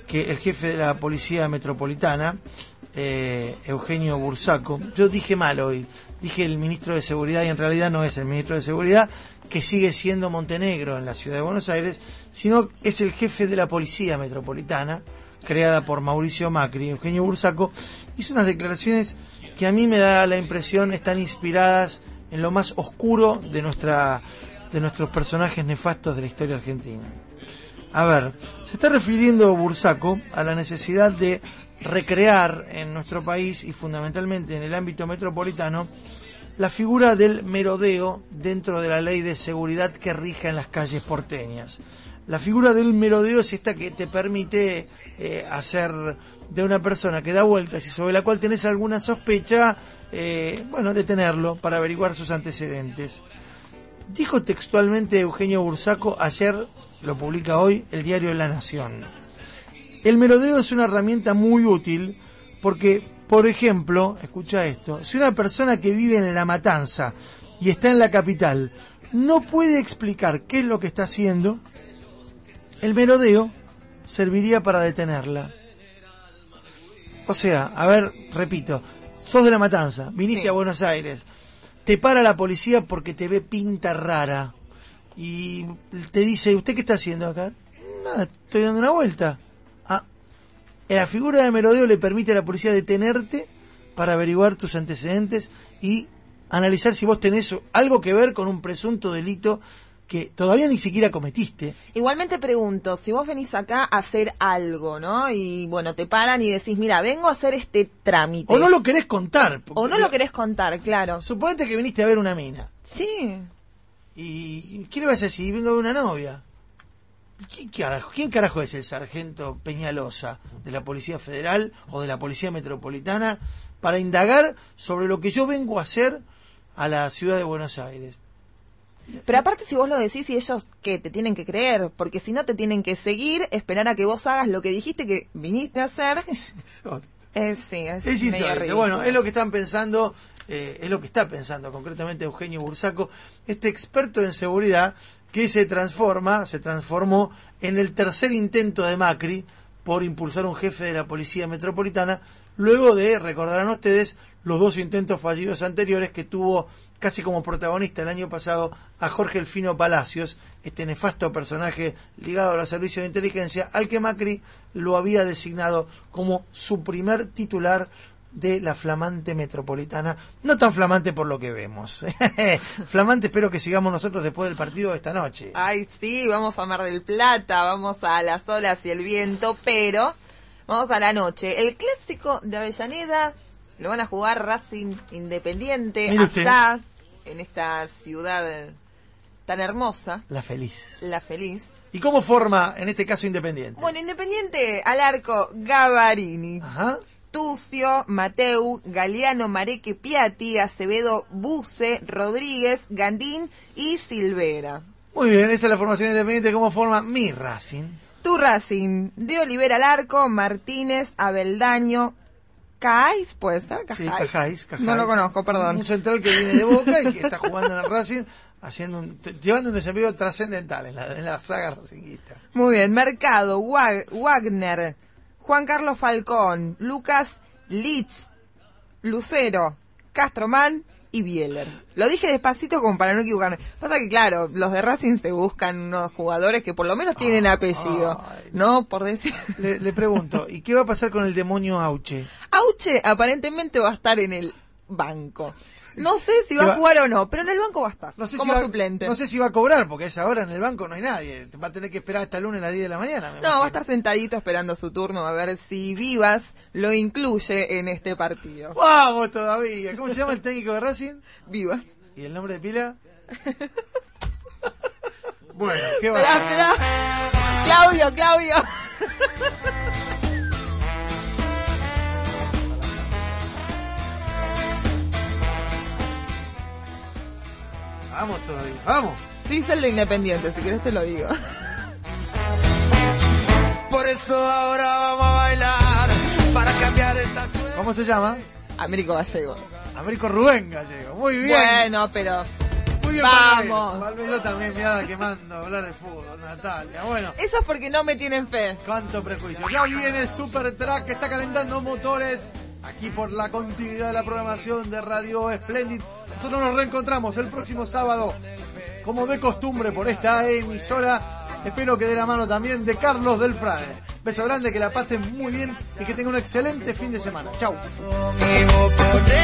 que el jefe de la Policía Metropolitana, eh, Eugenio Bursaco, yo dije mal hoy, dije el ministro de Seguridad y en realidad no es el ministro de Seguridad, que sigue siendo Montenegro en la ciudad de Buenos Aires, sino es el jefe de la Policía Metropolitana, creada por Mauricio Macri. Eugenio Bursaco hizo unas declaraciones que a mí me da la impresión están inspiradas en lo más oscuro de nuestra de nuestros personajes nefastos de la historia argentina. A ver, se está refiriendo Bursaco a la necesidad de recrear en nuestro país y fundamentalmente en el ámbito metropolitano la figura del merodeo dentro de la ley de seguridad que rige en las calles porteñas. La figura del merodeo es esta que te permite eh, hacer de una persona que da vueltas y sobre la cual tenés alguna sospecha, eh, bueno, detenerlo para averiguar sus antecedentes. Dijo textualmente Eugenio Bursaco, ayer lo publica hoy el diario La Nación. El merodeo es una herramienta muy útil porque, por ejemplo, escucha esto, si una persona que vive en La Matanza y está en la capital no puede explicar qué es lo que está haciendo, el merodeo serviría para detenerla. O sea, a ver, repito, sos de La Matanza, viniste sí. a Buenos Aires, te para la policía porque te ve pinta rara y te dice, ¿usted qué está haciendo acá? Nada, estoy dando una vuelta. Ah, la figura del merodeo le permite a la policía detenerte para averiguar tus antecedentes y analizar si vos tenés algo que ver con un presunto delito que todavía ni siquiera cometiste. Igualmente pregunto, si vos venís acá a hacer algo, ¿no? Y bueno, te paran y decís, mira, vengo a hacer este trámite. O no lo querés contar. O no lo querés contar, claro. Suponete que viniste a ver una mina. Sí. ¿Y qué le vas a decir? Vengo a ver una novia. ¿Quién carajo, ¿Quién carajo es el sargento Peñalosa de la Policía Federal o de la Policía Metropolitana para indagar sobre lo que yo vengo a hacer a la ciudad de Buenos Aires? Pero aparte si vos lo decís y ellos que te tienen que creer, porque si no te tienen que seguir, esperar a que vos hagas lo que dijiste que viniste a hacer. Es insólito. Es, sí, es, es medio insólito. Bueno, es lo que están pensando, eh, es lo que está pensando concretamente Eugenio Bursaco, este experto en seguridad que se transforma, se transformó en el tercer intento de Macri por impulsar un jefe de la Policía Metropolitana, luego de, recordarán ustedes, los dos intentos fallidos anteriores que tuvo casi como protagonista el año pasado a Jorge Elfino Palacios, este nefasto personaje ligado a los servicios de inteligencia, al que Macri lo había designado como su primer titular de la flamante metropolitana. No tan flamante por lo que vemos. Flamante espero que sigamos nosotros después del partido de esta noche. Ay, sí, vamos a Mar del Plata, vamos a las olas y el viento, pero vamos a la noche. El clásico de Avellaneda lo van a jugar Racing Independiente allá, en esta ciudad tan hermosa. La Feliz. La Feliz. ¿Y cómo forma, en este caso, Independiente? Bueno, Independiente al arco Gavarini. Ajá. Tucio, Mateu, Galeano, Mareque, Piatti, Acevedo, Buse, Rodríguez, Gandín y Silvera. Muy bien, esa es la formación Independiente. ¿Cómo forma mi Racing? Tu Racing, de Olivera al arco, Martínez, Abeldaño, Cajáis, ¿puede ser? Sí, Cajáis, Cajáis. No lo conozco, perdón. Un central que viene de Boca y que está jugando en el Racing, haciendo un, llevando un desempeño trascendental en la, en la saga racinguista. Muy bien, Mercado, Wag, Wagner, Juan Carlos Falcón, Lucas Litz, Lucero, Castromán y Bieler. Lo dije despacito como para no equivocarme. Pasa que, claro, los de Racing se buscan unos jugadores que por lo menos tienen oh, apellido, oh, ¿no? Por decir... Le, le pregunto, ¿y qué va a pasar con el demonio Auche? Auche aparentemente va a estar en el banco. No sé si va, va a jugar o no, pero en el banco va a estar, no sé como si va, suplente. No sé si va a cobrar, porque a esa hora en el banco no hay nadie. Va a tener que esperar hasta el lunes a las diez de la mañana. No, imagino. Va a estar sentadito esperando su turno a ver si Vivas lo incluye en este partido. ¡Vamos todavía! ¿Cómo se llama el técnico de Racing? Vivas. ¿Y el nombre de pila? Bueno, ¿qué va? Espera, espera. Claudio, Claudio. Vamos todavía, vamos. Sí, es el de Independiente, si querés te lo digo. Por eso ahora vamos a bailar para cambiar esta suerte. ¿Cómo se llama? Américo Gallego. Américo Rubén Gallego, muy bien. Bueno, pero Muy bien, Vamos. Valvelo también, mirada quemando, hablar de fútbol, Natalia. Bueno. Eso es porque no me tienen fe. Cuánto prejuicio. Ya viene Super Track que está calentando motores aquí por la continuidad de la programación de Radio Splendid. Nosotros nos reencontramos el próximo sábado, como de costumbre, por esta emisora. Espero que de la mano también de Carlos del Frade. Beso grande, que la pasen muy bien y que tengan un excelente fin de semana. Chau.